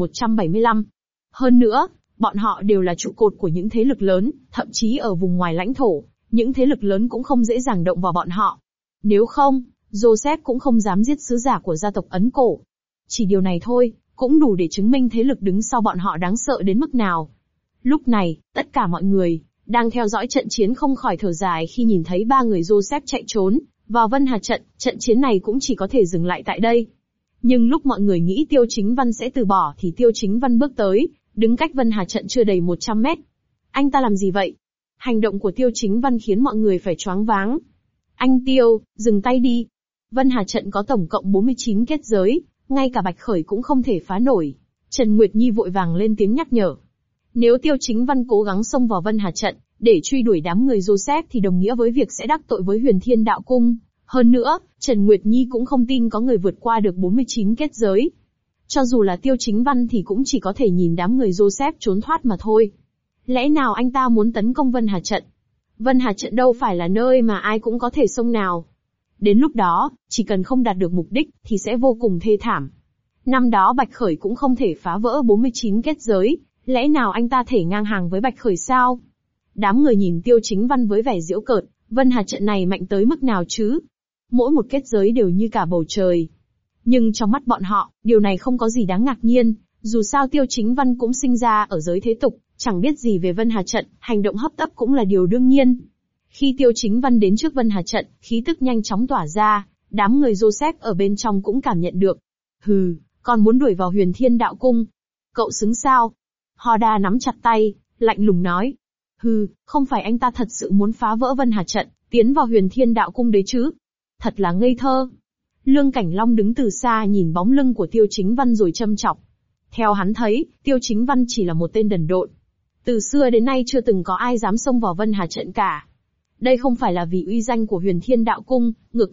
3175. Hơn nữa, bọn họ đều là trụ cột của những thế lực lớn, thậm chí ở vùng ngoài lãnh thổ, những thế lực lớn cũng không dễ dàng động vào bọn họ. Nếu không, Joseph cũng không dám giết sứ giả của gia tộc Ấn Cổ. Chỉ điều này thôi, cũng đủ để chứng minh thế lực đứng sau bọn họ đáng sợ đến mức nào. Lúc này, tất cả mọi người đang theo dõi trận chiến không khỏi thở dài khi nhìn thấy ba người Joseph chạy trốn vào Vân Hà trận, trận chiến này cũng chỉ có thể dừng lại tại đây. Nhưng lúc mọi người nghĩ Tiêu Chính Văn sẽ từ bỏ thì Tiêu Chính Văn bước tới, đứng cách Vân Hà trận chưa đầy 100 mét. Anh ta làm gì vậy? Hành động của Tiêu Chính Văn khiến mọi người phải choáng váng. Anh Tiêu, dừng tay đi. Vân Hà trận có tổng cộng 49 kết giới, ngay cả Bạch Khởi cũng không thể phá nổi. Trần Nguyệt Nhi vội vàng lên tiếng nhắc nhở. Nếu Tiêu Chính Văn cố gắng xông vào Vân Hà trận, để truy đuổi đám người Joseph thì đồng nghĩa với việc sẽ đắc tội với Huyền Thiên Đạo Cung. Hơn nữa, Trần Nguyệt Nhi cũng không tin có người vượt qua được 49 kết giới. Cho dù là Tiêu Chính Văn thì cũng chỉ có thể nhìn đám người Joseph trốn thoát mà thôi. Lẽ nào anh ta muốn tấn công Vân Hà trận? Vân Hà trận đâu phải là nơi mà ai cũng có thể xông nào. Đến lúc đó, chỉ cần không đạt được mục đích thì sẽ vô cùng thê thảm. Năm đó Bạch Khởi cũng không thể phá vỡ 49 kết giới, lẽ nào anh ta thể ngang hàng với Bạch Khởi sao? Đám người nhìn Tiêu Chính Văn với vẻ giễu cợt, Vân Hà trận này mạnh tới mức nào chứ? Mỗi một kết giới đều như cả bầu trời. Nhưng trong mắt bọn họ, điều này không có gì đáng ngạc nhiên, dù sao Tiêu Chính Văn cũng sinh ra ở giới thế tục, chẳng biết gì về Vân Hà trận, hành động hấp tấp cũng là điều đương nhiên. Khi Tiêu Chính Văn đến trước Vân Hà trận, khí tức nhanh chóng tỏa ra, đám người Joseph ở bên trong cũng cảm nhận được. Hừ, còn muốn đuổi vào Huyền Thiên Đạo Cung? Cậu xứng sao? Hoda nắm chặt tay, lạnh lùng nói. Hừ, không phải anh ta thật sự muốn phá vỡ Vân Hà trận, tiến vào Huyền Thiên Đạo Cung đấy chứ? Thật là ngây thơ. Lương Cảnh Long đứng từ xa nhìn bóng lưng của Tiêu Chính Văn rồi châm chọc. Theo hắn thấy, Tiêu Chính Văn chỉ là một tên đần độn. Từ xưa đến nay chưa từng có ai dám xông vào Vân Hà trận cả. Đây không phải là vì uy danh của Huyền Thiên Đạo Cung, ngược lại,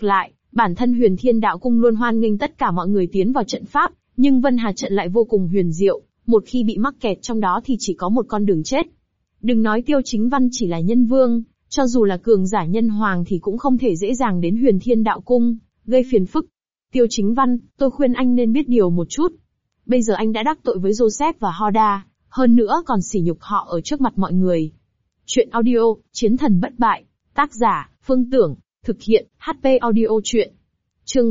Bản thân Huyền Thiên Đạo Cung luôn hoan nghênh tất cả mọi người tiến vào trận pháp, nhưng Vân Hà trận lại vô cùng huyền diệu, một khi bị mắc kẹt trong đó thì chỉ có một con đường chết. Đừng nói Tiêu Chính Văn chỉ là nhân vương, cho dù là cường giả nhân hoàng thì cũng không thể dễ dàng đến Huyền Thiên Đạo Cung, gây phiền phức. Tiêu Chính Văn, tôi khuyên anh nên biết điều một chút. Bây giờ anh đã đắc tội với Joseph và Hoda, hơn nữa còn sỉ nhục họ ở trước mặt mọi người. Chuyện audio, Chiến thần bất bại. Tác giả, Phương Tưởng. Thực hiện, HP audio chuyện. Chương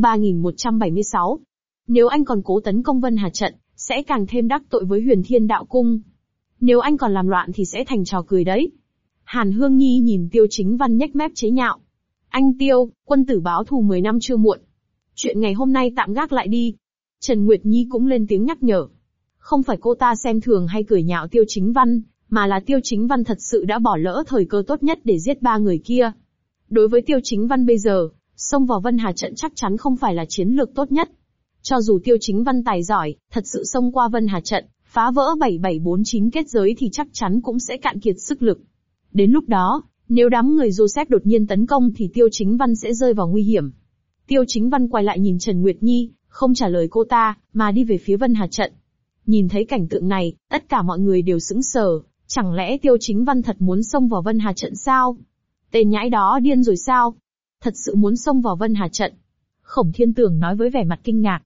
3176. Nếu anh còn cố tấn công Vân Hà trận, sẽ càng thêm đắc tội với Huyền Thiên Đạo Cung. Nếu anh còn làm loạn thì sẽ thành trò cười đấy. Hàn Hương Nhi nhìn Tiêu Chính Văn nhếch mép chế nhạo. Anh Tiêu, quân tử báo thù 10 năm chưa muộn. Chuyện ngày hôm nay tạm gác lại đi. Trần Nguyệt Nhi cũng lên tiếng nhắc nhở. Không phải cô ta xem thường hay cười nhạo Tiêu Chính Văn, mà là Tiêu Chính Văn thật sự đã bỏ lỡ thời cơ tốt nhất để giết 3 người kia. Đối với Tiêu Chính Văn bây giờ, xông vào Vân Hà trận chắc chắn không phải là chiến lược tốt nhất. Cho dù Tiêu Chính Văn tài giỏi, thật sự xông qua Vân Hà trận, phá vỡ 7749 kết giới thì chắc chắn cũng sẽ cạn kiệt sức lực. Đến lúc đó, nếu đám người Joseph đột nhiên tấn công thì Tiêu Chính Văn sẽ rơi vào nguy hiểm. Tiêu Chính Văn quay lại nhìn Trần Nguyệt Nhi, không trả lời cô ta, mà đi về phía Vân Hà trận. Nhìn thấy cảnh tượng này, tất cả mọi người đều sững sờ, chẳng lẽ Tiêu Chính Văn thật muốn xông vào Vân Hà trận sao? Tên nhãi đó điên rồi sao? Thật sự muốn xông vào Vân Hà trận? Khổng Thiên Tường nói với vẻ mặt kinh ngạc.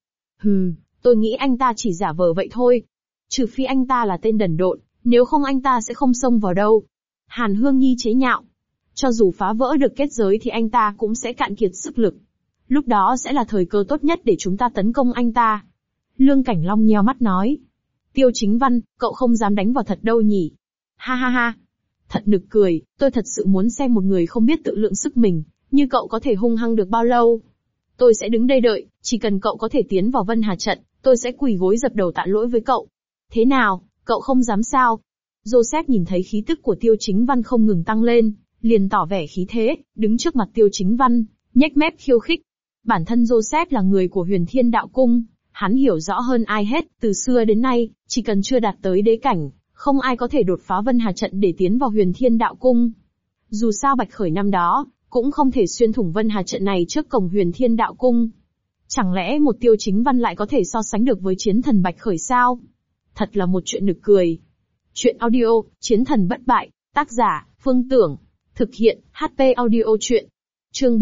Tôi nghĩ anh ta chỉ giả vờ vậy thôi. Trừ phi anh ta là tên đần độn, nếu không anh ta sẽ không xông vào đâu. Hàn Hương Nhi chế nhạo. Cho dù phá vỡ được kết giới thì anh ta cũng sẽ cạn kiệt sức lực. Lúc đó sẽ là thời cơ tốt nhất để chúng ta tấn công anh ta. Lương Cảnh Long nheo mắt nói. Tiêu Chính Văn, cậu không dám đánh vào thật đâu nhỉ? Ha ha ha. Thật nực cười, tôi thật sự muốn xem một người không biết tự lượng sức mình, như cậu có thể hung hăng được bao lâu. Tôi sẽ đứng đây đợi, chỉ cần cậu có thể tiến vào Vân Hà trận, tôi sẽ quỳ gối dập đầu tạ lỗi với cậu. Thế nào, cậu không dám sao? Joseph nhìn thấy khí tức của Tiêu Chính Văn không ngừng tăng lên, liền tỏ vẻ khí thế, đứng trước mặt Tiêu Chính Văn, nhếch mép khiêu khích. Bản thân Joseph là người của Huyền Thiên Đạo Cung, hắn hiểu rõ hơn ai hết, từ xưa đến nay, chỉ cần chưa đạt tới đế cảnh, không ai có thể đột phá Vân Hà trận để tiến vào Huyền Thiên Đạo Cung. Dù sao Bạch Khởi năm đó, cũng không thể xuyên thủng Vân Hà trận này trước cổng Huyền Thiên Đạo Cung. Chẳng lẽ một Tiêu Chính Văn lại có thể so sánh được với chiến thần Bạch Khởi sao? Thật là một chuyện nực cười. Chuyện audio, Chiến thần bất bại, tác giả, Phương Tưởng. Thực hiện, HP audio chuyện. Chương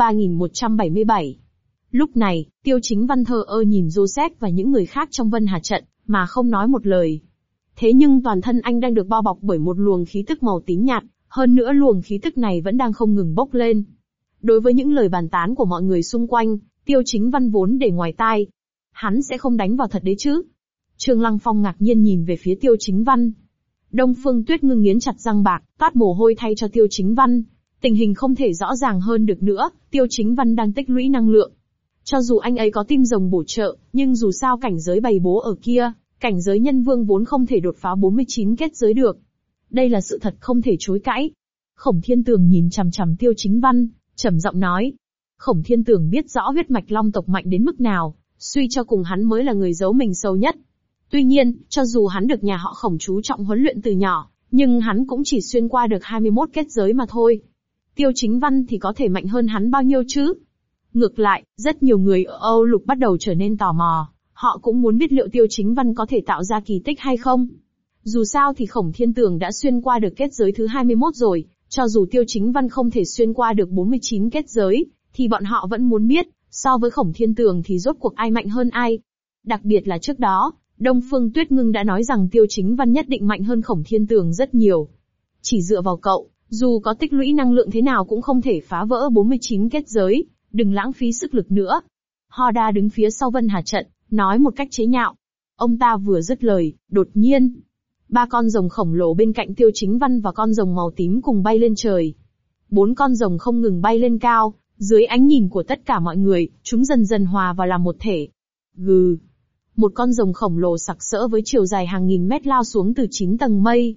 3177. Lúc này, Tiêu Chính Văn thờ ơ nhìn Joseph và những người khác trong Vân Hà trận, mà không nói một lời. Thế nhưng toàn thân anh đang được bao bọc bởi một luồng khí tức màu tím nhạt, hơn nữa luồng khí tức này vẫn đang không ngừng bốc lên. Đối với những lời bàn tán của mọi người xung quanh, Tiêu Chính Văn vốn để ngoài tai. Hắn sẽ không đánh vào thật đấy chứ? Trương Lăng Phong ngạc nhiên nhìn về phía Tiêu Chính Văn. Đông Phương Tuyết Ngưng nghiến chặt răng bạc, toát mồ hôi thay cho Tiêu Chính Văn. Tình hình không thể rõ ràng hơn được nữa, Tiêu Chính Văn đang tích lũy năng lượng. Cho dù anh ấy có tim rồng bổ trợ, nhưng dù sao cảnh giới bày bố ở kia, cảnh giới nhân vương vốn không thể đột phá 49 kết giới được. Đây là sự thật không thể chối cãi. Khổng Thiên Tường nhìn chằm chằm Tiêu Chính Văn, trầm giọng nói. Khổng Thiên Tường biết rõ huyết mạch Long tộc mạnh đến mức nào, suy cho cùng hắn mới là người giấu mình sâu nhất. Tuy nhiên, cho dù hắn được nhà họ Khổng chú trọng huấn luyện từ nhỏ, nhưng hắn cũng chỉ xuyên qua được 21 kết giới mà thôi. Tiêu Chính Văn thì có thể mạnh hơn hắn bao nhiêu chứ? Ngược lại, rất nhiều người ở Âu Lục bắt đầu trở nên tò mò, họ cũng muốn biết liệu Tiêu Chính Văn có thể tạo ra kỳ tích hay không. Dù sao thì Khổng Thiên Tường đã xuyên qua được kết giới thứ 21 rồi, cho dù Tiêu Chính Văn không thể xuyên qua được 49 kết giới, thì bọn họ vẫn muốn biết, so với Khổng Thiên Tường thì rốt cuộc ai mạnh hơn ai. Đặc biệt là trước đó, Đông Phương Tuyết Ngưng đã nói rằng Tiêu Chính Văn nhất định mạnh hơn Khổng Thiên Tường rất nhiều. Chỉ dựa vào cậu, dù có tích lũy năng lượng thế nào cũng không thể phá vỡ 49 kết giới, đừng lãng phí sức lực nữa. Hoda đứng phía sau Vân Hà trận, nói một cách chế nhạo. Ông ta vừa dứt lời, đột nhiên, 3 con rồng khổng lồ bên cạnh Tiêu Chính Văn và con rồng màu tím cùng bay lên trời. 4 con rồng không ngừng bay lên cao, dưới ánh nhìn của tất cả mọi người, chúng dần dần hòa vào làm một thể. Gừ. Một con rồng khổng lồ sặc sỡ với chiều dài hàng nghìn mét lao xuống từ 9 tầng mây.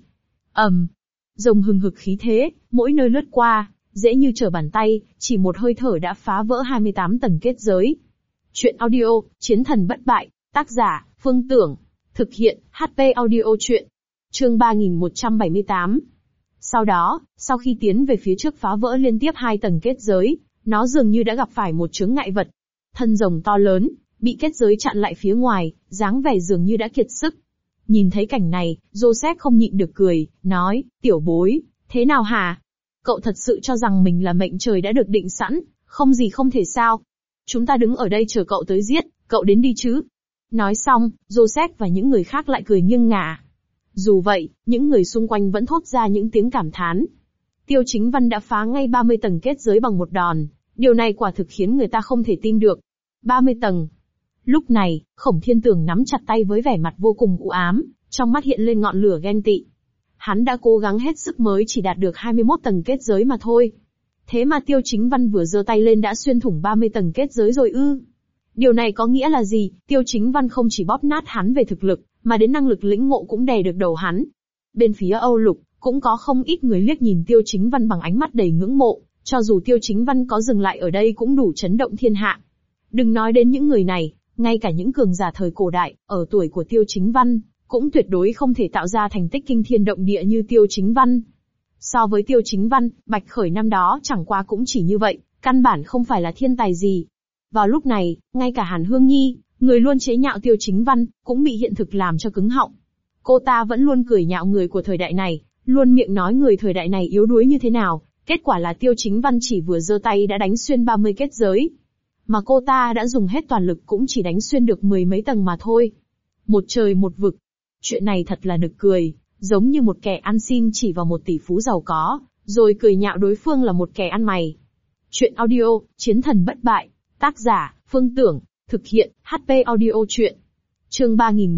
Rồng hừng hực khí thế, mỗi nơi lướt qua, dễ như trở bàn tay, chỉ một hơi thở đã phá vỡ 28 tầng kết giới. Chuyện audio, Chiến thần bất bại, tác giả, Phương Tưởng. Thực hiện, HP audio chuyện. Chương 3178. Sau đó, sau khi tiến về phía trước phá vỡ liên tiếp 2 tầng kết giới, nó dường như đã gặp phải một chướng ngại vật. Thân rồng to lớn, bị kết giới chặn lại phía ngoài, dáng vẻ dường như đã kiệt sức. Nhìn thấy cảnh này, Joseph không nhịn được cười, nói, tiểu bối, thế nào hả? Cậu thật sự cho rằng mình là mệnh trời đã được định sẵn, không gì không thể sao? Chúng ta đứng ở đây chờ cậu tới giết, cậu đến đi chứ? Nói xong, Joseph và những người khác lại cười nghiêng ngả. Dù vậy, những người xung quanh vẫn thốt ra những tiếng cảm thán. Tiêu Chính Văn đã phá ngay 30 tầng kết giới bằng một đòn. Điều này quả thực khiến người ta không thể tin được. 30 tầng. Lúc này, Khổng Thiên Tường nắm chặt tay với vẻ mặt vô cùng u ám, trong mắt hiện lên ngọn lửa ghen tị. Hắn đã cố gắng hết sức mới chỉ đạt được 21 tầng kết giới mà thôi. Thế mà Tiêu Chính Văn vừa giơ tay lên đã xuyên thủng 30 tầng kết giới rồi ư? Điều này có nghĩa là gì? Tiêu Chính Văn không chỉ bóp nát hắn về thực lực, mà đến năng lực lĩnh ngộ cũng đè được đầu hắn. Bên phía Âu Lục, cũng có không ít người liếc nhìn Tiêu Chính Văn bằng ánh mắt đầy ngưỡng mộ, cho dù Tiêu Chính Văn có dừng lại ở đây cũng đủ chấn động thiên hạ. Đừng nói đến những người này, ngay cả những cường giả thời cổ đại, ở tuổi của Tiêu Chính Văn, cũng tuyệt đối không thể tạo ra thành tích kinh thiên động địa như Tiêu Chính Văn. So với Tiêu Chính Văn, Bạch Khởi năm đó chẳng qua cũng chỉ như vậy, căn bản không phải là thiên tài gì. Vào lúc này, ngay cả Hàn Hương Nhi, người luôn chế nhạo Tiêu Chính Văn, cũng bị hiện thực làm cho cứng họng. Cô ta vẫn luôn cười nhạo người của thời đại này, luôn miệng nói người thời đại này yếu đuối như thế nào, kết quả là Tiêu Chính Văn chỉ vừa giơ tay đã đánh xuyên 30 kết giới. Mà cô ta đã dùng hết toàn lực cũng chỉ đánh xuyên được 10 mấy tầng mà thôi. Một trời một vực. Chuyện này thật là nực cười, giống như một kẻ ăn xin chỉ vào một tỷ phú giàu có, rồi cười nhạo đối phương là một kẻ ăn mày. Chuyện audio, Chiến thần bất bại. Tác giả, Phương Tưởng. Thực hiện, HP Audio Chuyện. Chương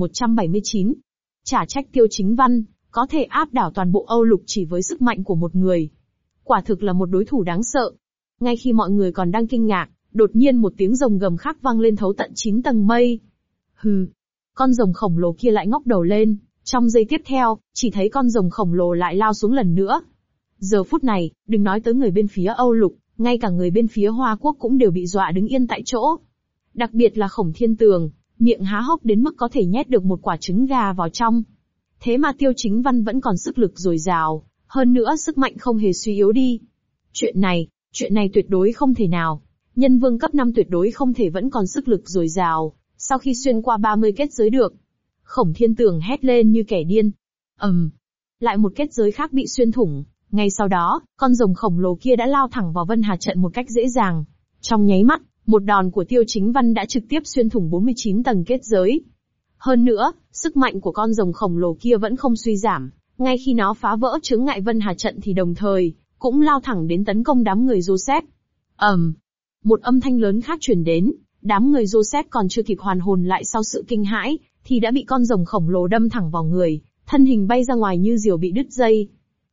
3179. Chả trách Tiêu Chính Văn, có thể áp đảo toàn bộ Âu Lục chỉ với sức mạnh của một người. Quả thực là một đối thủ đáng sợ. Ngay khi mọi người còn đang kinh ngạc, đột nhiên một tiếng rồng gầm khác vang lên thấu tận 9 tầng mây. Hừ. Con rồng khổng lồ kia lại ngóc đầu lên, trong giây tiếp theo, chỉ thấy con rồng khổng lồ lại lao xuống lần nữa. Giờ phút này, đừng nói tới người bên phía Âu Lục, ngay cả người bên phía Hoa Quốc cũng đều bị dọa đứng yên tại chỗ. Đặc biệt là Khổng Thiên Tường, miệng há hốc đến mức có thể nhét được một quả trứng gà vào trong. Thế mà Tiêu Chính Văn vẫn còn sức lực dồi dào, hơn nữa sức mạnh không hề suy yếu đi. Chuyện này tuyệt đối không thể nào. Nhân vương cấp 5 tuyệt đối không thể vẫn còn sức lực dồi dào, sau khi xuyên qua 30 kết giới được. Khổng Thiên Tường hét lên như kẻ điên. Lại một kết giới khác bị xuyên thủng. Ngay sau đó, con rồng khổng lồ kia đã lao thẳng vào Vân Hà trận một cách dễ dàng. Trong nháy mắt, một đòn của Tiêu Chính Văn đã trực tiếp xuyên thủng 49 tầng kết giới. Hơn nữa, sức mạnh của con rồng khổng lồ kia vẫn không suy giảm. Ngay khi nó phá vỡ chướng ngại Vân Hà trận thì đồng thời, cũng lao thẳng đến tấn công đám người Joseph. Một âm thanh lớn khác truyền đến, đám người Joseph còn chưa kịp hoàn hồn lại sau sự kinh hãi, thì đã bị con rồng khổng lồ đâm thẳng vào người, thân hình bay ra ngoài như diều bị đứt dây.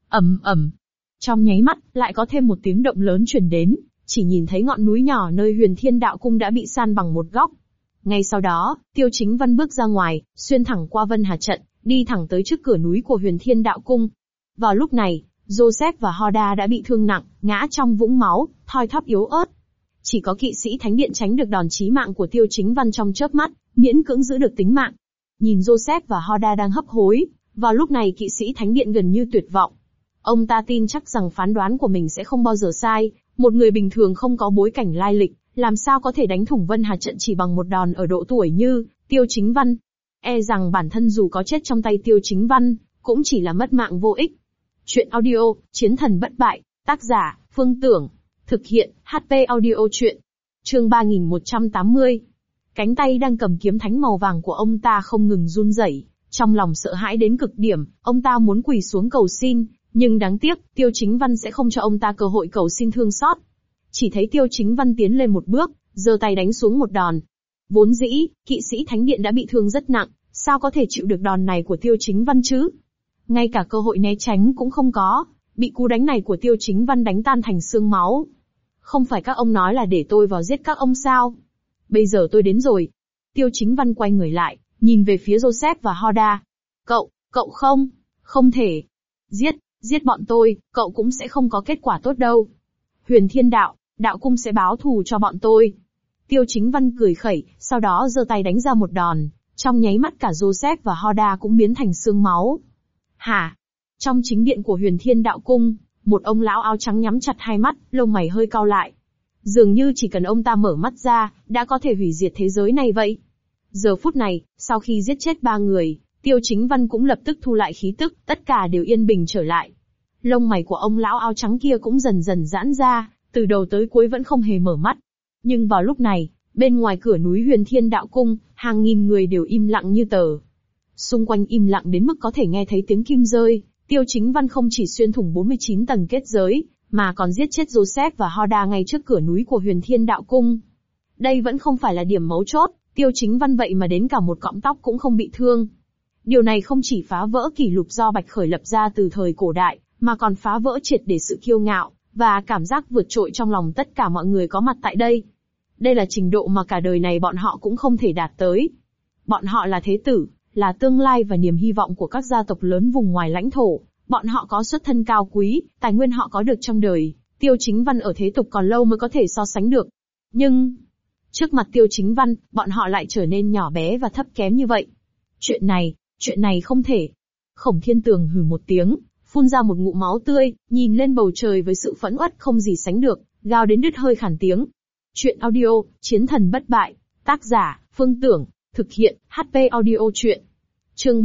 Trong nháy mắt, lại có thêm một tiếng động lớn truyền đến, chỉ nhìn thấy ngọn núi nhỏ nơi Huyền Thiên Đạo Cung đã bị san bằng một góc. Ngay sau đó, Tiêu Chính Văn bước ra ngoài, xuyên thẳng qua Vân Hà trận, đi thẳng tới trước cửa núi của Huyền Thiên Đạo Cung. Vào lúc này, Joseph và Hoda đã bị thương nặng, ngã trong vũng máu, thoi thóp yếu ớt. Chỉ có kỵ sĩ Thánh Điện tránh được đòn chí mạng của Tiêu Chính Văn trong chớp mắt, miễn cưỡng giữ được tính mạng. Nhìn Joseph và Hoda đang hấp hối, vào lúc này kỵ sĩ Thánh Điện gần như tuyệt vọng. Ông ta tin chắc rằng phán đoán của mình sẽ không bao giờ sai, một người bình thường không có bối cảnh lai lịch, làm sao có thể đánh thủng Vân Hà trận chỉ bằng một đòn ở độ tuổi như Tiêu Chính Văn. E rằng bản thân dù có chết trong tay Tiêu Chính Văn, cũng chỉ là mất mạng vô ích. Chuyện audio, Chiến thần bất bại, tác giả, Phương Tưởng. Thực hiện, HP Audio Chuyện. Chương 3180. Cánh tay đang cầm kiếm thánh màu vàng của ông ta không ngừng run rẩy, trong lòng sợ hãi đến cực điểm, ông ta muốn quỳ xuống cầu xin, nhưng đáng tiếc, Tiêu Chính Văn sẽ không cho ông ta cơ hội cầu xin thương xót. Chỉ thấy Tiêu Chính Văn tiến lên một bước, giơ tay đánh xuống một đòn. Vốn dĩ, kỵ sĩ Thánh Điện đã bị thương rất nặng, sao có thể chịu được đòn này của Tiêu Chính Văn chứ? Ngay cả cơ hội né tránh cũng không có, bị cú đánh này của Tiêu Chính Văn đánh tan thành xương máu. Không phải các ông nói là để tôi vào giết các ông sao? Bây giờ tôi đến rồi. Tiêu Chính Văn quay người lại, nhìn về phía Joseph và Hoda. Cậu không thể. Giết bọn tôi, cậu cũng sẽ không có kết quả tốt đâu. Huyền Thiên Đạo Cung sẽ báo thù cho bọn tôi. Tiêu Chính Văn cười khẩy, sau đó giơ tay đánh ra một đòn, trong nháy mắt cả Joseph và Hoda cũng biến thành xương máu. Hả? Trong chính điện của Huyền Thiên Đạo Cung, một ông lão áo trắng nhắm chặt hai mắt, lông mày hơi cau lại. Dường như chỉ cần ông ta mở mắt ra, đã có thể hủy diệt thế giới này vậy. Giờ phút này, sau khi giết chết 3 người, Tiêu Chính Văn cũng lập tức thu lại khí tức, tất cả đều yên bình trở lại. Lông mày của ông lão áo trắng kia cũng dần dần giãn ra, từ đầu tới cuối vẫn không hề mở mắt. Nhưng vào lúc này, bên ngoài cửa núi Huyền Thiên Đạo Cung, hàng nghìn người đều im lặng như tờ. Xung quanh im lặng đến mức có thể nghe thấy tiếng kim rơi. Tiêu Chính Văn không chỉ xuyên thủng 49 tầng kết giới, mà còn giết chết Joseph và Hoda ngay trước cửa núi của Huyền Thiên Đạo Cung. Đây vẫn không phải là điểm mấu chốt, Tiêu Chính Văn vậy mà đến cả một cọng tóc cũng không bị thương. Điều này không chỉ phá vỡ kỷ lục do Bạch Khởi lập ra từ thời cổ đại, mà còn phá vỡ triệt để sự kiêu ngạo, và cảm giác vượt trội trong lòng tất cả mọi người có mặt tại đây. Đây là trình độ mà cả đời này bọn họ cũng không thể đạt tới. Bọn họ là thế tử, là tương lai và niềm hy vọng của các gia tộc lớn vùng ngoài lãnh thổ. Bọn họ có xuất thân cao quý, tài nguyên họ có được trong đời, Tiêu Chính Văn ở thế tục còn lâu mới có thể so sánh được. Nhưng, trước mặt Tiêu Chính Văn, bọn họ lại trở nên nhỏ bé và thấp kém như vậy. Chuyện này không thể. Khổng Thiên Tường hừ một tiếng, phun ra một ngụm máu tươi, nhìn lên bầu trời với sự phẫn uất không gì sánh được, gào đến đứt hơi khản tiếng. Chuyện audio, Chiến thần bất bại, tác giả, Phương Tưởng, thực hiện, HP audio chuyện. Chương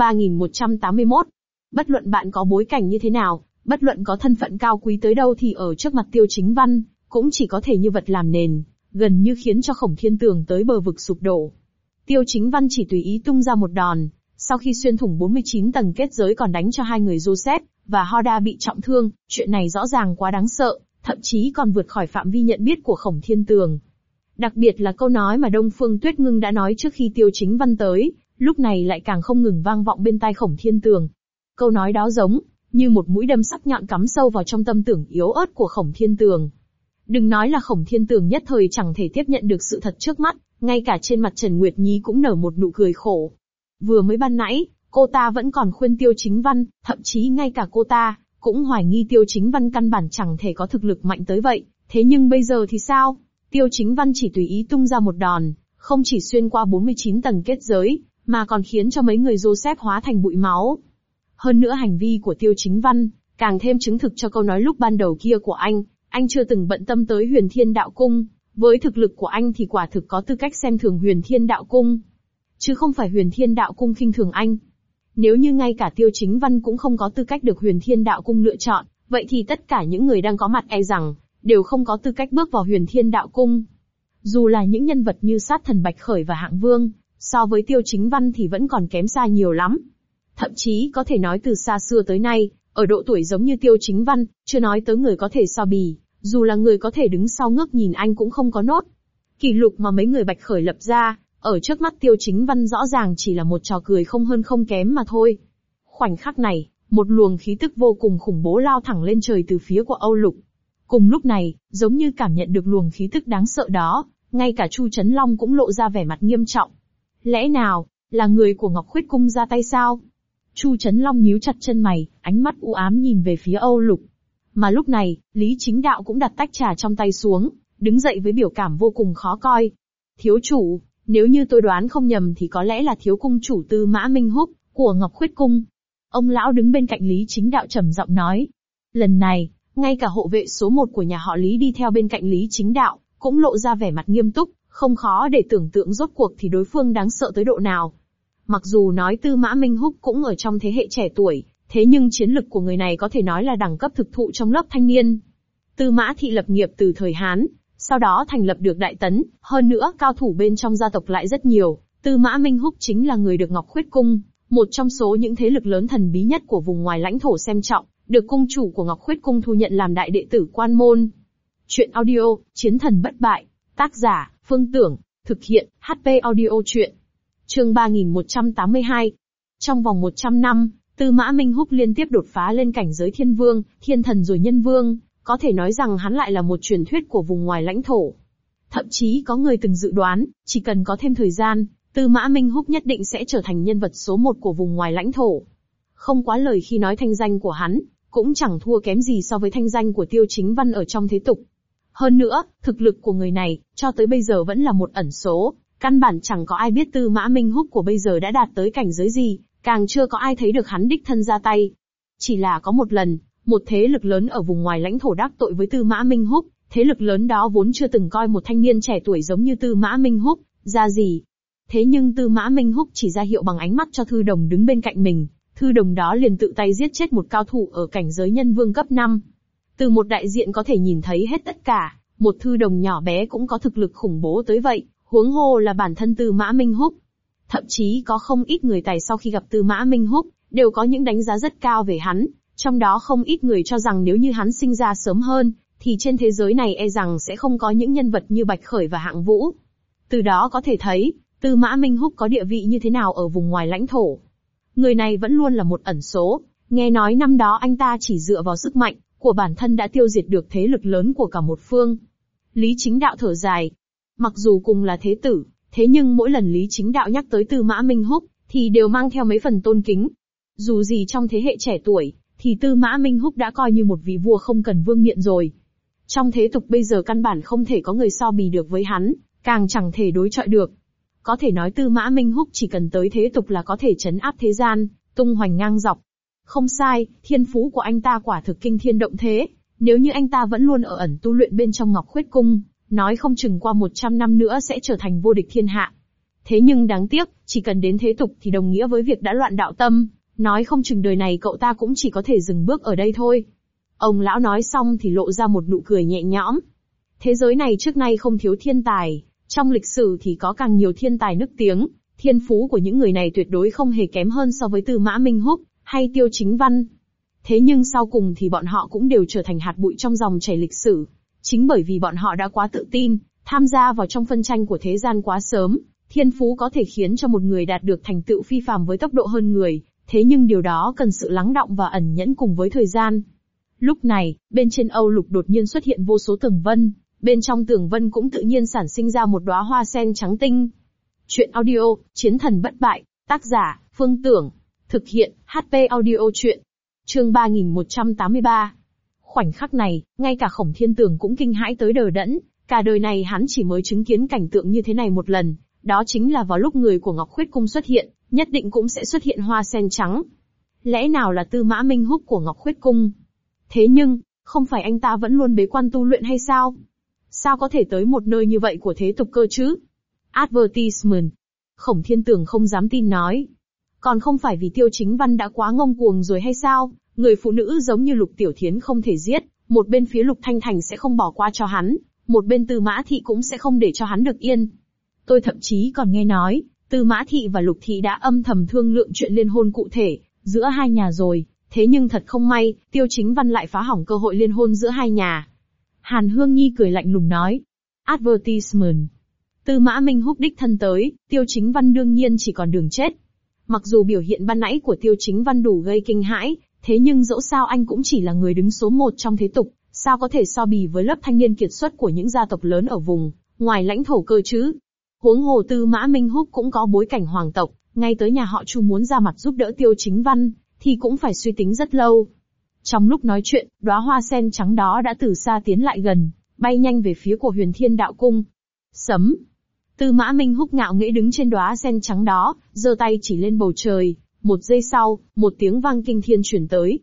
3181. Bất luận bạn có bối cảnh như thế nào, bất luận có thân phận cao quý tới đâu thì ở trước mặt Tiêu Chính Văn, cũng chỉ có thể như vật làm nền, gần như khiến cho Khổng Thiên Tường tới bờ vực sụp đổ. Tiêu Chính Văn chỉ tùy ý tung ra một đòn, sau khi xuyên thủng 49 tầng kết giới còn đánh cho 2 người Joseph và Hoda bị trọng thương, chuyện này rõ ràng quá đáng sợ, thậm chí còn vượt khỏi phạm vi nhận biết của Khổng Thiên Tường. Đặc biệt là câu nói mà Đông Phương Tuyết Ngưng đã nói trước khi Tiêu Chính Văn tới, lúc này lại càng không ngừng vang vọng bên tai Khổng Thiên Tường. Câu nói đó giống như một mũi đâm sắc nhọn cắm sâu vào trong tâm tưởng yếu ớt của Khổng Thiên Tường. Đừng nói là Khổng Thiên Tường nhất thời chẳng thể tiếp nhận được sự thật trước mắt, ngay cả trên mặt Trần Nguyệt Nhi cũng nở một nụ cười khổ. Vừa mới ban nãy, cô ta vẫn còn khuyên Tiêu Chính Văn, thậm chí ngay cả cô ta cũng hoài nghi Tiêu Chính Văn căn bản chẳng thể có thực lực mạnh tới vậy. Thế nhưng bây giờ thì sao? Tiêu Chính Văn chỉ tùy ý tung ra một đòn, không chỉ xuyên qua 49 tầng kết giới, mà còn khiến cho mấy người Joseph hóa thành bụi máu. Hơn nữa hành vi của Tiêu Chính Văn, càng thêm chứng thực cho câu nói lúc ban đầu kia của anh chưa từng bận tâm tới Huyền Thiên Đạo Cung, với thực lực của anh thì quả thực có tư cách xem thường Huyền Thiên Đạo Cung. Chứ không phải Huyền Thiên Đạo Cung khinh thường anh. Nếu như ngay cả Tiêu Chính Văn cũng không có tư cách được Huyền Thiên Đạo Cung lựa chọn, vậy thì tất cả những người đang có mặt e rằng, đều không có tư cách bước vào Huyền Thiên Đạo Cung. Dù là những nhân vật như sát thần Bạch Khởi và Hạng Vương, so với Tiêu Chính Văn thì vẫn còn kém xa nhiều lắm. Thậm chí có thể nói từ xa xưa tới nay, ở độ tuổi giống như Tiêu Chính Văn, chưa nói tới người có thể so bì, dù là người có thể đứng sau ngước nhìn anh cũng không có nốt. Kỷ lục mà mấy người Bạch Khởi lập ra, ở trước mắt Tiêu Chính Văn rõ ràng chỉ là một trò cười không hơn không kém mà thôi. Khoảnh khắc này, một luồng khí tức vô cùng khủng bố lao thẳng lên trời từ phía của Âu Lục. Cùng lúc này, giống như cảm nhận được luồng khí tức đáng sợ đó, ngay cả Chu Chấn Long cũng lộ ra vẻ mặt nghiêm trọng. Lẽ nào, là người của Ngọc Khuyết Cung ra tay sao? Chu Chấn Long nhíu chặt chân mày, ánh mắt u ám nhìn về phía Âu Lục. Mà lúc này, Lý Chính Đạo cũng đặt tách trà trong tay xuống, đứng dậy với biểu cảm vô cùng khó coi. Thiếu chủ, nếu như tôi đoán không nhầm thì có lẽ là thiếu cung chủ Tư Mã Minh Húc, của Ngọc Khuyết Cung. Ông lão đứng bên cạnh Lý Chính Đạo trầm giọng nói. Lần này, ngay cả hộ vệ số 1 của nhà họ Lý đi theo bên cạnh Lý Chính Đạo, cũng lộ ra vẻ mặt nghiêm túc, không khó để tưởng tượng rốt cuộc thì đối phương đáng sợ tới độ nào. Mặc dù nói Tư Mã Minh Húc cũng ở trong thế hệ trẻ tuổi, thế nhưng chiến lực của người này có thể nói là đẳng cấp thực thụ trong lớp thanh niên. Tư Mã thị lập nghiệp từ thời Hán, sau đó thành lập được Đại Tấn, hơn nữa cao thủ bên trong gia tộc lại rất nhiều. Tư Mã Minh Húc chính là người được Ngọc Khuyết Cung, một trong số những thế lực lớn thần bí nhất của vùng ngoài lãnh thổ xem trọng, được cung chủ của Ngọc Khuyết Cung thu nhận làm đại đệ tử quan môn. Chuyện audio, Chiến thần bất bại, tác giả, Phương Tưởng, thực hiện, HP audio chuyện. Chương 3182. Trong vòng 100 năm, Tư Mã Minh Húc liên tiếp đột phá lên cảnh giới thiên vương, thiên thần rồi nhân vương, có thể nói rằng hắn lại là một truyền thuyết của vùng ngoài lãnh thổ. Thậm chí có người từng dự đoán, chỉ cần có thêm thời gian, Tư Mã Minh Húc nhất định sẽ trở thành nhân vật số 1 của vùng ngoài lãnh thổ. Không quá lời khi nói thanh danh của hắn, cũng chẳng thua kém gì so với thanh danh của Tiêu Chính Văn ở trong thế tục. Hơn nữa, thực lực của người này, cho tới bây giờ vẫn là một ẩn số, căn bản chẳng có ai biết Tư Mã Minh Húc của bây giờ đã đạt tới cảnh giới gì, càng chưa có ai thấy được hắn đích thân ra tay. Chỉ là có một lần, một thế lực lớn ở vùng ngoài lãnh thổ đắc tội với Tư Mã Minh Húc, Thế lực lớn đó vốn chưa từng coi một thanh niên trẻ tuổi giống như Tư Mã Minh Húc ra gì. Thế nhưng Tư Mã Minh Húc chỉ ra hiệu bằng ánh mắt cho thư đồng đứng bên cạnh mình, thư đồng đó liền tự tay giết chết một cao thủ ở cảnh giới nhân vương cấp 5. Từ một đại diện có thể nhìn thấy hết tất cả, một thư đồng nhỏ bé cũng có thực lực khủng bố tới vậy, huống hồ là bản thân Tư Mã Minh Húc. Thậm chí có không ít người tài sau khi gặp Tư Mã Minh Húc, đều có những đánh giá rất cao về hắn, trong đó không ít người cho rằng nếu như hắn sinh ra sớm hơn, thì trên thế giới này e rằng sẽ không có những nhân vật như Bạch Khởi và Hạng Vũ. Từ đó có thể thấy, Tư Mã Minh Húc có địa vị như thế nào ở vùng ngoài lãnh thổ. Người này vẫn luôn là một ẩn số, nghe nói năm đó anh ta chỉ dựa vào sức mạnh của bản thân đã tiêu diệt được thế lực lớn của cả một phương. Lý Chính Đạo thở dài. Mặc dù cùng là thế tử, thế nhưng mỗi lần Lý Chính Đạo nhắc tới Tư Mã Minh Húc, thì đều mang theo mấy phần tôn kính. Dù gì trong thế hệ trẻ tuổi, thì Tư Mã Minh Húc đã coi như một vị vua không cần vương miện rồi. Trong thế tục bây giờ căn bản không thể có người so bì được với hắn, càng chẳng thể đối chọi được. Có thể nói Tư Mã Minh Húc chỉ cần tới thế tục là có thể trấn áp thế gian, tung hoành ngang dọc. Không sai, thiên phú của anh ta quả thực kinh thiên động thế, nếu như anh ta vẫn luôn ở ẩn tu luyện bên trong Ngọc Khuyết Cung, nói không chừng qua 100 năm nữa sẽ trở thành vô địch thiên hạ. Thế nhưng đáng tiếc, chỉ cần đến thế tục thì đồng nghĩa với việc đã loạn đạo tâm, nói không chừng đời này cậu ta cũng chỉ có thể dừng bước ở đây thôi. Ông lão nói xong thì lộ ra một nụ cười nhẹ nhõm. Thế giới này trước nay không thiếu thiên tài, trong lịch sử thì có càng nhiều thiên tài nức tiếng, thiên phú của những người này tuyệt đối không hề kém hơn so với Tư Mã Minh Húc hay Tiêu Chính Văn. Thế nhưng sau cùng thì bọn họ cũng đều trở thành hạt bụi trong dòng chảy lịch sử. Chính bởi vì bọn họ đã quá tự tin, tham gia vào trong phân tranh của thế gian quá sớm, thiên phú có thể khiến cho một người đạt được thành tựu phi phàm với tốc độ hơn người, thế nhưng điều đó cần sự lắng đọng và ẩn nhẫn cùng với thời gian. Lúc này, bên trên Âu Lục đột nhiên xuất hiện vô số tường vân, bên trong tường vân cũng tự nhiên sản sinh ra một đóa hoa sen trắng tinh. Chuyện audio, Chiến thần bất bại, tác giả, Phương Tưởng, thực hiện, HP audio chuyện. Chương 3183. Khoảnh khắc này, ngay cả Khổng Thiên Tường cũng kinh hãi tới đờ đẫn, cả đời này hắn chỉ mới chứng kiến cảnh tượng như thế này một lần, đó chính là vào lúc người của Ngọc Khuyết Cung xuất hiện, nhất định cũng sẽ xuất hiện hoa sen trắng. Lẽ nào là Tư Mã Minh Húc của Ngọc Khuyết Cung? Thế nhưng, không phải anh ta vẫn luôn bế quan tu luyện hay sao? Sao có thể tới một nơi như vậy của thế tục cơ chứ? Advertisement. Khổng Thiên Tường không dám tin nói. Còn không phải vì Tiêu Chính Văn đã quá ngông cuồng rồi hay sao? Người phụ nữ giống như Lục Tiểu Thiến không thể giết, một bên phía Lục Thanh Thành sẽ không bỏ qua cho hắn, một bên Tư Mã Thị cũng sẽ không để cho hắn được yên. Tôi thậm chí còn nghe nói, Tư Mã Thị và Lục Thị đã âm thầm thương lượng chuyện liên hôn cụ thể giữa hai nhà rồi, thế nhưng thật không may, Tiêu Chính Văn lại phá hỏng cơ hội liên hôn giữa hai nhà. Hàn Hương Nhi cười lạnh lùng nói. Advertisement. Tư Mã Minh Húc đích thân tới, Tiêu Chính Văn đương nhiên chỉ còn đường chết. Mặc dù biểu hiện ban nãy của Tiêu Chính Văn đủ gây kinh hãi, thế nhưng dẫu sao anh cũng chỉ là người đứng số 1 trong thế tục, sao có thể so bì với lớp thanh niên kiệt xuất của những gia tộc lớn ở vùng ngoài lãnh thổ cơ chứ? Huống hồ Tư Mã Minh Húc cũng có bối cảnh hoàng tộc, ngay tới nhà họ Chu muốn ra mặt giúp đỡ Tiêu Chính Văn, thì cũng phải suy tính rất lâu. Trong lúc nói chuyện, đóa hoa sen trắng đó đã từ xa tiến lại gần, bay nhanh về phía của Huyền Thiên Đạo Cung. Sấm. Tư Mã Minh Húc ngạo nghễ đứng trên đóa sen trắng đó, giơ tay chỉ lên bầu trời. Một giây sau, một tiếng vang kinh thiên truyền tới.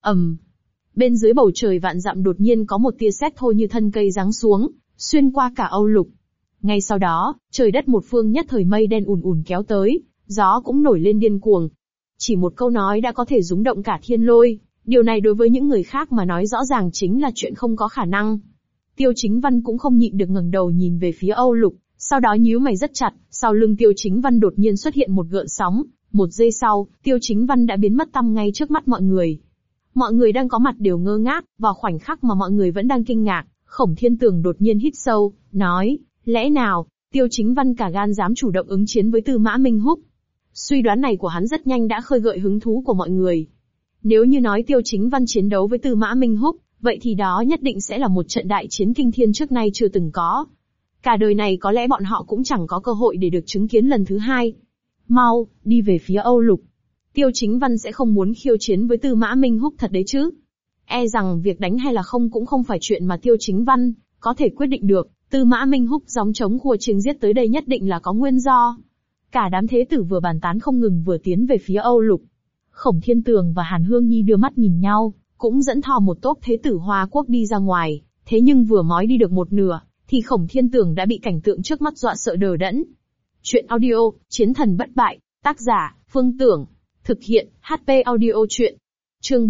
Bên dưới bầu trời vạn dặm đột nhiên có một tia sét thôi như thân cây giáng xuống, xuyên qua cả Âu Lục. Ngay sau đó, trời đất một phương nhất thời mây đen ùn ùn kéo tới, gió cũng nổi lên điên cuồng. Chỉ một câu nói đã có thể rúng động cả thiên lôi, điều này đối với những người khác mà nói rõ ràng chính là chuyện không có khả năng. Tiêu Chính Văn cũng không nhịn được ngẩng đầu nhìn về phía Âu Lục, sau đó nhíu mày rất chặt, sau lưng Tiêu Chính Văn đột nhiên xuất hiện một gợn sóng, một giây sau, Tiêu Chính Văn đã biến mất tăm ngay trước mắt mọi người. Mọi người đang có mặt đều ngơ ngác, vào khoảnh khắc mà mọi người vẫn đang kinh ngạc, Khổng Thiên Tường đột nhiên hít sâu, nói, lẽ nào, Tiêu Chính Văn cả gan dám chủ động ứng chiến với Tư Mã Minh Húc? Suy đoán này của hắn rất nhanh đã khơi gợi hứng thú của mọi người. Nếu như nói Tiêu Chính Văn chiến đấu với Tư Mã Minh Húc, vậy thì đó nhất định sẽ là một trận đại chiến kinh thiên trước nay chưa từng có. Cả đời này có lẽ bọn họ cũng chẳng có cơ hội để được chứng kiến lần thứ hai. Mau, đi về phía Âu Lục. Tiêu Chính Văn sẽ không muốn khiêu chiến với Tư Mã Minh Húc thật đấy chứ. E rằng việc đánh hay là không cũng không phải chuyện mà Tiêu Chính Văn có thể quyết định được. Tư Mã Minh Húc gióng trống khua chiêng giết tới đây nhất định là có nguyên do. Cả đám thế tử vừa bàn tán không ngừng vừa tiến về phía Âu Lục. Khổng Thiên Tường và Hàn Hương Nhi đưa mắt nhìn nhau, cũng dẫn thò một tốp thế tử Hoa Quốc đi ra ngoài, Thế nhưng vừa mói đi được một nửa, thì Khổng Thiên Tường đã bị cảnh tượng trước mắt dọa sợ đờ đẫn. Chuyện audio, Chiến thần bất bại, tác giả, Phương Tưởng. Thực hiện, HP audio chuyện. Chương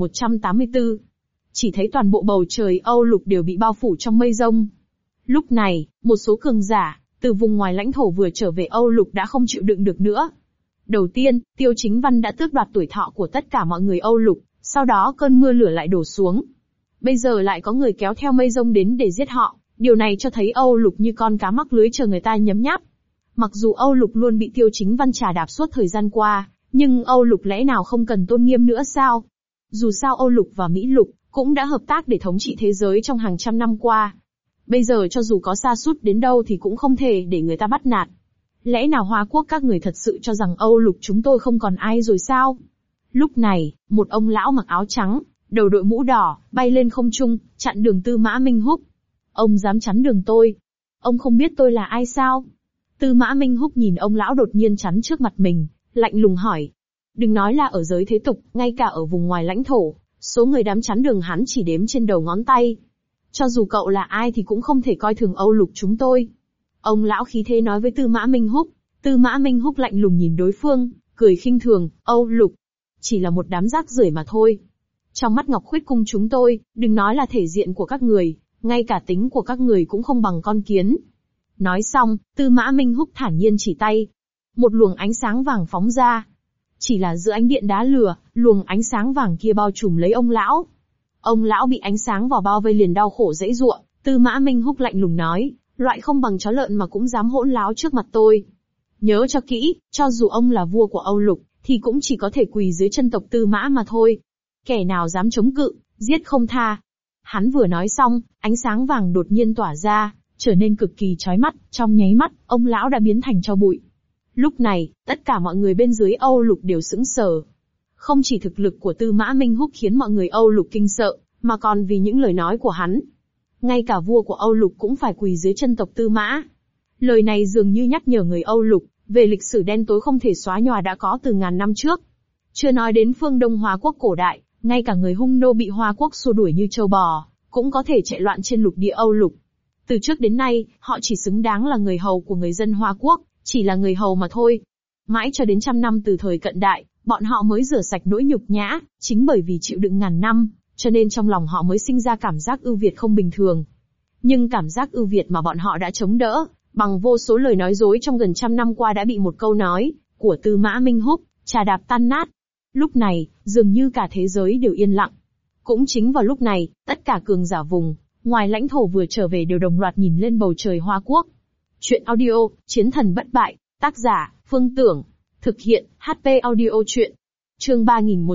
3184. Chỉ thấy toàn bộ bầu trời Âu Lục đều bị bao phủ trong mây rông. Lúc này, một số cường giả, từ vùng ngoài lãnh thổ vừa trở về Âu Lục đã không chịu đựng được nữa. Đầu tiên, Tiêu Chính Văn đã tước đoạt tuổi thọ của tất cả mọi người Âu Lục, sau đó cơn mưa lửa lại đổ xuống. Bây giờ lại có người kéo theo mây rông đến để giết họ, điều này cho thấy Âu Lục như con cá mắc lưới chờ người ta nhấm nháp. Mặc dù Âu Lục luôn bị Tiêu Chính Văn trà đạp suốt thời gian qua, nhưng Âu Lục lẽ nào không cần tôn nghiêm nữa sao? Dù sao Âu Lục và Mỹ Lục cũng đã hợp tác để thống trị thế giới trong hàng trăm năm qua. Bây giờ cho dù có sa sút đến đâu thì cũng không thể để người ta bắt nạt. Lẽ nào Hoa Quốc các người thật sự cho rằng Âu Lục chúng tôi không còn ai rồi sao? Lúc này, một ông lão mặc áo trắng, đầu đội mũ đỏ, bay lên không trung, chặn đường Tư Mã Minh Húc. Ông dám chắn đường tôi? Ông không biết tôi là ai sao? Tư Mã Minh Húc nhìn ông lão đột nhiên chắn trước mặt mình, lạnh lùng hỏi. Đừng nói là ở giới thế tục, ngay cả ở vùng ngoài lãnh thổ, số người dám chắn đường hắn chỉ đếm trên đầu ngón tay. Cho dù cậu là ai thì cũng không thể coi thường Âu Lục chúng tôi. Ông lão khí thế nói với Tư Mã Minh Húc. Tư Mã Minh Húc lạnh lùng nhìn đối phương, cười khinh thường, Âu Lục. Chỉ là một đám rác rưởi mà thôi. Trong mắt Ngọc Khuyết Cung chúng tôi, đừng nói là thể diện của các người, ngay cả tính của các người cũng không bằng con kiến. Nói xong, Tư Mã Minh Húc thản nhiên chỉ tay. Một luồng ánh sáng vàng phóng ra. Chỉ là giữa ánh điện đá lửa, luồng ánh sáng vàng kia bao trùm lấy ông lão. Ông lão bị ánh sáng vào bao vây liền đau khổ dãy giụa. Tư Mã Minh Húc lạnh lùng nói, loại không bằng chó lợn mà cũng dám hỗn láo trước mặt tôi. Nhớ cho kỹ, cho dù ông là vua của Âu Lục, thì cũng chỉ có thể quỳ dưới chân tộc Tư Mã mà thôi. Kẻ nào dám chống cự, giết không tha. Hắn vừa nói xong, ánh sáng vàng đột nhiên tỏa ra, trở nên cực kỳ chói mắt, trong nháy mắt, ông lão đã biến thành tro bụi. Lúc này, tất cả mọi người bên dưới Âu Lục đều sững sờ. Không chỉ thực lực của Tư Mã Minh Húc khiến mọi người Âu Lục kinh sợ, mà còn vì những lời nói của hắn. Ngay cả vua của Âu Lục cũng phải quỳ dưới chân tộc Tư Mã. Lời này dường như nhắc nhở người Âu Lục, về lịch sử đen tối không thể xóa nhòa đã có từ ngàn năm trước. Chưa nói đến phương Đông Hoa Quốc cổ đại, ngay cả người hung nô bị Hoa Quốc xua đuổi như trâu bò, cũng có thể chạy loạn trên lục địa Âu Lục. Từ trước đến nay, họ chỉ xứng đáng là người hầu của người dân Hoa Quốc, chỉ là người hầu mà thôi. Mãi cho đến trăm năm từ thời cận đại, bọn họ mới rửa sạch nỗi nhục nhã, chính bởi vì chịu đựng ngàn năm, cho nên trong lòng họ mới sinh ra cảm giác ưu việt không bình thường. Nhưng cảm giác ưu việt mà bọn họ đã chống đỡ, bằng vô số lời nói dối trong gần trăm năm qua đã bị một câu nói của Tư Mã Minh Húc trà đạp tan nát. Lúc này, dường như cả thế giới đều yên lặng. Cũng chính vào lúc này, tất cả cường giả vùng ngoài lãnh thổ vừa trở về đều đồng loạt nhìn lên bầu trời Hoa Quốc. Chuyện audio, Chiến thần bất bại, tác giả, Phương Tưởng. Thực hiện, HP audio chuyện. Chương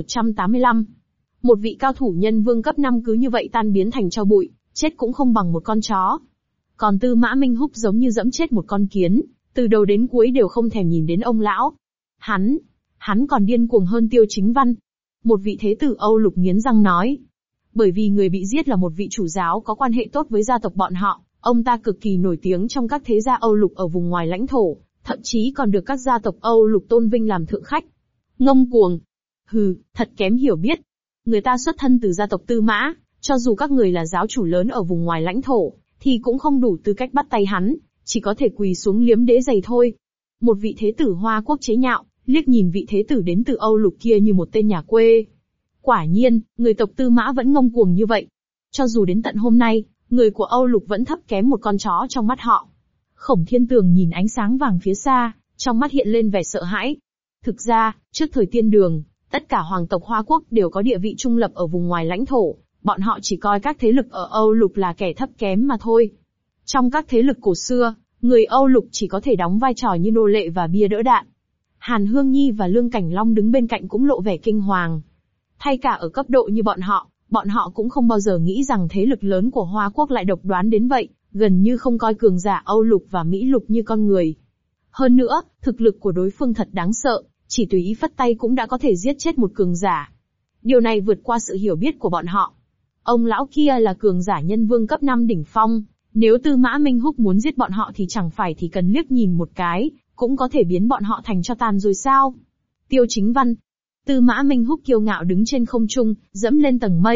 3185. Một vị cao thủ nhân vương cấp 5 cứ như vậy tan biến thành tro bụi, chết cũng không bằng một con chó. Còn Tư Mã Minh Húc giống như dẫm chết một con kiến, từ đầu đến cuối đều không thèm nhìn đến ông lão. Hắn còn điên cuồng hơn Tiêu Chính Văn. Một vị thế tử Âu Lục nghiến răng nói. Bởi vì người bị giết là một vị chủ giáo có quan hệ tốt với gia tộc bọn họ, ông ta cực kỳ nổi tiếng trong các thế gia Âu Lục ở vùng ngoài lãnh thổ, thậm chí còn được các gia tộc Âu Lục tôn vinh làm thượng khách. Ngông cuồng. Hừ, thật kém hiểu biết. Người ta xuất thân từ gia tộc Tư Mã, cho dù các người là giáo chủ lớn ở vùng ngoài lãnh thổ, thì cũng không đủ tư cách bắt tay hắn, chỉ có thể quỳ xuống liếm đế giày thôi. Một vị thế tử Hoa Quốc chế nhạo, liếc nhìn vị thế tử đến từ Âu Lục kia như một tên nhà quê. Quả nhiên, người tộc Tư Mã vẫn ngông cuồng như vậy. Cho dù đến tận hôm nay, người của Âu Lục vẫn thấp kém một con chó trong mắt họ. Khổng Thiên Tường nhìn ánh sáng vàng phía xa, trong mắt hiện lên vẻ sợ hãi. Thực ra, trước thời Tiên Đường, tất cả hoàng tộc Hoa Quốc đều có địa vị trung lập ở vùng ngoài lãnh thổ, bọn họ chỉ coi các thế lực ở Âu Lục là kẻ thấp kém mà thôi. Trong các thế lực cổ xưa, người Âu Lục chỉ có thể đóng vai trò như nô lệ và bia đỡ đạn. Hàn Hương Nhi và Lương Cảnh Long đứng bên cạnh cũng lộ vẻ kinh hoàng. Thay cả ở cấp độ như bọn họ cũng không bao giờ nghĩ rằng thế lực lớn của Hoa Quốc lại độc đoán đến vậy, gần như không coi cường giả Âu Lục và Mỹ Lục như con người. Hơn nữa, thực lực của đối phương thật đáng sợ, chỉ tùy ý phất tay cũng đã có thể giết chết một cường giả. Điều này vượt qua sự hiểu biết của bọn họ. Ông lão kia là cường giả nhân vương cấp 5 đỉnh phong, nếu Tư Mã Minh Húc muốn giết bọn họ thì chẳng phải thì cần liếc nhìn một cái, cũng có thể biến bọn họ thành tro tàn rồi sao? Tiêu Chính Văn. Tư Mã Minh Húc kiêu ngạo đứng trên không trung, dẫm lên tầng mây,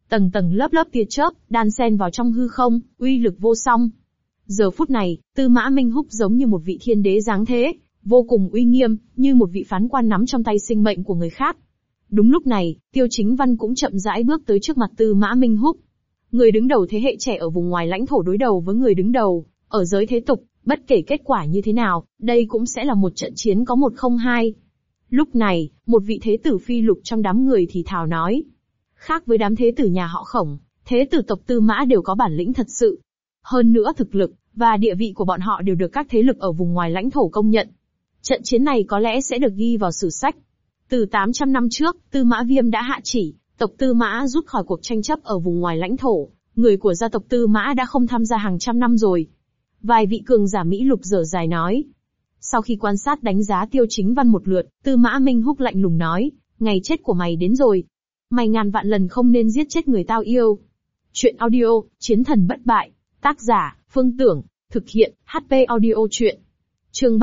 Tầng tầng lớp lớp tia chớp, đan xen vào trong hư không, uy lực vô song. Giờ phút này, Tư Mã Minh Húc giống như một vị thiên đế giáng thế, vô cùng uy nghiêm, như một vị phán quan nắm trong tay sinh mệnh của người khác. Đúng lúc này, Tiêu Chính Văn cũng chậm rãi bước tới trước mặt Tư Mã Minh Húc. Người đứng đầu thế hệ trẻ ở vùng ngoài lãnh thổ đối đầu với người đứng đầu, ở giới thế tục, bất kể kết quả như thế nào, đây cũng sẽ là một trận chiến có 1-0-2. Lúc này, một vị thế tử phi lục trong đám người thì thào nói. Khác với đám thế tử nhà họ Khổng, thế tử tộc Tư Mã đều có bản lĩnh thật sự. Hơn nữa thực lực, và địa vị của bọn họ đều được các thế lực ở vùng ngoài lãnh thổ công nhận. Trận chiến này có lẽ sẽ được ghi vào sử sách. Từ 800 năm trước, Tư Mã Viêm đã hạ chỉ, tộc Tư Mã rút khỏi cuộc tranh chấp ở vùng ngoài lãnh thổ, người của gia tộc Tư Mã đã không tham gia hàng trăm năm rồi. Vài vị cường giả Mỹ lục dở dài nói. Sau khi quan sát đánh giá Tiêu Chính Văn một lượt, Tư Mã Minh Húc lạnh lùng nói, ngày chết của mày đến rồi. Mày ngàn vạn lần không nên giết chết người tao yêu. Chuyện audio, Chiến thần bất bại. Tác giả, Phương Tưởng. Thực hiện, HP Audio Chuyện. Chương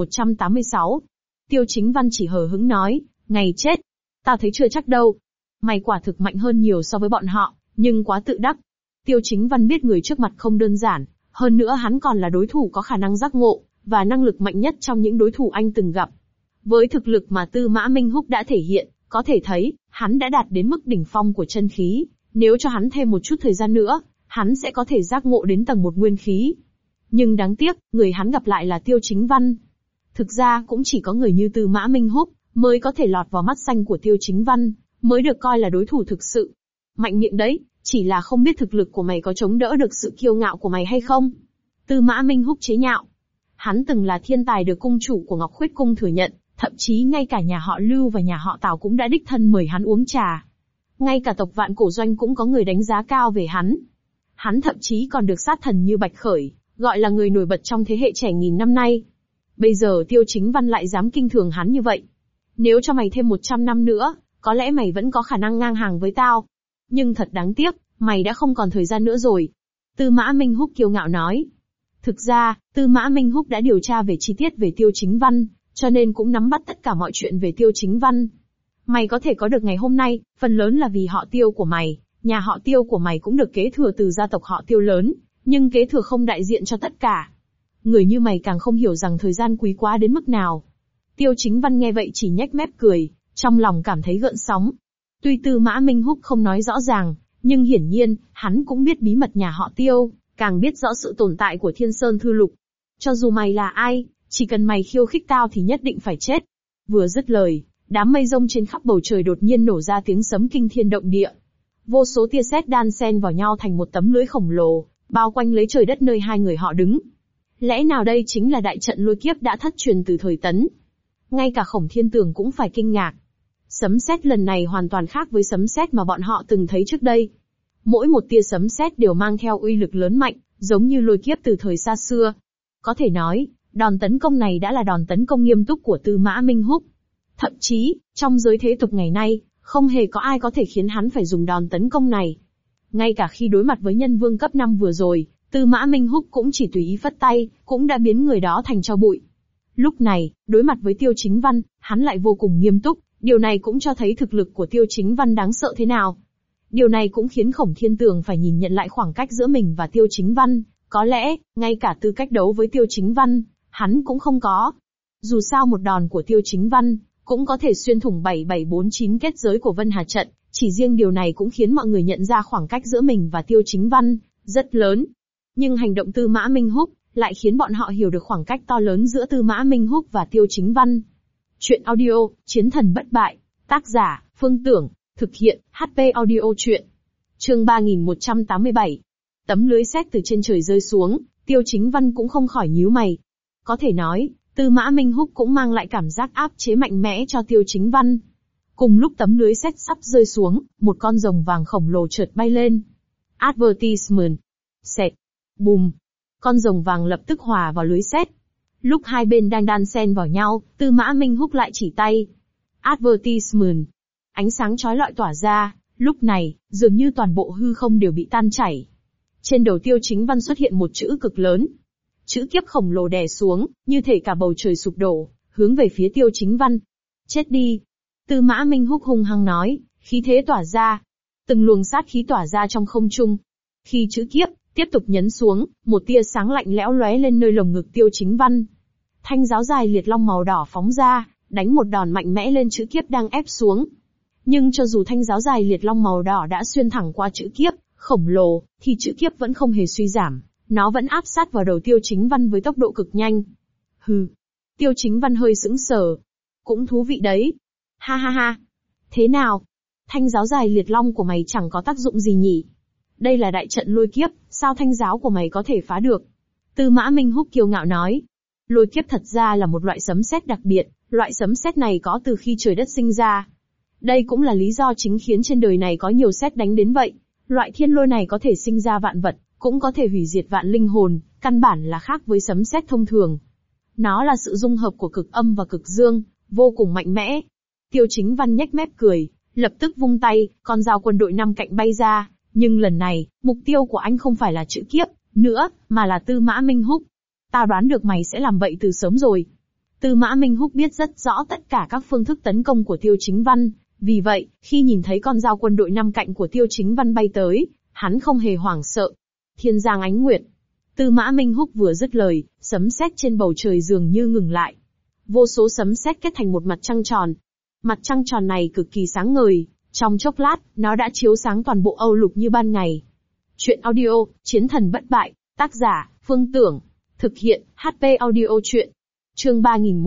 3186. Tiêu Chính Văn chỉ hờ hững nói, ngày chết. Tao thấy chưa chắc đâu. Mày quả thực mạnh hơn nhiều so với bọn họ, nhưng quá tự đắc. Tiêu Chính Văn biết người trước mặt không đơn giản, hơn nữa hắn còn là đối thủ có khả năng giác ngộ, và năng lực mạnh nhất trong những đối thủ anh từng gặp. Với thực lực mà Tư Mã Minh Húc đã thể hiện, có thể thấy, hắn đã đạt đến mức đỉnh phong của chân khí, nếu cho hắn thêm một chút thời gian nữa, hắn sẽ có thể giác ngộ đến tầng 1 nguyên khí. Nhưng đáng tiếc, người hắn gặp lại là Tiêu Chính Văn. Thực ra cũng chỉ có người như Tư Mã Minh Húc, mới có thể lọt vào mắt xanh của Tiêu Chính Văn, mới được coi là đối thủ thực sự. Mạnh miệng đấy, chỉ là không biết thực lực của mày có chống đỡ được sự kiêu ngạo của mày hay không. Tư Mã Minh Húc chế nhạo. Hắn từng là thiên tài được cung chủ của Ngọc Khuyết Cung thừa nhận, thậm chí ngay cả nhà họ Lưu và nhà họ Tào cũng đã đích thân mời hắn uống trà. Ngay cả tộc Vạn Cổ Doanh cũng có người đánh giá cao về hắn. Hắn thậm chí còn được sát thần như Bạch Khởi, gọi là người nổi bật trong thế hệ trẻ nghìn năm nay. Bây giờ Tiêu Chính Văn lại dám kinh thường hắn như vậy. Nếu cho mày thêm 100 năm nữa, có lẽ mày vẫn có khả năng ngang hàng với tao. Nhưng thật đáng tiếc, mày đã không còn thời gian nữa rồi. Tư Mã Minh Húc kiêu ngạo nói. Thực ra, Tư Mã Minh Húc đã điều tra về chi tiết về Tiêu Chính Văn, cho nên cũng nắm bắt tất cả mọi chuyện về Tiêu Chính Văn. Mày có thể có được ngày hôm nay, phần lớn là vì họ Tiêu của mày, nhà họ Tiêu của mày cũng được kế thừa từ gia tộc họ Tiêu lớn, nhưng kế thừa không đại diện cho tất cả. Người như mày càng không hiểu rằng thời gian quý quá đến mức nào. Tiêu Chính Văn nghe vậy chỉ nhếch mép cười, trong lòng cảm thấy gợn sóng. Tuy Tư Mã Minh Húc không nói rõ ràng, nhưng hiển nhiên, hắn cũng biết bí mật nhà họ Tiêu, càng biết rõ sự tồn tại của Thiên Sơn Thư Lục. Cho dù mày là ai, chỉ cần mày khiêu khích tao thì nhất định phải chết. Vừa dứt lời, đám mây rông trên khắp bầu trời đột nhiên nổ ra tiếng sấm kinh thiên động địa. Vô số tia sét đan xen vào nhau thành một tấm lưới khổng lồ, bao quanh lấy trời đất nơi hai người họ đứng. Lẽ nào đây chính là đại trận lôi kiếp đã thất truyền từ thời Tấn? Ngay cả Khổng Thiên Tường cũng phải kinh ngạc. Sấm sét lần này hoàn toàn khác với sấm sét mà bọn họ từng thấy trước đây. Mỗi một tia sấm sét đều mang theo uy lực lớn mạnh, giống như lôi kiếp từ thời xa xưa. Có thể nói, đòn tấn công này đã là đòn tấn công nghiêm túc của Tư Mã Minh Húc. Thậm chí, trong giới thế tục ngày nay, không hề có ai có thể khiến hắn phải dùng đòn tấn công này. Ngay cả khi đối mặt với nhân vương cấp 5 vừa rồi, Tư Mã Minh Húc cũng chỉ tùy ý phất tay, cũng đã biến người đó thành tro bụi. Lúc này, đối mặt với Tiêu Chính Văn, hắn lại vô cùng nghiêm túc, điều này cũng cho thấy thực lực của Tiêu Chính Văn đáng sợ thế nào. Điều này cũng khiến Khổng Thiên Tường phải nhìn nhận lại khoảng cách giữa mình và Tiêu Chính Văn, có lẽ, ngay cả tư cách đấu với Tiêu Chính Văn, hắn cũng không có. Dù sao một đòn của Tiêu Chính Văn, cũng có thể xuyên thủng 7749 kết giới của Vân Hà Trận, chỉ riêng điều này cũng khiến mọi người nhận ra khoảng cách giữa mình và Tiêu Chính Văn, rất lớn. Nhưng hành động Tư Mã Minh Húc, lại khiến bọn họ hiểu được khoảng cách to lớn giữa Tư Mã Minh Húc và Tiêu Chính Văn. Chuyện audio, Chiến thần bất bại, tác giả, Phương Tưởng, thực hiện, HP Audio Chuyện. Chương 3187. Tấm lưới sét từ trên trời rơi xuống, Tiêu Chính Văn cũng không khỏi nhíu mày. Có thể nói, Tư Mã Minh Húc cũng mang lại cảm giác áp chế mạnh mẽ cho Tiêu Chính Văn. Cùng lúc tấm lưới sét sắp rơi xuống, một con rồng vàng khổng lồ chợt bay lên. Advertisement. Sệt. Bùm. Con rồng vàng lập tức hòa vào lưới sét. Lúc hai bên đang đan xen vào nhau, Tư Mã Minh Húc lại chỉ tay. Advertisement. Ánh sáng chói lọi tỏa ra, lúc này, dường như toàn bộ hư không đều bị tan chảy. Trên đầu Tiêu Chính Văn xuất hiện một chữ cực lớn. Chữ kiếp khổng lồ đè xuống, như thể cả bầu trời sụp đổ, hướng về phía Tiêu Chính Văn. Chết đi. Tư Mã Minh Húc hung hăng nói, khí thế tỏa ra. Từng luồng sát khí tỏa ra trong không trung. Khi chữ kiếp tiếp tục nhấn xuống, một tia sáng lạnh lẽo lóe lên nơi lồng ngực Tiêu Chính Văn. Thanh giáo dài liệt long màu đỏ phóng ra, đánh một đòn mạnh mẽ lên chữ kiếp đang ép xuống. Nhưng cho dù thanh giáo dài liệt long màu đỏ đã xuyên thẳng qua chữ kiếp khổng lồ, thì chữ kiếp vẫn không hề suy giảm, nó vẫn áp sát vào đầu Tiêu Chính Văn với tốc độ cực nhanh. Hừ. Tiêu Chính Văn hơi sững sờ. Cũng thú vị đấy. Ha ha ha. Thế nào? Thanh giáo dài liệt long của mày chẳng có tác dụng gì nhỉ? Đây là đại trận lôi kiếp, sao thanh giáo của mày có thể phá được? Tư Mã Minh Húc kiêu ngạo nói. Lôi kiếp thật ra là một loại sấm sét đặc biệt, loại sấm sét này có từ khi trời đất sinh ra. Đây cũng là lý do chính khiến trên đời này có nhiều sét đánh đến vậy. Loại thiên lôi này có thể sinh ra vạn vật, cũng có thể hủy diệt vạn linh hồn, căn bản là khác với sấm sét thông thường. Nó là sự dung hợp của cực âm và cực dương, vô cùng mạnh mẽ. Tiêu Chính Văn nhếch mép cười, lập tức vung tay, con dao quân đội 5 cạnh bay ra, nhưng lần này, mục tiêu của anh không phải là chữ kiếp nữa, mà là Tư Mã Minh Húc. Ta đoán được mày sẽ làm vậy từ sớm rồi. Tư Mã Minh Húc biết rất rõ tất cả các phương thức tấn công của Tiêu Chính Văn, vì vậy, khi nhìn thấy con dao quân đội 5 cạnh của Tiêu Chính Văn bay tới, hắn không hề hoảng sợ. Thiên giang ánh nguyệt. Tư Mã Minh Húc vừa dứt lời, sấm sét trên bầu trời dường như ngừng lại. Vô số sấm sét kết thành một mặt trăng tròn. Mặt trăng tròn này cực kỳ sáng ngời, trong chốc lát, nó đã chiếu sáng toàn bộ Âu Lục như ban ngày. Chuyện audio, Chiến thần bất bại, tác giả, Phương Tưởng. Thực hiện, HP audio chuyện. Chương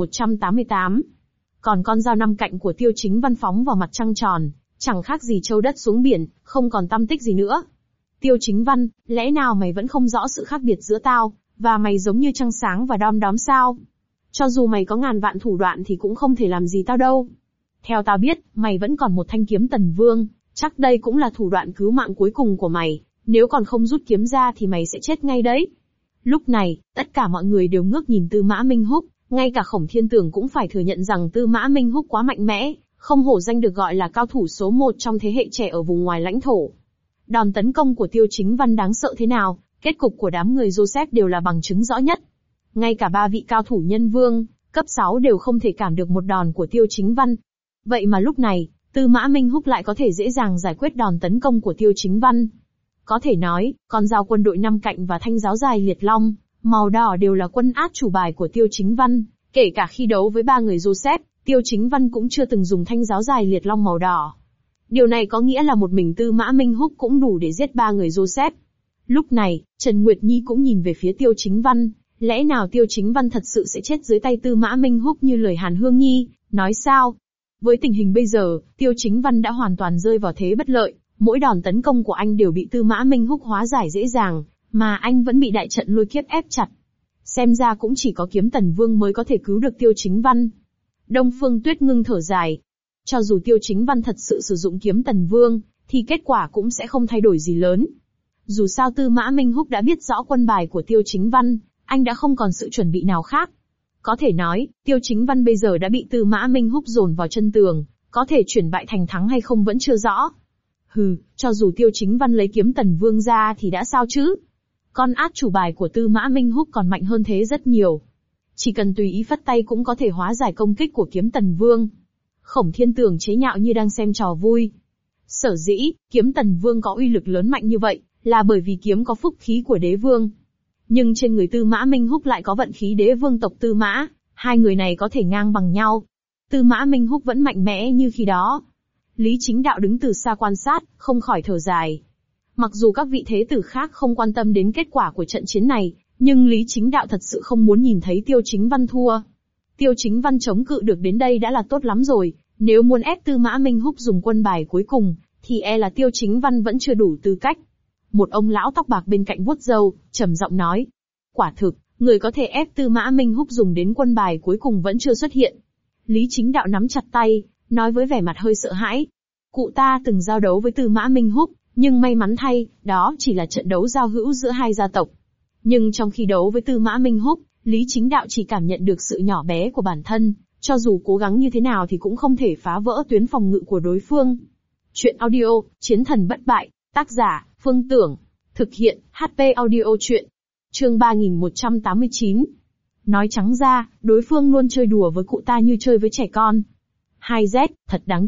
3188. Còn con dao 5 cạnh của Tiêu Chính Văn phóng vào mặt trăng tròn, chẳng khác gì châu đất xuống biển, không còn tăm tích gì nữa. Tiêu Chính Văn, lẽ nào mày vẫn không rõ sự khác biệt giữa tao và mày giống như trăng sáng và đom đóm sao? Cho dù mày có ngàn vạn thủ đoạn thì cũng không thể làm gì tao đâu. Theo tao biết, mày vẫn còn một thanh kiếm Tần Vương, chắc đây cũng là thủ đoạn cứu mạng cuối cùng của mày, nếu còn không rút kiếm ra thì mày sẽ chết ngay đấy. Lúc này, tất cả mọi người đều ngước nhìn Tư Mã Minh Húc, ngay cả Khổng Thiên Tưởng cũng phải thừa nhận rằng Tư Mã Minh Húc quá mạnh mẽ, không hổ danh được gọi là cao thủ số 1 trong thế hệ trẻ ở vùng ngoài lãnh thổ. Đòn tấn công của Tiêu Chính Văn đáng sợ thế nào, kết cục của đám người Joseph đều là bằng chứng rõ nhất. Ngay cả 3 vị cao thủ nhân vương, cấp 6 đều không thể cản được một đòn của Tiêu Chính Văn. Vậy mà lúc này, Tư Mã Minh Húc lại có thể dễ dàng giải quyết đòn tấn công của Tiêu Chính Văn. Có thể nói, con dao quân đội 5 cạnh và thanh giáo dài liệt long, màu đỏ đều là quân át chủ bài của Tiêu Chính Văn, kể cả khi đấu với 3 người Joseph, Tiêu Chính Văn cũng chưa từng dùng thanh giáo dài liệt long màu đỏ. Điều này có nghĩa là một mình Tư Mã Minh Húc cũng đủ để giết 3 người Joseph. Lúc này, Trần Nguyệt Nhi cũng nhìn về phía Tiêu Chính Văn, lẽ nào Tiêu Chính Văn thật sự sẽ chết dưới tay Tư Mã Minh Húc như lời Hàn Hương Nhi nói sao? Với tình hình bây giờ, Tiêu Chính Văn đã hoàn toàn rơi vào thế bất lợi, mỗi đòn tấn công của anh đều bị Tư Mã Minh Húc hóa giải dễ dàng, mà anh vẫn bị đại trận lôi kiếp ép chặt. Xem ra cũng chỉ có kiếm Tần Vương mới có thể cứu được Tiêu Chính Văn. Đông Phương Tuyết ngưng thở dài. Cho dù Tiêu Chính Văn thật sự sử dụng kiếm Tần Vương, thì kết quả cũng sẽ không thay đổi gì lớn. Dù sao Tư Mã Minh Húc đã biết rõ quân bài của Tiêu Chính Văn, anh đã không còn sự chuẩn bị nào khác. Có thể nói, Tiêu Chính Văn bây giờ đã bị Tư Mã Minh Húc dồn vào chân tường, có thể chuyển bại thành thắng hay không vẫn chưa rõ. Hừ, cho dù Tiêu Chính Văn lấy kiếm Tần Vương ra thì đã sao chứ? Con át chủ bài của Tư Mã Minh Húc còn mạnh hơn thế rất nhiều. Chỉ cần tùy ý phất tay cũng có thể hóa giải công kích của kiếm Tần Vương. Khổng Thiên Tưởng chế nhạo như đang xem trò vui. Sở dĩ, kiếm Tần Vương có uy lực lớn mạnh như vậy, là bởi vì kiếm có phúc khí của đế vương. Nhưng trên người Tư Mã Minh Húc lại có vận khí đế vương tộc Tư Mã, hai người này có thể ngang bằng nhau. Tư Mã Minh Húc vẫn mạnh mẽ như khi đó. Lý Chính Đạo đứng từ xa quan sát, không khỏi thở dài. Mặc dù các vị thế tử khác không quan tâm đến kết quả của trận chiến này, nhưng Lý Chính Đạo thật sự không muốn nhìn thấy Tiêu Chính Văn thua. Tiêu Chính Văn chống cự được đến đây đã là tốt lắm rồi, nếu muốn ép Tư Mã Minh Húc dùng quân bài cuối cùng, thì e là Tiêu Chính Văn vẫn chưa đủ tư cách. Một ông lão tóc bạc bên cạnh vuốt râu, trầm giọng nói. Quả thực, người có thể ép Tư Mã Minh Húc dùng đến quân bài cuối cùng vẫn chưa xuất hiện. Lý Chính Đạo nắm chặt tay, nói với vẻ mặt hơi sợ hãi. Cụ ta từng giao đấu với Tư Mã Minh Húc, nhưng may mắn thay, đó chỉ là trận đấu giao hữu giữa hai gia tộc. Nhưng trong khi đấu với Tư Mã Minh Húc, Lý Chính Đạo chỉ cảm nhận được sự nhỏ bé của bản thân, cho dù cố gắng như thế nào thì cũng không thể phá vỡ tuyến phòng ngự của đối phương. Chuyện audio, Chiến thần bất bại, tác giả, Phương Tưởng. Thực hiện, HP audio chuyện. Chương 3189. Nói trắng ra, đối phương luôn chơi đùa với cụ ta như chơi với trẻ con. 2Z, thật đáng tiếc,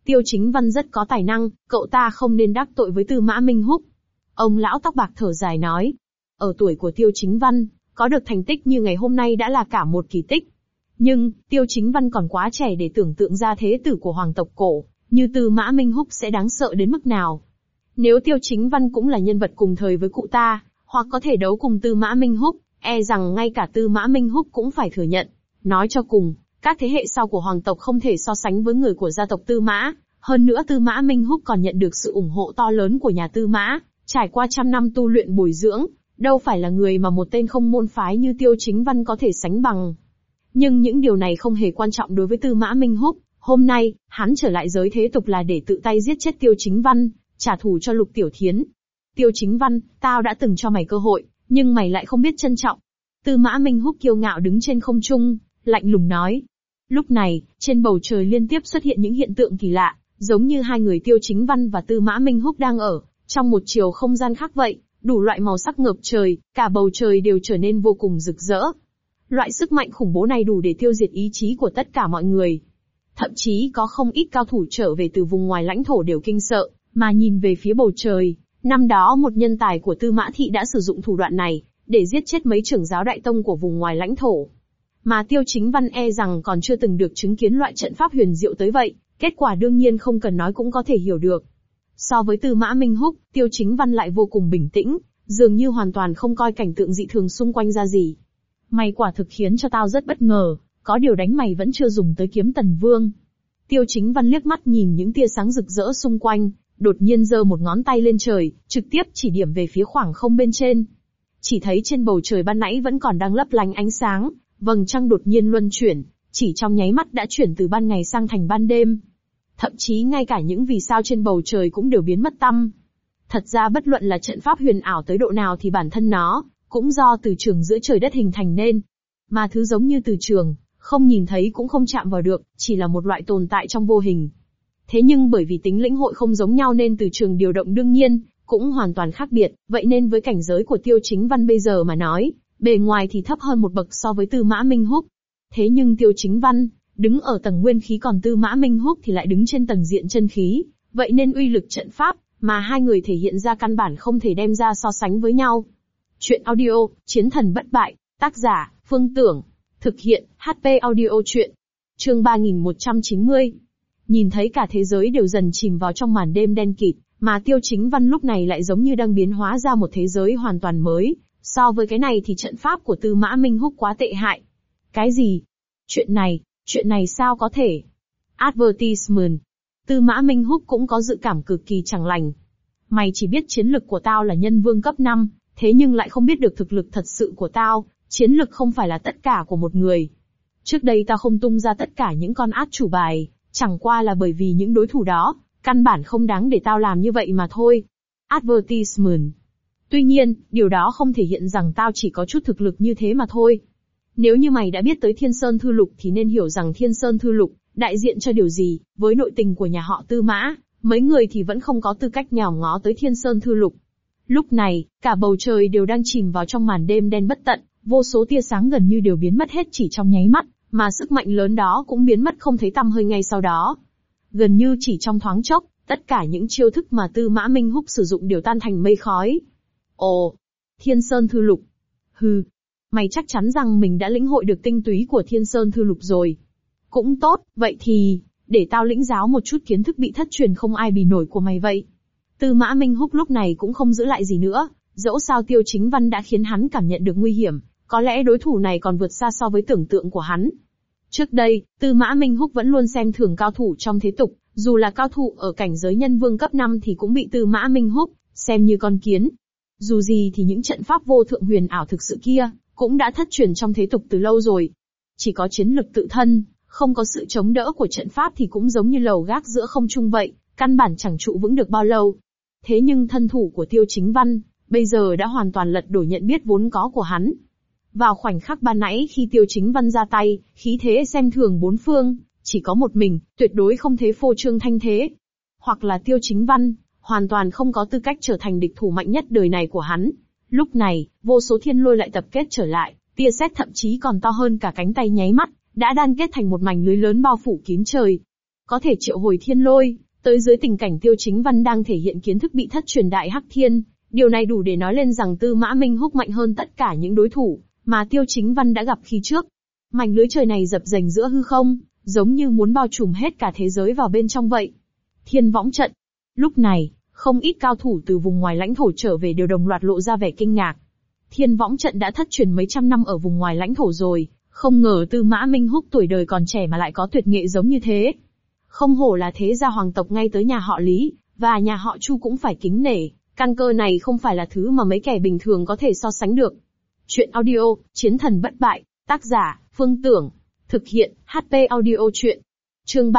Tiêu Chính Văn rất có tài năng, cậu ta không nên đắc tội với Tư Mã Minh Húc. Ông lão tóc bạc thở dài nói. Ở tuổi của Tiêu Chính Văn, có được thành tích như ngày hôm nay đã là cả một kỳ tích. Nhưng, Tiêu Chính Văn còn quá trẻ để tưởng tượng ra thế tử của hoàng tộc cổ, như Tư Mã Minh Húc sẽ đáng sợ đến mức nào. Nếu Tiêu Chính Văn cũng là nhân vật cùng thời với cụ ta, hoặc có thể đấu cùng Tư Mã Minh Húc, e rằng ngay cả Tư Mã Minh Húc cũng phải thừa nhận. Nói cho cùng, các thế hệ sau của hoàng tộc không thể so sánh với người của gia tộc Tư Mã. Hơn nữa Tư Mã Minh Húc còn nhận được sự ủng hộ to lớn của nhà Tư Mã, trải qua trăm năm tu luyện bồi dưỡng, đâu phải là người mà một tên không môn phái như Tiêu Chính Văn có thể sánh bằng. Nhưng những điều này không hề quan trọng đối với Tư Mã Minh Húc. Hôm nay, hắn trở lại giới thế tục là để tự tay giết chết Tiêu Chính Văn, trả thù cho Lục Tiểu Thiến. Tiêu Chính Văn, tao đã từng cho mày cơ hội, nhưng mày lại không biết trân trọng. Tư Mã Minh Húc kiêu ngạo đứng trên không trung, lạnh lùng nói. Lúc này, trên bầu trời liên tiếp xuất hiện những hiện tượng kỳ lạ, giống như hai người Tiêu Chính Văn và Tư Mã Minh Húc đang ở trong một chiều không gian khác vậy, đủ loại màu sắc ngập trời, cả bầu trời đều trở nên vô cùng rực rỡ. Loại sức mạnh khủng bố này đủ để tiêu diệt ý chí của tất cả mọi người. Thậm chí có không ít cao thủ trở về từ vùng ngoài lãnh thổ đều kinh sợ, mà nhìn về phía bầu trời. Năm đó một nhân tài của Tư Mã Thị đã sử dụng thủ đoạn này, để giết chết mấy trưởng giáo đại tông của vùng ngoài lãnh thổ. Mà Tiêu Chính Văn e rằng còn chưa từng được chứng kiến loại trận pháp huyền diệu tới vậy, kết quả đương nhiên không cần nói cũng có thể hiểu được. So với Tư Mã Minh Húc, Tiêu Chính Văn lại vô cùng bình tĩnh, dường như hoàn toàn không coi cảnh tượng dị thường xung quanh ra gì. Mày quả thực khiến cho tao rất bất ngờ, có điều đánh mày vẫn chưa dùng tới kiếm Tần Vương. Tiêu Chính Văn liếc mắt nhìn những tia sáng rực rỡ xung quanh, đột nhiên giơ một ngón tay lên trời, trực tiếp chỉ điểm về phía khoảng không bên trên. Chỉ thấy trên bầu trời ban nãy vẫn còn đang lấp lánh ánh sáng, vầng trăng đột nhiên luân chuyển, chỉ trong nháy mắt đã chuyển từ ban ngày sang thành ban đêm. Thậm chí ngay cả những vì sao trên bầu trời cũng đều biến mất tăm. Thật ra bất luận là trận pháp huyền ảo tới độ nào thì bản thân nó cũng do từ trường giữa trời đất hình thành nên. Mà thứ giống như từ trường, không nhìn thấy cũng không chạm vào được, chỉ là một loại tồn tại trong vô hình. Thế nhưng bởi vì tính lĩnh hội không giống nhau nên từ trường điều động đương nhiên cũng hoàn toàn khác biệt, vậy nên với cảnh giới của Tiêu Chính Văn bây giờ mà nói, bề ngoài thì thấp hơn một bậc so với Tư Mã Minh Húc. Thế nhưng Tiêu Chính Văn đứng ở tầng nguyên khí, còn Tư Mã Minh Húc thì lại đứng trên tầng diện chân khí, vậy nên uy lực trận pháp mà hai người thể hiện ra căn bản không thể đem ra so sánh với nhau. Chuyện audio, Chiến thần bất bại, tác giả, Phương Tưởng, thực hiện, HP audio chuyện. Chương 3190. Nhìn thấy cả thế giới đều dần chìm vào trong màn đêm đen kịt, mà Tiêu Chính Văn lúc này lại giống như đang biến hóa ra một thế giới hoàn toàn mới. So với cái này thì trận pháp của Tư Mã Minh Húc quá tệ hại. Cái gì? Chuyện này sao có thể? Advertisement. Tư Mã Minh Húc cũng có dự cảm cực kỳ chẳng lành. Mày chỉ biết chiến lực của tao là nhân vương cấp 5, thế nhưng lại không biết được thực lực thật sự của tao, chiến lực không phải là tất cả của một người. Trước đây tao không tung ra tất cả những con át chủ bài, chẳng qua là bởi vì những đối thủ đó, căn bản không đáng để tao làm như vậy mà thôi. Advertisement. Tuy nhiên, điều đó không thể hiện rằng tao chỉ có chút thực lực như thế mà thôi. Nếu như mày đã biết tới Thiên Sơn Thư Lục thì nên hiểu rằng Thiên Sơn Thư Lục đại diện cho điều gì, với nội tình của nhà họ Tư Mã, mấy người thì vẫn không có tư cách nhòm ngó tới Thiên Sơn Thư Lục. Lúc này, cả bầu trời đều đang chìm vào trong màn đêm đen bất tận, vô số tia sáng gần như đều biến mất hết chỉ trong nháy mắt, mà sức mạnh lớn đó cũng biến mất không thấy tăm hơi ngay sau đó. Gần như chỉ trong thoáng chốc, tất cả những chiêu thức mà Tư Mã Minh Húc sử dụng đều tan thành mây khói. Ồ, Thiên Sơn Thư Lục. Hừ, mày chắc chắn rằng mình đã lĩnh hội được tinh túy của Thiên Sơn Thư Lục rồi. Cũng tốt, vậy thì, để tao lĩnh giáo một chút kiến thức bị thất truyền không ai bì nổi của mày vậy. Tư Mã Minh Húc lúc này cũng không giữ lại gì nữa, dẫu sao Tiêu Chính Văn đã khiến hắn cảm nhận được nguy hiểm, có lẽ đối thủ này còn vượt xa so với tưởng tượng của hắn. Trước đây, Tư Mã Minh Húc vẫn luôn xem thường cao thủ trong thế tục, dù là cao thủ ở cảnh giới nhân vương cấp 5 thì cũng bị Tư Mã Minh Húc xem như con kiến. Dù gì thì những trận pháp vô thượng huyền ảo thực sự kia cũng đã thất truyền trong thế tục từ lâu rồi. Chỉ có chiến lực tự thân, không có sự chống đỡ của trận pháp thì cũng giống như lầu gác giữa không trung vậy, căn bản chẳng trụ vững được bao lâu. Thế nhưng thân thủ của Tiêu Chính Văn bây giờ đã hoàn toàn lật đổ nhận biết vốn có của hắn. Vào khoảnh khắc ban nãy khi Tiêu Chính Văn ra tay, khí thế xem thường bốn phương, chỉ có một mình, tuyệt đối không thể phô trương thanh thế. Hoặc là Tiêu Chính Văn hoàn toàn không có tư cách trở thành địch thủ mạnh nhất đời này của hắn. Lúc này, vô số thiên lôi lại tập kết trở lại, tia sét thậm chí còn to hơn cả cánh tay nháy mắt, đã đan kết thành một mảnh lưới lớn bao phủ kín trời. có thể triệu hồi thiên lôi, tới dưới tình cảnh Tiêu Chính Văn đang thể hiện kiến thức bị thất truyền đại hắc thiên, điều này đủ để nói lên rằng Tư Mã Minh Húc mạnh hơn tất cả những đối thủ mà Tiêu Chính Văn đã gặp khi trước. Mảnh lưới trời này dập dềnh giữa hư không, giống như muốn bao trùm hết cả thế giới vào bên trong vậy. Thiên võng trận. Lúc này, không ít cao thủ từ vùng ngoài lãnh thổ trở về đều đồng loạt lộ ra vẻ kinh ngạc. Thiên võng trận đã thất truyền mấy trăm năm ở vùng ngoài lãnh thổ rồi, không ngờ Tư Mã Minh Húc tuổi đời còn trẻ mà lại có tuyệt nghệ giống như thế. Không hổ là thế gia hoàng tộc, ngay tới nhà họ Lý và nhà họ Chu cũng phải kính nể, căn cơ này không phải là thứ mà mấy kẻ bình thường có thể so sánh được. Chuyện audio, Chiến thần bất bại, tác giả, Phương Tưởng, thực hiện, HP audio chuyện. Chương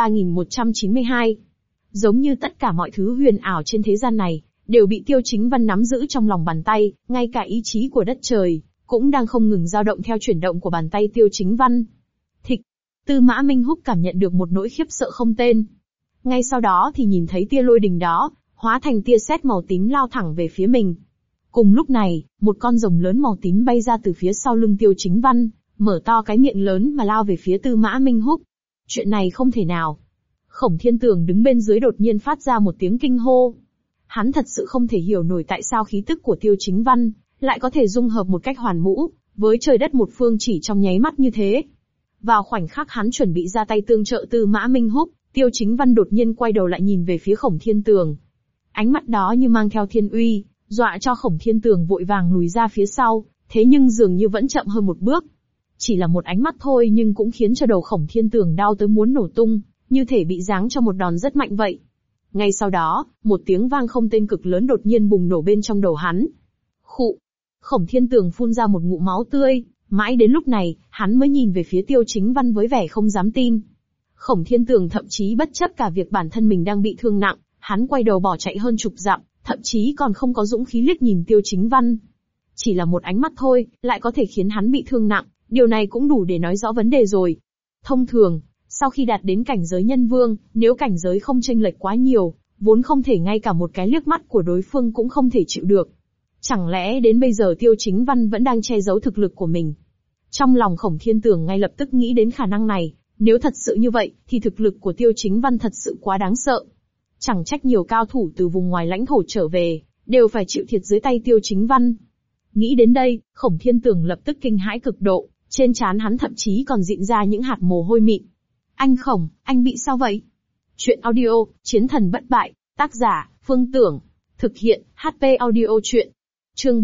3192. Giống như tất cả mọi thứ huyền ảo trên thế gian này, đều bị Tiêu Chính Văn nắm giữ trong lòng bàn tay, ngay cả ý chí của đất trời, cũng đang không ngừng dao động theo chuyển động của bàn tay Tiêu Chính Văn. Thịch, Tư Mã Minh Húc cảm nhận được một nỗi khiếp sợ không tên. Ngay sau đó thì nhìn thấy tia lôi đình đó, hóa thành tia sét màu tím lao thẳng về phía mình. Cùng lúc này, một con rồng lớn màu tím bay ra từ phía sau lưng Tiêu Chính Văn, mở to cái miệng lớn mà lao về phía Tư Mã Minh Húc. Chuyện này không thể nào. Khổng Thiên Tường đứng bên dưới đột nhiên phát ra một tiếng kinh hô. Hắn thật sự không thể hiểu nổi tại sao khí tức của Tiêu Chính Văn lại có thể dung hợp một cách hoàn mũ với trời đất một phương chỉ trong nháy mắt như thế. Vào khoảnh khắc hắn chuẩn bị ra tay tương trợ Tư Mã Minh Húc, Tiêu Chính Văn đột nhiên quay đầu lại nhìn về phía Khổng Thiên Tường. Ánh mắt đó như mang theo thiên uy, dọa cho Khổng Thiên Tường vội vàng lùi ra phía sau, thế nhưng dường như vẫn chậm hơn một bước. Chỉ là một ánh mắt thôi nhưng cũng khiến cho đầu Khổng Thiên Tường đau tới muốn nổ tung, như thể bị giáng cho một đòn rất mạnh vậy. Ngay sau đó, một tiếng vang không tên cực lớn đột nhiên bùng nổ bên trong đầu hắn. Khụ! Khổng Thiên Tường phun ra một ngụm máu tươi, mãi đến lúc này, hắn mới nhìn về phía Tiêu Chính Văn với vẻ không dám tin. Khổng Thiên Tường thậm chí bất chấp cả việc bản thân mình đang bị thương nặng, hắn quay đầu bỏ chạy hơn chục dặm, thậm chí còn không có dũng khí liếc nhìn Tiêu Chính Văn. Chỉ là một ánh mắt thôi, lại có thể khiến hắn bị thương nặng, điều này cũng đủ để nói rõ vấn đề rồi. Thông thường, sau khi đạt đến cảnh giới nhân vương, nếu cảnh giới không chênh lệch quá nhiều, vốn không thể ngay cả một cái liếc mắt của đối phương cũng không thể chịu được. Chẳng lẽ đến bây giờ Tiêu Chính Văn vẫn đang che giấu thực lực của mình? Trong lòng Khổng Thiên Tường ngay lập tức nghĩ đến khả năng này, nếu thật sự như vậy, thì thực lực của Tiêu Chính Văn thật sự quá đáng sợ. Chẳng trách nhiều cao thủ từ vùng ngoài lãnh thổ trở về, đều phải chịu thiệt dưới tay Tiêu Chính Văn. Nghĩ đến đây, Khổng Thiên Tường lập tức kinh hãi cực độ, trên trán hắn thậm chí còn rịn ra những hạt mồ hôi mịn. Anh Khổng, anh bị sao vậy? Chuyện audio, Chiến thần bất bại, tác giả, Phương Tưởng, thực hiện, HP audio chuyện. Chương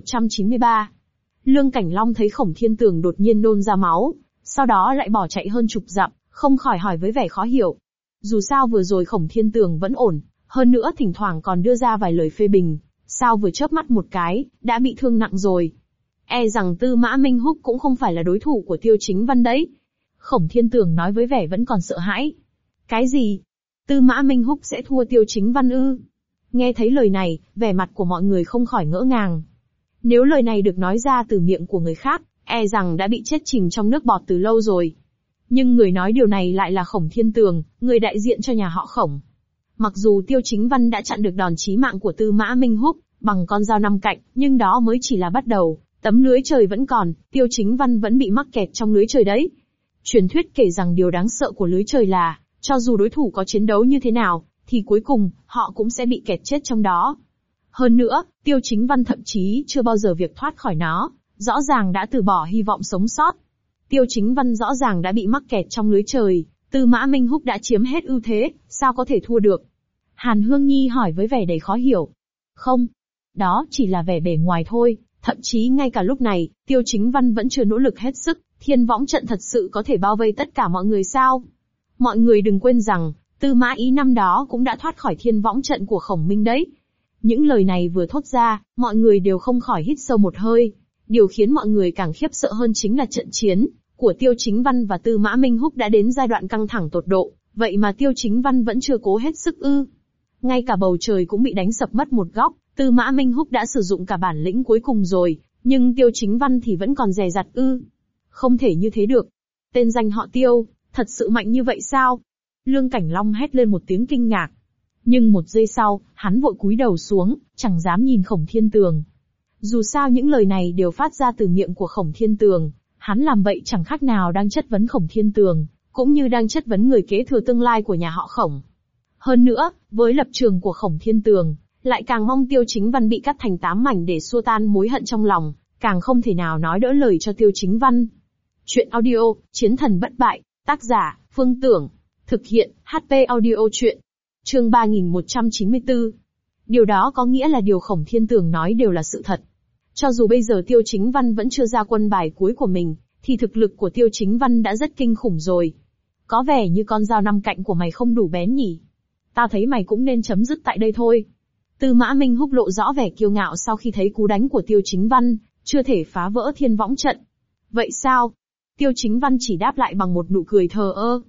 3193. Lương Cảnh Long thấy Khổng Thiên Tường đột nhiên nôn ra máu, sau đó lại bỏ chạy hơn chục dặm, không khỏi hỏi với vẻ khó hiểu. Dù sao vừa rồi Khổng Thiên Tường vẫn ổn, hơn nữa thỉnh thoảng còn đưa ra vài lời phê bình, sao vừa chớp mắt một cái, đã bị thương nặng rồi. E rằng Tư Mã Minh Húc cũng không phải là đối thủ của Tiêu Chính Văn đấy. Khổng Thiên Tường nói với vẻ vẫn còn sợ hãi. Cái gì? Tư Mã Minh Húc sẽ thua Tiêu Chính Văn ư? Nghe thấy lời này, vẻ mặt của mọi người không khỏi ngỡ ngàng. Nếu lời này được nói ra từ miệng của người khác, e rằng đã bị chết chìm trong nước bọt từ lâu rồi. Nhưng người nói điều này lại là Khổng Thiên Tường, người đại diện cho nhà họ Khổng. Mặc dù Tiêu Chính Văn đã chặn được đòn chí mạng của Tư Mã Minh Húc bằng con dao năm cạnh, nhưng đó mới chỉ là bắt đầu, tấm lưới trời vẫn còn, Tiêu Chính Văn vẫn bị mắc kẹt trong lưới trời đấy. Truyền thuyết kể rằng điều đáng sợ của lưới trời là, cho dù đối thủ có chiến đấu như thế nào, thì cuối cùng, họ cũng sẽ bị kẹt chết trong đó. Hơn nữa, Tiêu Chính Văn thậm chí chưa bao giờ việc thoát khỏi nó, rõ ràng đã từ bỏ hy vọng sống sót. Tiêu Chính Văn rõ ràng đã bị mắc kẹt trong lưới trời, Tư Mã Minh Húc đã chiếm hết ưu thế, sao có thể thua được? Hàn Hương Nhi hỏi với vẻ đầy khó hiểu. Không, đó chỉ là vẻ bề ngoài thôi, thậm chí ngay cả lúc này, Tiêu Chính Văn vẫn chưa nỗ lực hết sức, thiên võng trận thật sự có thể bao vây tất cả mọi người sao? Mọi người đừng quên rằng, Tư Mã Ý năm đó cũng đã thoát khỏi thiên võng trận của Khổng Minh đấy. Những lời này vừa thốt ra, mọi người đều không khỏi hít sâu một hơi. Điều khiến mọi người càng khiếp sợ hơn chính là trận chiến của Tiêu Chính Văn và Tư Mã Minh Húc đã đến giai đoạn căng thẳng tột độ, vậy mà Tiêu Chính Văn vẫn chưa cố hết sức ư? Ngay cả bầu trời cũng bị đánh sập mất một góc, Tư Mã Minh Húc đã sử dụng cả bản lĩnh cuối cùng rồi, nhưng Tiêu Chính Văn thì vẫn còn dè dặt ư? Không thể như thế được. Tên danh họ Tiêu, thật sự mạnh như vậy sao? Lương Cảnh Long hét lên một tiếng kinh ngạc. Nhưng một giây sau, hắn vội cúi đầu xuống, chẳng dám nhìn Khổng Thiên Tường. Dù sao những lời này đều phát ra từ miệng của Khổng Thiên Tường, hắn làm vậy chẳng khác nào đang chất vấn Khổng Thiên Tường, cũng như đang chất vấn người kế thừa tương lai của nhà họ Khổng. Hơn nữa, với lập trường của Khổng Thiên Tường, lại càng mong Tiêu Chính Văn bị cắt thành 8 mảnh để xua tan mối hận trong lòng, càng không thể nào nói đỡ lời cho Tiêu Chính Văn. Chuyện audio, Chiến thần bất bại, tác giả, Phương Tưởng, thực hiện, HP audio chuyện. Chương 3194. Điều đó có nghĩa là điều Khổng Thiên Tường nói đều là sự thật. Cho dù bây giờ Tiêu Chính Văn vẫn chưa ra quân bài cuối của mình, thì thực lực của Tiêu Chính Văn đã rất kinh khủng rồi. Có vẻ như con dao năm cạnh của mày không đủ bén nhỉ? Tao thấy mày cũng nên chấm dứt tại đây thôi. Tư Mã Minh Húc lộ rõ vẻ kiêu ngạo sau khi thấy cú đánh của Tiêu Chính Văn, chưa thể phá vỡ thiên võng trận. Vậy sao? Tiêu Chính Văn chỉ đáp lại bằng một nụ cười thờ ơ.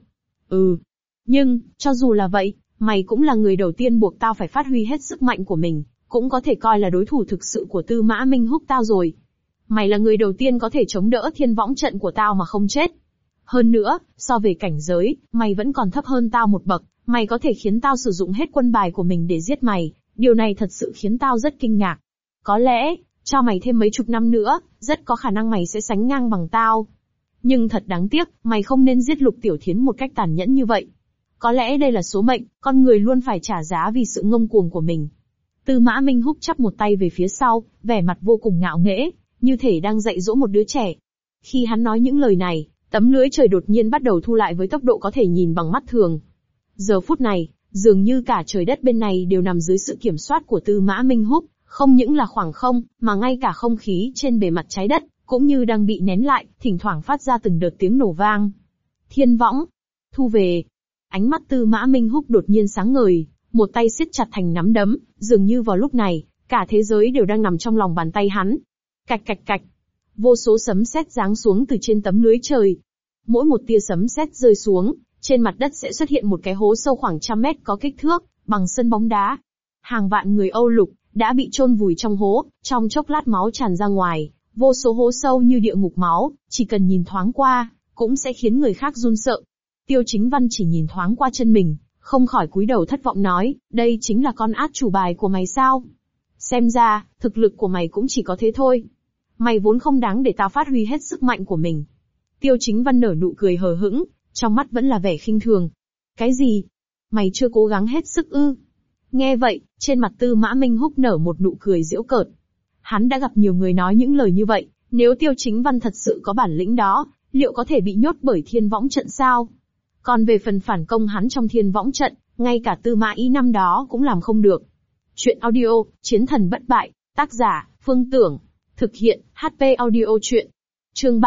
Nhưng, cho dù là vậy, mày cũng là người đầu tiên buộc tao phải phát huy hết sức mạnh của mình, cũng có thể coi là đối thủ thực sự của Tư Mã Minh Húc tao rồi. Mày là người đầu tiên có thể chống đỡ thiên võng trận của tao mà không chết. Hơn nữa, so về cảnh giới, mày vẫn còn thấp hơn tao một bậc, mày có thể khiến tao sử dụng hết quân bài của mình để giết mày, điều này thật sự khiến tao rất kinh ngạc. Có lẽ, cho mày thêm mấy chục năm nữa, rất có khả năng mày sẽ sánh ngang bằng tao. Nhưng thật đáng tiếc, mày không nên giết Lục Tiểu Thiến một cách tàn nhẫn như vậy. Có lẽ đây là số mệnh, con người luôn phải trả giá vì sự ngông cuồng của mình. Tư Mã Minh Húc chắp một tay về phía sau, vẻ mặt vô cùng ngạo nghễ, như thể đang dạy dỗ một đứa trẻ. Khi hắn nói những lời này, tấm lưới trời đột nhiên bắt đầu thu lại với tốc độ có thể nhìn bằng mắt thường. Giờ phút này, dường như cả trời đất bên này đều nằm dưới sự kiểm soát của Tư Mã Minh Húc, không những là khoảng không, mà ngay cả không khí trên bề mặt trái đất, cũng như đang bị nén lại, thỉnh thoảng phát ra từng đợt tiếng nổ vang. Thiên võng, thu về. Ánh mắt Tư Mã Minh Húc đột nhiên sáng ngời, một tay siết chặt thành nắm đấm, dường như vào lúc này, cả thế giới đều đang nằm trong lòng bàn tay hắn. Cạch cạch cạch. Vô số sấm sét giáng xuống từ trên tấm lưới trời. Mỗi một tia sấm sét rơi xuống, trên mặt đất sẽ xuất hiện một cái hố sâu khoảng 100 mét có kích thước, bằng sân bóng đá. Hàng vạn người Âu Lục đã bị chôn vùi trong hố, trong chốc lát máu tràn ra ngoài, vô số hố sâu như địa ngục máu, chỉ cần nhìn thoáng qua, cũng sẽ khiến người khác run sợ. Tiêu Chính Văn chỉ nhìn thoáng qua chân mình, không khỏi cúi đầu thất vọng nói, đây chính là con át chủ bài của mày sao? Xem ra, thực lực của mày cũng chỉ có thế thôi. Mày vốn không đáng để tao phát huy hết sức mạnh của mình. Tiêu Chính Văn nở nụ cười hờ hững, trong mắt vẫn là vẻ khinh thường. Cái gì? Mày chưa cố gắng hết sức ư? Nghe vậy, trên mặt Tư Mã Minh Húc nở một nụ cười giễu cợt. Hắn đã gặp nhiều người nói những lời như vậy, nếu Tiêu Chính Văn thật sự có bản lĩnh đó, liệu có thể bị nhốt bởi thiên võng trận sao? Còn về phần phản công hắn trong thiên võng trận, ngay cả Tư Mã Ý năm đó cũng làm không được. Chuyện audio, Chiến thần bất bại, tác giả, Phương Tưởng, thực hiện, HP audio chuyện. Chương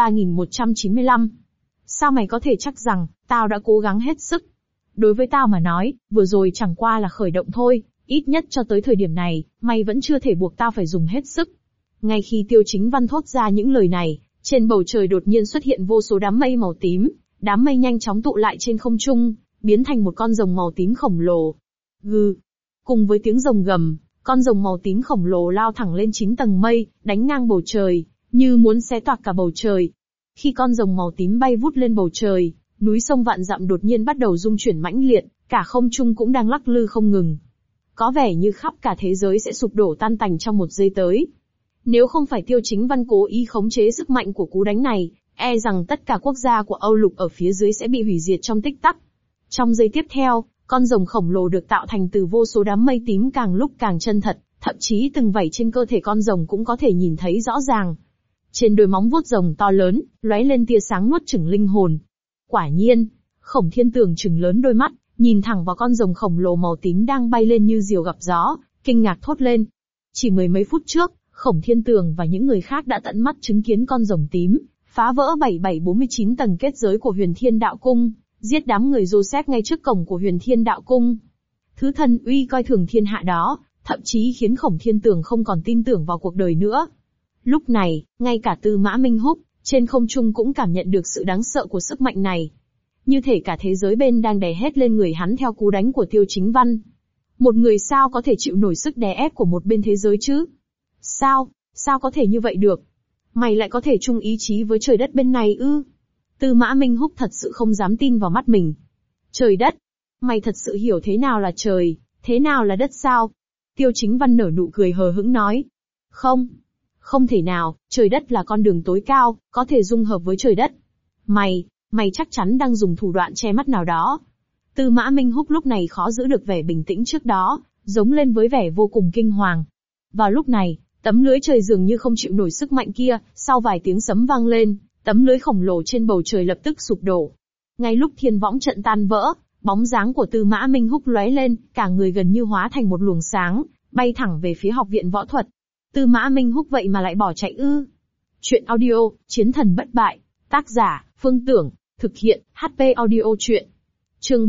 3195. Sao mày có thể chắc rằng, tao đã cố gắng hết sức? Đối với tao mà nói, vừa rồi chẳng qua là khởi động thôi, ít nhất cho tới thời điểm này, mày vẫn chưa thể buộc tao phải dùng hết sức. Ngay khi Tiêu Chính Văn thốt ra những lời này, trên bầu trời đột nhiên xuất hiện vô số đám mây màu tím, đám mây nhanh chóng tụ lại trên không trung, biến thành một con rồng màu tím khổng lồ. Gừ. Cùng với tiếng rồng gầm, con rồng màu tím khổng lồ lao thẳng lên 9 tầng mây, đánh ngang bầu trời, như muốn xé toạc cả bầu trời. Khi con rồng màu tím bay vút lên bầu trời, núi sông vạn dặm đột nhiên bắt đầu rung chuyển mãnh liệt, cả không trung cũng đang lắc lư không ngừng. Có vẻ như khắp cả thế giới sẽ sụp đổ tan tành trong một giây tới. Nếu không phải Tiêu Chính Văn cố ý khống chế sức mạnh của cú đánh này, e rằng tất cả quốc gia của Âu Lục ở phía dưới sẽ bị hủy diệt trong tích tắc. Trong giây tiếp theo, con rồng khổng lồ được tạo thành từ vô số đám mây tím càng lúc càng chân thật, thậm chí từng vảy trên cơ thể con rồng cũng có thể nhìn thấy rõ ràng. Trên đôi móng vuốt rồng to lớn, lóe lên tia sáng nuốt chửng linh hồn. Quả nhiên, Khổng Thiên Tường trừng lớn đôi mắt, nhìn thẳng vào con rồng khổng lồ màu tím đang bay lên như diều gặp gió, kinh ngạc thốt lên. Chỉ mười mấy phút trước, Khổng Thiên Tường và những người khác đã tận mắt chứng kiến con rồng tím phá vỡ 7749 tầng kết giới của Huyền Thiên Đạo Cung, giết đám người Joseph ngay trước cổng của Huyền Thiên Đạo Cung. Thứ thần uy coi thường thiên hạ đó, thậm chí khiến Khổng Thiên Tường không còn tin tưởng vào cuộc đời nữa. Lúc này, ngay cả Tư Mã Minh Húc, trên không trung cũng cảm nhận được sự đáng sợ của sức mạnh này. Như thể cả thế giới bên đang đè hết lên người hắn theo cú đánh của Tiêu Chính Văn. Một người sao có thể chịu nổi sức đè ép của một bên thế giới chứ? Sao có thể như vậy được? Mày lại có thể chung ý chí với trời đất bên này ư? Tư Mã Minh Húc thật sự không dám tin vào mắt mình. Trời đất? Mày thật sự hiểu thế nào là trời, thế nào là đất sao? Tiêu Chính Văn nở nụ cười hờ hững nói. Không thể nào, trời đất là con đường tối cao, có thể dung hợp với trời đất. mày chắc chắn đang dùng thủ đoạn che mắt nào đó. Tư Mã Minh Húc lúc này khó giữ được vẻ bình tĩnh trước đó, giống lên với vẻ vô cùng kinh hoàng. Vào lúc này, tấm lưới trời dường như không chịu nổi sức mạnh kia, sau vài tiếng sấm vang lên, tấm lưới khổng lồ trên bầu trời lập tức sụp đổ. Ngay lúc thiên võng trận tan vỡ, bóng dáng của Tư Mã Minh Húc lóe lên, cả người gần như hóa thành một luồng sáng, bay thẳng về phía học viện võ thuật. Tư Mã Minh Húc vậy mà lại bỏ chạy ư? Chuyện audio, Chiến thần bất bại. Tác giả, Phương Tưởng. Thực hiện, HP audio chuyện. Chương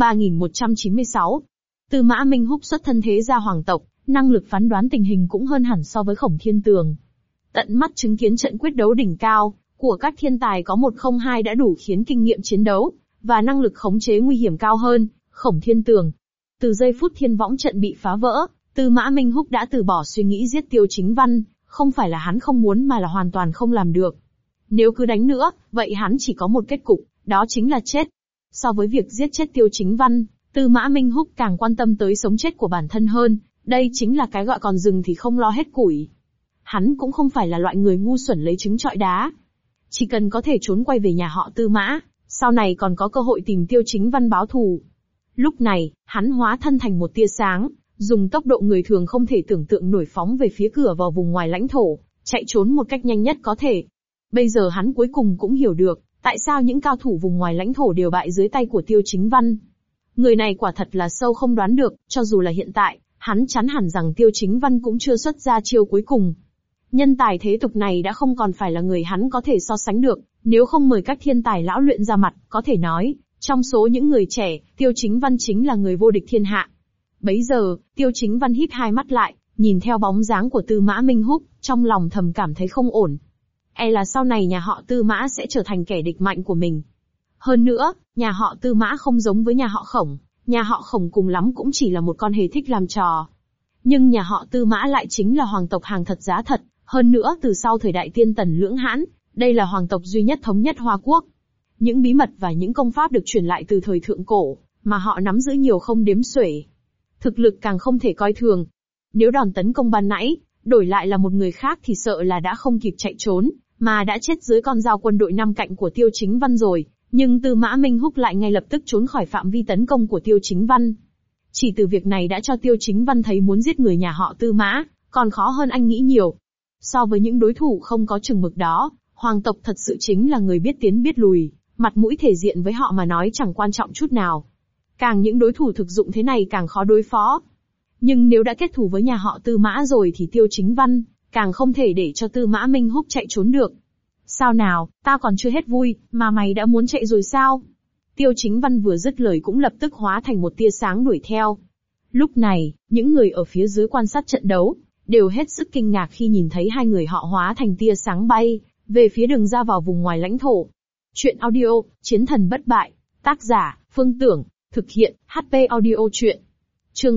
3196. Tư Mã Minh Húc xuất thân thế gia hoàng tộc, năng lực phán đoán tình hình cũng hơn hẳn so với Khổng Thiên Tường. Tận mắt chứng kiến trận quyết đấu đỉnh cao của các thiên tài có 1-0-2 đã đủ khiến kinh nghiệm chiến đấu và năng lực khống chế nguy hiểm cao hơn Khổng Thiên Tường. Từ giây phút thiên võng trận bị phá vỡ, Tư Mã Minh Húc đã từ bỏ suy nghĩ giết Tiêu Chính Văn, không phải là hắn không muốn mà là hoàn toàn không làm được. Nếu cứ đánh nữa, vậy hắn chỉ có một kết cục, đó chính là chết. So với việc giết chết Tiêu Chính Văn, Tư Mã Minh Húc càng quan tâm tới sống chết của bản thân hơn, đây chính là cái gọi còn rừng thì không lo hết củi. Hắn cũng không phải là loại người ngu xuẩn lấy trứng trọi đá. Chỉ cần có thể trốn quay về nhà họ Tư Mã, sau này còn có cơ hội tìm Tiêu Chính Văn báo thù. Lúc này, hắn hóa thân thành một tia sáng, dùng tốc độ người thường không thể tưởng tượng nổi phóng về phía cửa vào vùng ngoài lãnh thổ, chạy trốn một cách nhanh nhất có thể. Bây giờ hắn cuối cùng cũng hiểu được, tại sao những cao thủ vùng ngoài lãnh thổ đều bại dưới tay của Tiêu Chính Văn. Người này quả thật là sâu không đoán được, cho dù là hiện tại, hắn chắn hẳn rằng Tiêu Chính Văn cũng chưa xuất ra chiêu cuối cùng. Nhân tài thế tục này đã không còn phải là người hắn có thể so sánh được, nếu không mời các thiên tài lão luyện ra mặt, có thể nói, trong số những người trẻ, Tiêu Chính Văn chính là người vô địch thiên hạ. Bấy giờ, Tiêu Chính Văn híp hai mắt lại, nhìn theo bóng dáng của Tư Mã Minh Húc, trong lòng thầm cảm thấy không ổn. Là sau này nhà họ Tư Mã sẽ trở thành kẻ địch mạnh của mình. Hơn nữa, nhà họ Tư Mã không giống với nhà họ Khổng, nhà họ Khổng cùng lắm cũng chỉ là một con hề thích làm trò. Nhưng nhà họ Tư Mã lại chính là hoàng tộc hàng thật giá thật, hơn nữa từ sau thời đại Tiên Tần Lưỡng Hãn, đây là hoàng tộc duy nhất thống nhất Hoa Quốc. Những bí mật và những công pháp được truyền lại từ thời thượng cổ, mà họ nắm giữ nhiều không đếm xuể. Thực lực càng không thể coi thường. Nếu đòn tấn công ban nãy, đổi lại là một người khác thì sợ là đã không kịp chạy trốn, mà đã chết dưới con dao quân đội năm cạnh của Tiêu Chính Văn rồi. Nhưng Tư Mã Minh Húc lại ngay lập tức trốn khỏi phạm vi tấn công của Tiêu Chính Văn. Chỉ từ việc này đã cho Tiêu Chính Văn thấy muốn giết người nhà họ Tư Mã, còn khó hơn anh nghĩ nhiều. So với những đối thủ không có chừng mực đó, hoàng tộc thật sự chính là người biết tiến biết lùi, mặt mũi thể diện với họ mà nói chẳng quan trọng chút nào. Càng những đối thủ thực dụng thế này càng khó đối phó. Nhưng nếu đã kết thù với nhà họ Tư Mã rồi thì Tiêu Chính Văn, càng không thể để cho Tư Mã Minh Húc chạy trốn được. Sao nào, ta còn chưa hết vui, mà mày đã muốn chạy rồi sao? Tiêu Chính Văn vừa dứt lời cũng lập tức hóa thành một tia sáng đuổi theo. Lúc này, những người ở phía dưới quan sát trận đấu, đều hết sức kinh ngạc khi nhìn thấy hai người họ hóa thành tia sáng bay, về phía đường ra vào vùng ngoài lãnh thổ. Chuyện audio, Chiến thần bất bại. Tác giả, Phương Tưởng. Thực hiện, HP audio chuyện. Chương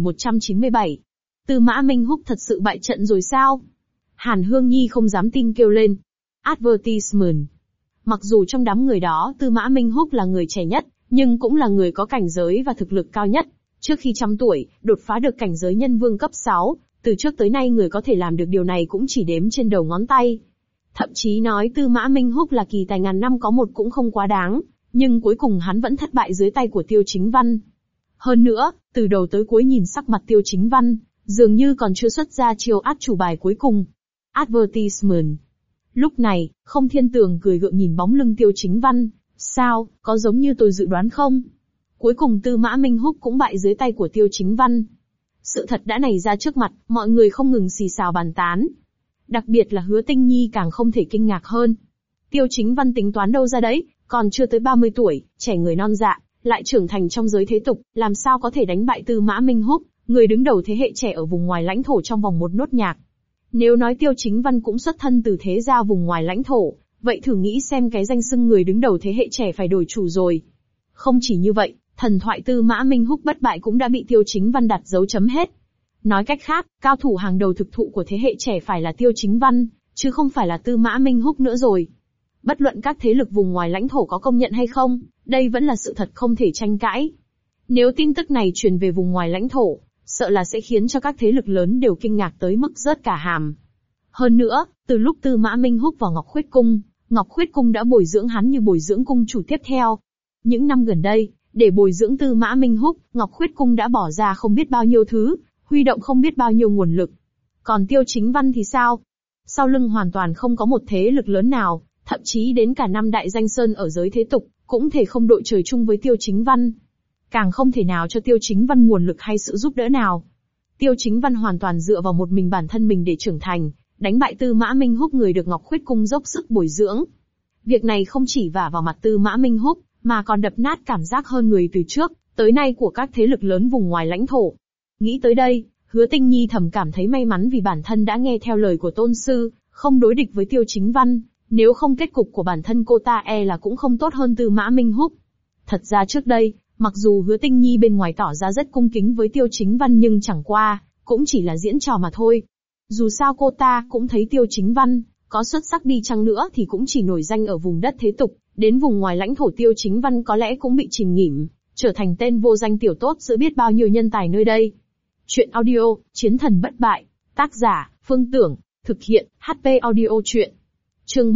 3197. Tư Mã Minh Húc thật sự bại trận rồi sao? Hàn Hương Nhi không dám tin kêu lên. Advertisement. Mặc dù trong đám người đó Tư Mã Minh Húc là người trẻ nhất, nhưng cũng là người có cảnh giới và thực lực cao nhất. Trước khi trăm tuổi, đột phá được cảnh giới nhân vương cấp 6, từ trước tới nay người có thể làm được điều này cũng chỉ đếm trên đầu ngón tay. Thậm chí nói Tư Mã Minh Húc là kỳ tài ngàn năm có một cũng không quá đáng, nhưng cuối cùng hắn vẫn thất bại dưới tay của Tiêu Chính Văn. Hơn nữa, từ đầu tới cuối nhìn sắc mặt Tiêu Chính Văn, dường như còn chưa xuất ra chiêu át chủ bài cuối cùng. Advertisement. Lúc này, Không Thiên Tường cười gượng nhìn bóng lưng Tiêu Chính Văn, sao, có giống như tôi dự đoán không? Cuối cùng Tư Mã Minh Húc cũng bại dưới tay của Tiêu Chính Văn. Sự thật đã nảy ra trước mặt, mọi người không ngừng xì xào bàn tán. Đặc biệt là Hứa Tinh Nhi càng không thể kinh ngạc hơn. Tiêu Chính Văn tính toán đâu ra đấy, còn chưa tới 30 tuổi, trẻ người non dạ, lại trưởng thành trong giới thế tục, làm sao có thể đánh bại Tư Mã Minh Húc, người đứng đầu thế hệ trẻ ở vùng ngoài lãnh thổ trong vòng một nốt nhạc. Nếu nói Tiêu Chính Văn cũng xuất thân từ thế gia vùng ngoài lãnh thổ, vậy thử nghĩ xem cái danh xưng người đứng đầu thế hệ trẻ phải đổi chủ rồi. Không chỉ như vậy, thần thoại Tư Mã Minh Húc bất bại cũng đã bị Tiêu Chính Văn đặt dấu chấm hết. Nói cách khác, cao thủ hàng đầu thực thụ của thế hệ trẻ phải là Tiêu Chính Văn, chứ không phải là Tư Mã Minh Húc nữa rồi. Bất luận các thế lực vùng ngoài lãnh thổ có công nhận hay không, đây vẫn là sự thật không thể tranh cãi. Nếu tin tức này truyền về vùng ngoài lãnh thổ, sợ là sẽ khiến cho các thế lực lớn đều kinh ngạc tới mức rớt cả hàm. Hơn nữa, từ lúc Tư Mã Minh Húc vào Ngọc Khuyết Cung, Ngọc Khuyết Cung đã bồi dưỡng hắn như bồi dưỡng cung chủ tiếp theo. Những năm gần đây, để bồi dưỡng Tư Mã Minh Húc, Ngọc Khuyết Cung đã bỏ ra không biết bao nhiêu thứ, huy động không biết bao nhiêu nguồn lực. Còn Tiêu Chính Văn thì sao? Sau lưng hoàn toàn không có một thế lực lớn nào, thậm chí đến cả năm đại danh sơn ở giới thế tục, cũng thể không đội trời chung với Tiêu Chính Văn. Càng không thể nào cho Tiêu Chính Văn nguồn lực hay sự giúp đỡ nào. Tiêu Chính Văn hoàn toàn dựa vào một mình bản thân mình để trưởng thành, đánh bại Tư Mã Minh Húc người được Ngọc Khuyết Cung dốc sức bồi dưỡng. Việc này không chỉ vả vào mặt Tư Mã Minh Húc, mà còn đập nát cảm giác hơn người từ trước tới nay của các thế lực lớn vùng ngoài lãnh thổ. Nghĩ tới đây, Hứa Tinh Nhi thầm cảm thấy may mắn vì bản thân đã nghe theo lời của tôn sư, không đối địch với Tiêu Chính Văn, nếu không kết cục của bản thân cô ta là cũng không tốt hơn Tư Mã Minh Húc. Thật ra trước đây, mặc dù Hứa Tinh Nhi bên ngoài tỏ ra rất cung kính với Tiêu Chính Văn nhưng chẳng qua, cũng chỉ là diễn trò mà thôi. Dù sao cô ta cũng thấy Tiêu Chính Văn, có xuất sắc đi chăng nữa thì cũng chỉ nổi danh ở vùng đất thế tục, đến vùng ngoài lãnh thổ Tiêu Chính Văn có lẽ cũng bị chìm nghỉm, trở thành tên vô danh tiểu tốt giữa biết bao nhiêu nhân tài nơi đây. Chuyện audio, Chiến thần bất bại, tác giả, Phương Tưởng, thực hiện, HP audio chuyện. Chương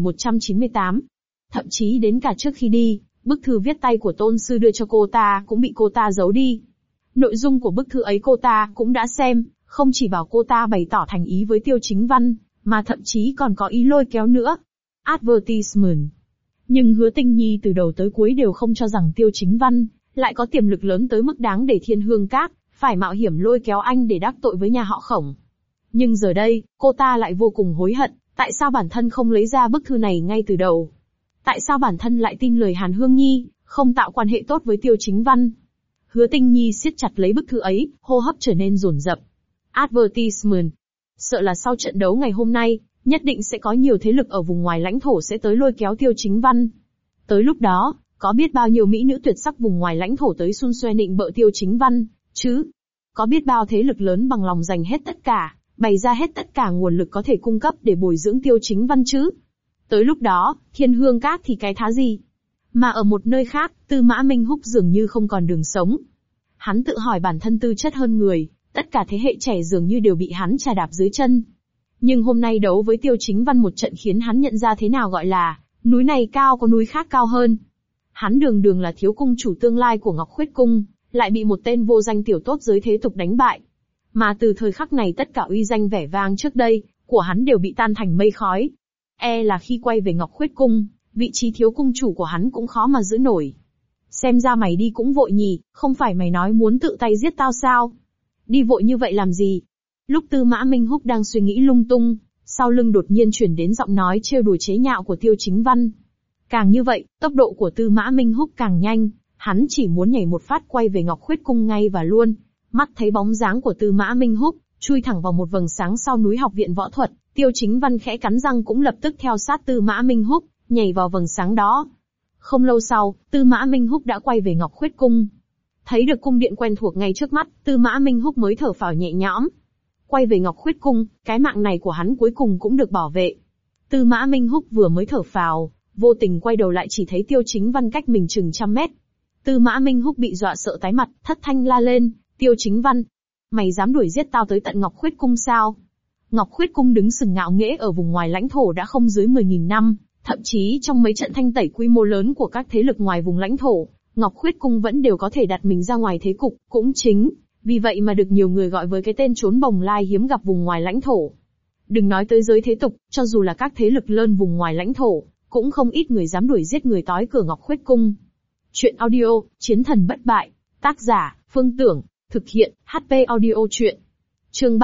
3198. Thậm chí đến cả trước khi đi, bức thư viết tay của tôn sư đưa cho cô ta cũng bị cô ta giấu đi. Nội dung của bức thư ấy cô ta cũng đã xem, không chỉ bảo cô ta bày tỏ thành ý với Tiêu Chính Văn, mà thậm chí còn có ý lôi kéo nữa. Advertisement. Nhưng Hứa Tinh Nhi từ đầu tới cuối đều không cho rằng Tiêu Chính Văn lại có tiềm lực lớn tới mức đáng để Thiên Hương Các phải mạo hiểm lôi kéo anh để đắc tội với nhà họ Khổng. Nhưng giờ đây, cô ta lại vô cùng hối hận, tại sao bản thân không lấy ra bức thư này ngay từ đầu? Tại sao bản thân lại tin lời Hàn Hương Nhi, không tạo quan hệ tốt với Tiêu Chính Văn? Hứa Tinh Nhi siết chặt lấy bức thư ấy, hô hấp trở nên dồn dập. Advertisement. Sợ là sau trận đấu ngày hôm nay, nhất định sẽ có nhiều thế lực ở vùng ngoài lãnh thổ sẽ tới lôi kéo Tiêu Chính Văn. Tới lúc đó, có biết bao nhiêu mỹ nữ tuyệt sắc vùng ngoài lãnh thổ tới xun xoe nịnh bợ Tiêu Chính Văn, chứ? Có biết bao thế lực lớn bằng lòng dành hết tất cả, bày ra hết tất cả nguồn lực có thể cung cấp để bồi dưỡng Tiêu Chính Văn chứ? Tới lúc đó, Thiên Hương Các thì cái thá gì? Mà ở một nơi khác, Tư Mã Minh Húc dường như không còn đường sống. Hắn tự hỏi bản thân tư chất hơn người, tất cả thế hệ trẻ dường như đều bị hắn chà đạp dưới chân. Nhưng hôm nay đấu với Tiêu Chính Văn một trận khiến hắn nhận ra thế nào gọi là, núi này cao có núi khác cao hơn. Hắn đường đường là thiếu cung chủ tương lai của Ngọc Khuyết Cung, lại bị một tên vô danh tiểu tốt giới thế tục đánh bại. Mà từ thời khắc này tất cả uy danh vẻ vang trước đây, của hắn đều bị tan thành mây khói. Là khi quay về Ngọc Khuyết Cung, vị trí thiếu cung chủ của hắn cũng khó mà giữ nổi. Xem ra mày đi cũng vội nhỉ, không phải mày nói muốn tự tay giết tao sao? Đi vội như vậy làm gì? Lúc Tư Mã Minh Húc đang suy nghĩ lung tung, sau lưng đột nhiên chuyển đến giọng nói trêu đùa chế nhạo của Tiêu Chính Văn. Càng như vậy, tốc độ của Tư Mã Minh Húc càng nhanh, hắn chỉ muốn nhảy một phát quay về Ngọc Khuyết Cung ngay và luôn. Mắt thấy bóng dáng của Tư Mã Minh Húc, chui thẳng vào một vầng sáng sau núi học viện võ thuật, Tiêu Chính Văn khẽ cắn răng cũng lập tức theo sát Tư Mã Minh Húc, nhảy vào vầng sáng đó. Không lâu sau, Tư Mã Minh Húc đã quay về Ngọc Khuyết Cung. Thấy được cung điện quen thuộc ngay trước mắt, Tư Mã Minh Húc mới thở phào nhẹ nhõm. Quay về Ngọc Khuyết Cung, cái mạng này của hắn cuối cùng cũng được bảo vệ. Tư Mã Minh Húc vừa mới thở phào, vô tình quay đầu lại chỉ thấy Tiêu Chính Văn cách mình chừng 100 mét. Tư Mã Minh Húc bị dọa sợ tái mặt, thất thanh la lên, Tiêu Chính Văn, mày dám đuổi giết tao tới tận Ngọc Khuyết Cung sao? Ngọc Khuyết Cung đứng sừng ngạo nghễ ở vùng ngoài lãnh thổ đã không dưới 10.000 năm, thậm chí trong mấy trận thanh tẩy quy mô lớn của các thế lực ngoài vùng lãnh thổ, Ngọc Khuyết Cung vẫn đều có thể đặt mình ra ngoài thế cục, cũng chính vì vậy mà được nhiều người gọi với cái tên trốn bồng lai hiếm gặp vùng ngoài lãnh thổ. Đừng nói tới giới thế tục, cho dù là các thế lực lớn vùng ngoài lãnh thổ, cũng không ít người dám đuổi giết người tói cửa Ngọc Khuyết Cung. Chuyện audio, Chiến thần bất bại, tác giả, Phương Tưởng, thực hiện, HP audio chuyện. Chương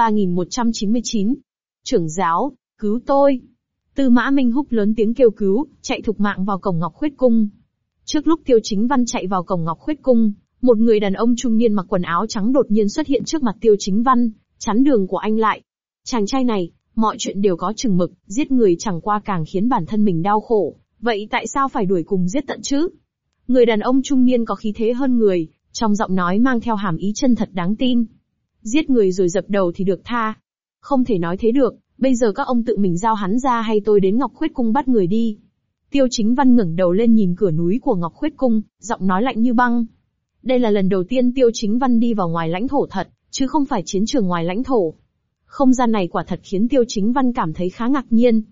3199. Trưởng giáo, cứu tôi. Tư Mã Minh Húc lớn tiếng kêu cứu, chạy thục mạng vào cổng Ngọc Khuyết Cung. Trước lúc Tiêu Chính Văn chạy vào cổng Ngọc Khuyết Cung, một người đàn ông trung niên mặc quần áo trắng đột nhiên xuất hiện trước mặt Tiêu Chính Văn, chắn đường của anh lại. Chàng trai này, mọi chuyện đều có chừng mực, giết người chẳng qua càng khiến bản thân mình đau khổ, vậy tại sao phải đuổi cùng giết tận chứ? Người đàn ông trung niên có khí thế hơn người, trong giọng nói mang theo hàm ý chân thật đáng tin. Giết người rồi dập đầu thì được tha. Không thể nói thế được, bây giờ các ông tự mình giao hắn ra hay tôi đến Ngọc Khuyết Cung bắt người đi. Tiêu Chính Văn ngẩng đầu lên nhìn cửa núi của Ngọc Khuyết Cung, giọng nói lạnh như băng. Đây là lần đầu tiên Tiêu Chính Văn đi vào ngoài lãnh thổ thật, chứ không phải chiến trường ngoài lãnh thổ. Không gian này quả thật khiến Tiêu Chính Văn cảm thấy khá ngạc nhiên.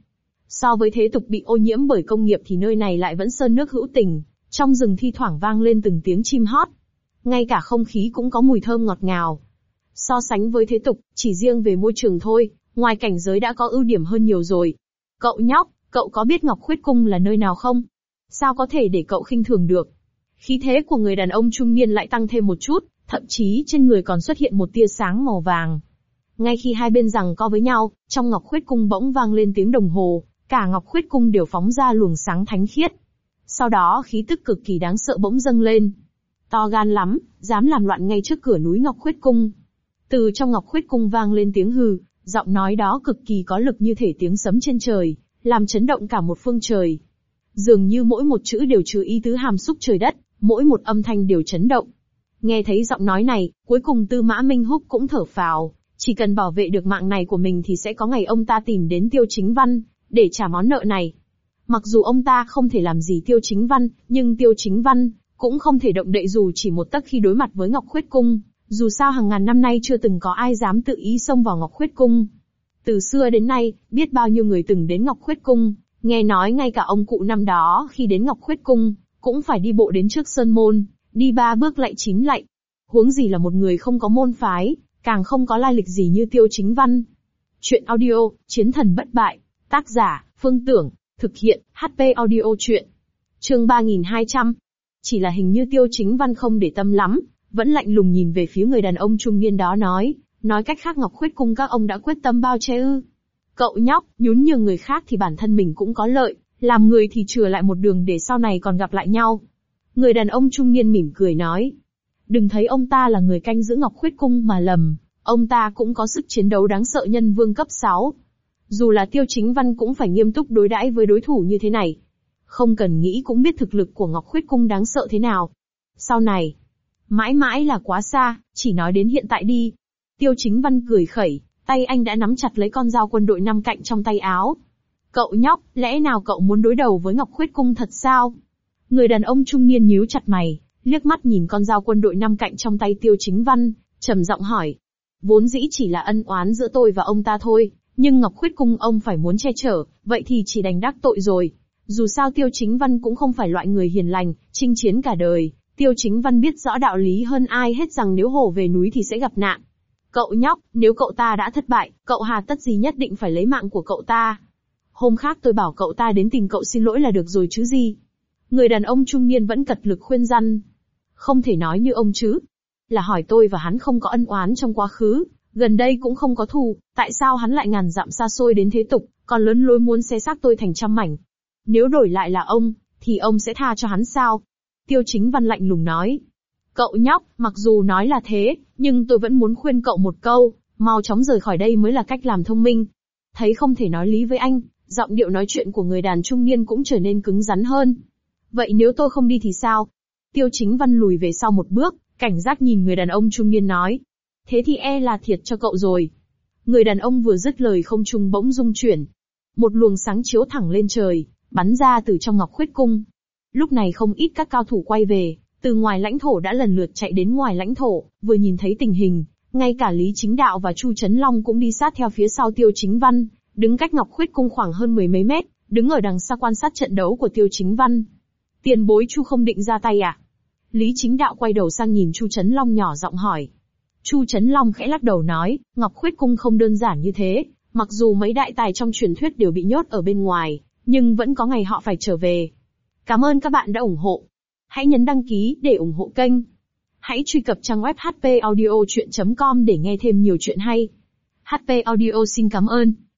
So với thế tục bị ô nhiễm bởi công nghiệp thì nơi này lại vẫn sơn nước hữu tình, trong rừng thi thoảng vang lên từng tiếng chim hót. Ngay cả không khí cũng có mùi thơm ngọt ngào. So sánh với thế tục, chỉ riêng về môi trường thôi, ngoài cảnh giới đã có ưu điểm hơn nhiều rồi. Cậu nhóc, cậu có biết Ngọc Khuyết Cung là nơi nào không? Sao có thể để cậu khinh thường được? Khí thế của người đàn ông trung niên lại tăng thêm một chút, thậm chí trên người còn xuất hiện một tia sáng màu vàng. Ngay khi hai bên giằng co với nhau, trong Ngọc Khuyết Cung bỗng vang lên tiếng đồng hồ, cả Ngọc Khuyết Cung đều phóng ra luồng sáng thánh khiết. Sau đó khí tức cực kỳ đáng sợ bỗng dâng lên. To gan lắm, dám làm loạn ngay trước cửa núi Ngọc Khuyết Cung. Từ trong Ngọc Khuyết Cung vang lên tiếng hừ, giọng nói đó cực kỳ có lực như thể tiếng sấm trên trời, làm chấn động cả một phương trời. Dường như mỗi một chữ đều chứa ý tứ hàm xúc trời đất, mỗi một âm thanh đều chấn động. Nghe thấy giọng nói này, cuối cùng Tư Mã Minh Húc cũng thở phào, chỉ cần bảo vệ được mạng này của mình thì sẽ có ngày ông ta tìm đến Tiêu Chính Văn, để trả món nợ này. Mặc dù ông ta không thể làm gì Tiêu Chính Văn, nhưng Tiêu Chính Văn cũng không thể động đậy dù chỉ một tấc khi đối mặt với Ngọc Khuyết Cung. Dù sao hàng ngàn năm nay chưa từng có ai dám tự ý xông vào Ngọc Khuyết Cung. Từ xưa đến nay, biết bao nhiêu người từng đến Ngọc Khuyết Cung, nghe nói ngay cả ông cụ năm đó khi đến Ngọc Khuyết Cung, cũng phải đi bộ đến trước sơn môn, đi 3 bước lạy 9 lạy. Huống gì là một người không có môn phái, càng không có lai lịch gì như Tiêu Chính Văn. Chuyện audio, Chiến thần bất bại, tác giả, Phương Tưởng, thực hiện, HP audio truyện. Chương 3200. Chỉ là hình như Tiêu Chính Văn không để tâm lắm, vẫn lạnh lùng nhìn về phía người đàn ông trung niên đó nói cách khác Ngọc Khuyết Cung các ông đã quyết tâm bao che ư? Cậu nhóc, nhún nhường người khác thì bản thân mình cũng có lợi, làm người thì chừa lại một đường để sau này còn gặp lại nhau. Người đàn ông trung niên mỉm cười nói. Đừng thấy ông ta là người canh giữ Ngọc Khuyết Cung mà lầm, ông ta cũng có sức chiến đấu đáng sợ nhân vương cấp 6. Dù là Tiêu Chính Văn cũng phải nghiêm túc đối đãi với đối thủ như thế này. Không cần nghĩ cũng biết thực lực của Ngọc Khuyết Cung đáng sợ thế nào. Sau này, mãi mãi là quá xa, chỉ nói đến hiện tại đi. Tiêu Chính Văn cười khẩy, tay anh đã nắm chặt lấy con dao quân đội 5 cạnh trong tay áo. Cậu nhóc, lẽ nào cậu muốn đối đầu với Ngọc Khuyết Cung thật sao? Người đàn ông trung niên nhíu chặt mày, liếc mắt nhìn con dao quân đội 5 cạnh trong tay Tiêu Chính Văn, trầm giọng hỏi. Vốn dĩ chỉ là ân oán giữa tôi và ông ta thôi, nhưng Ngọc Khuyết Cung ông phải muốn che chở, vậy thì chỉ đành đắc tội rồi. Dù sao Tiêu Chính Văn cũng không phải loại người hiền lành, chinh chiến cả đời. Tiêu Chính Văn biết rõ đạo lý hơn ai hết rằng nếu hổ về núi thì sẽ gặp nạn. Cậu nhóc, nếu cậu ta đã thất bại, cậu hà tất gì nhất định phải lấy mạng của cậu ta? Hôm khác tôi bảo cậu ta đến tìm cậu xin lỗi là được rồi chứ gì? Người đàn ông trung niên vẫn cật lực khuyên răn. Không thể nói như ông chứ. Là hỏi tôi và hắn không có ân oán trong quá khứ, gần đây cũng không có thù, tại sao hắn lại ngàn dặm xa xôi đến thế tục, còn lớn lối muốn xé xác tôi thành trăm mảnh? Nếu đổi lại là ông, thì ông sẽ tha cho hắn sao? Tiêu Chính Văn lạnh lùng nói. Cậu nhóc, mặc dù nói là thế, nhưng tôi vẫn muốn khuyên cậu một câu, mau chóng rời khỏi đây mới là cách làm thông minh. Thấy không thể nói lý với anh, giọng điệu nói chuyện của người đàn trung niên cũng trở nên cứng rắn hơn. Vậy nếu tôi không đi thì sao? Tiêu Chính Văn lùi về sau một bước, cảnh giác nhìn người đàn ông trung niên nói. Thế thì e là thiệt cho cậu rồi. Người đàn ông vừa dứt lời không trung bỗng rung chuyển. Một luồng sáng chiếu thẳng lên trời, bắn ra từ trong Ngọc Khuyết Cung. Lúc này không ít các cao thủ quay về, từ ngoài lãnh thổ đã lần lượt chạy đến ngoài lãnh thổ, vừa nhìn thấy tình hình, ngay cả Lý Chính Đạo và Chu Chấn Long cũng đi sát theo phía sau Tiêu Chính Văn, đứng cách Ngọc Khuyết Cung khoảng hơn 10 mấy mét, đứng ở đằng xa quan sát trận đấu của Tiêu Chính Văn. Tiền bối Chu không định ra tay à? Lý Chính Đạo quay đầu sang nhìn Chu Chấn Long nhỏ giọng hỏi. Chu Chấn Long khẽ lắc đầu nói, Ngọc Khuyết Cung không đơn giản như thế, mặc dù mấy đại tài trong truyền thuyết đều bị nhốt ở bên ngoài, nhưng vẫn có ngày họ phải trở về. Cảm ơn các bạn đã ủng hộ. Hãy nhấn đăng ký để ủng hộ kênh. Hãy truy cập trang web hpaudiochuyen.com để nghe thêm nhiều chuyện hay. HP Audio xin cảm ơn.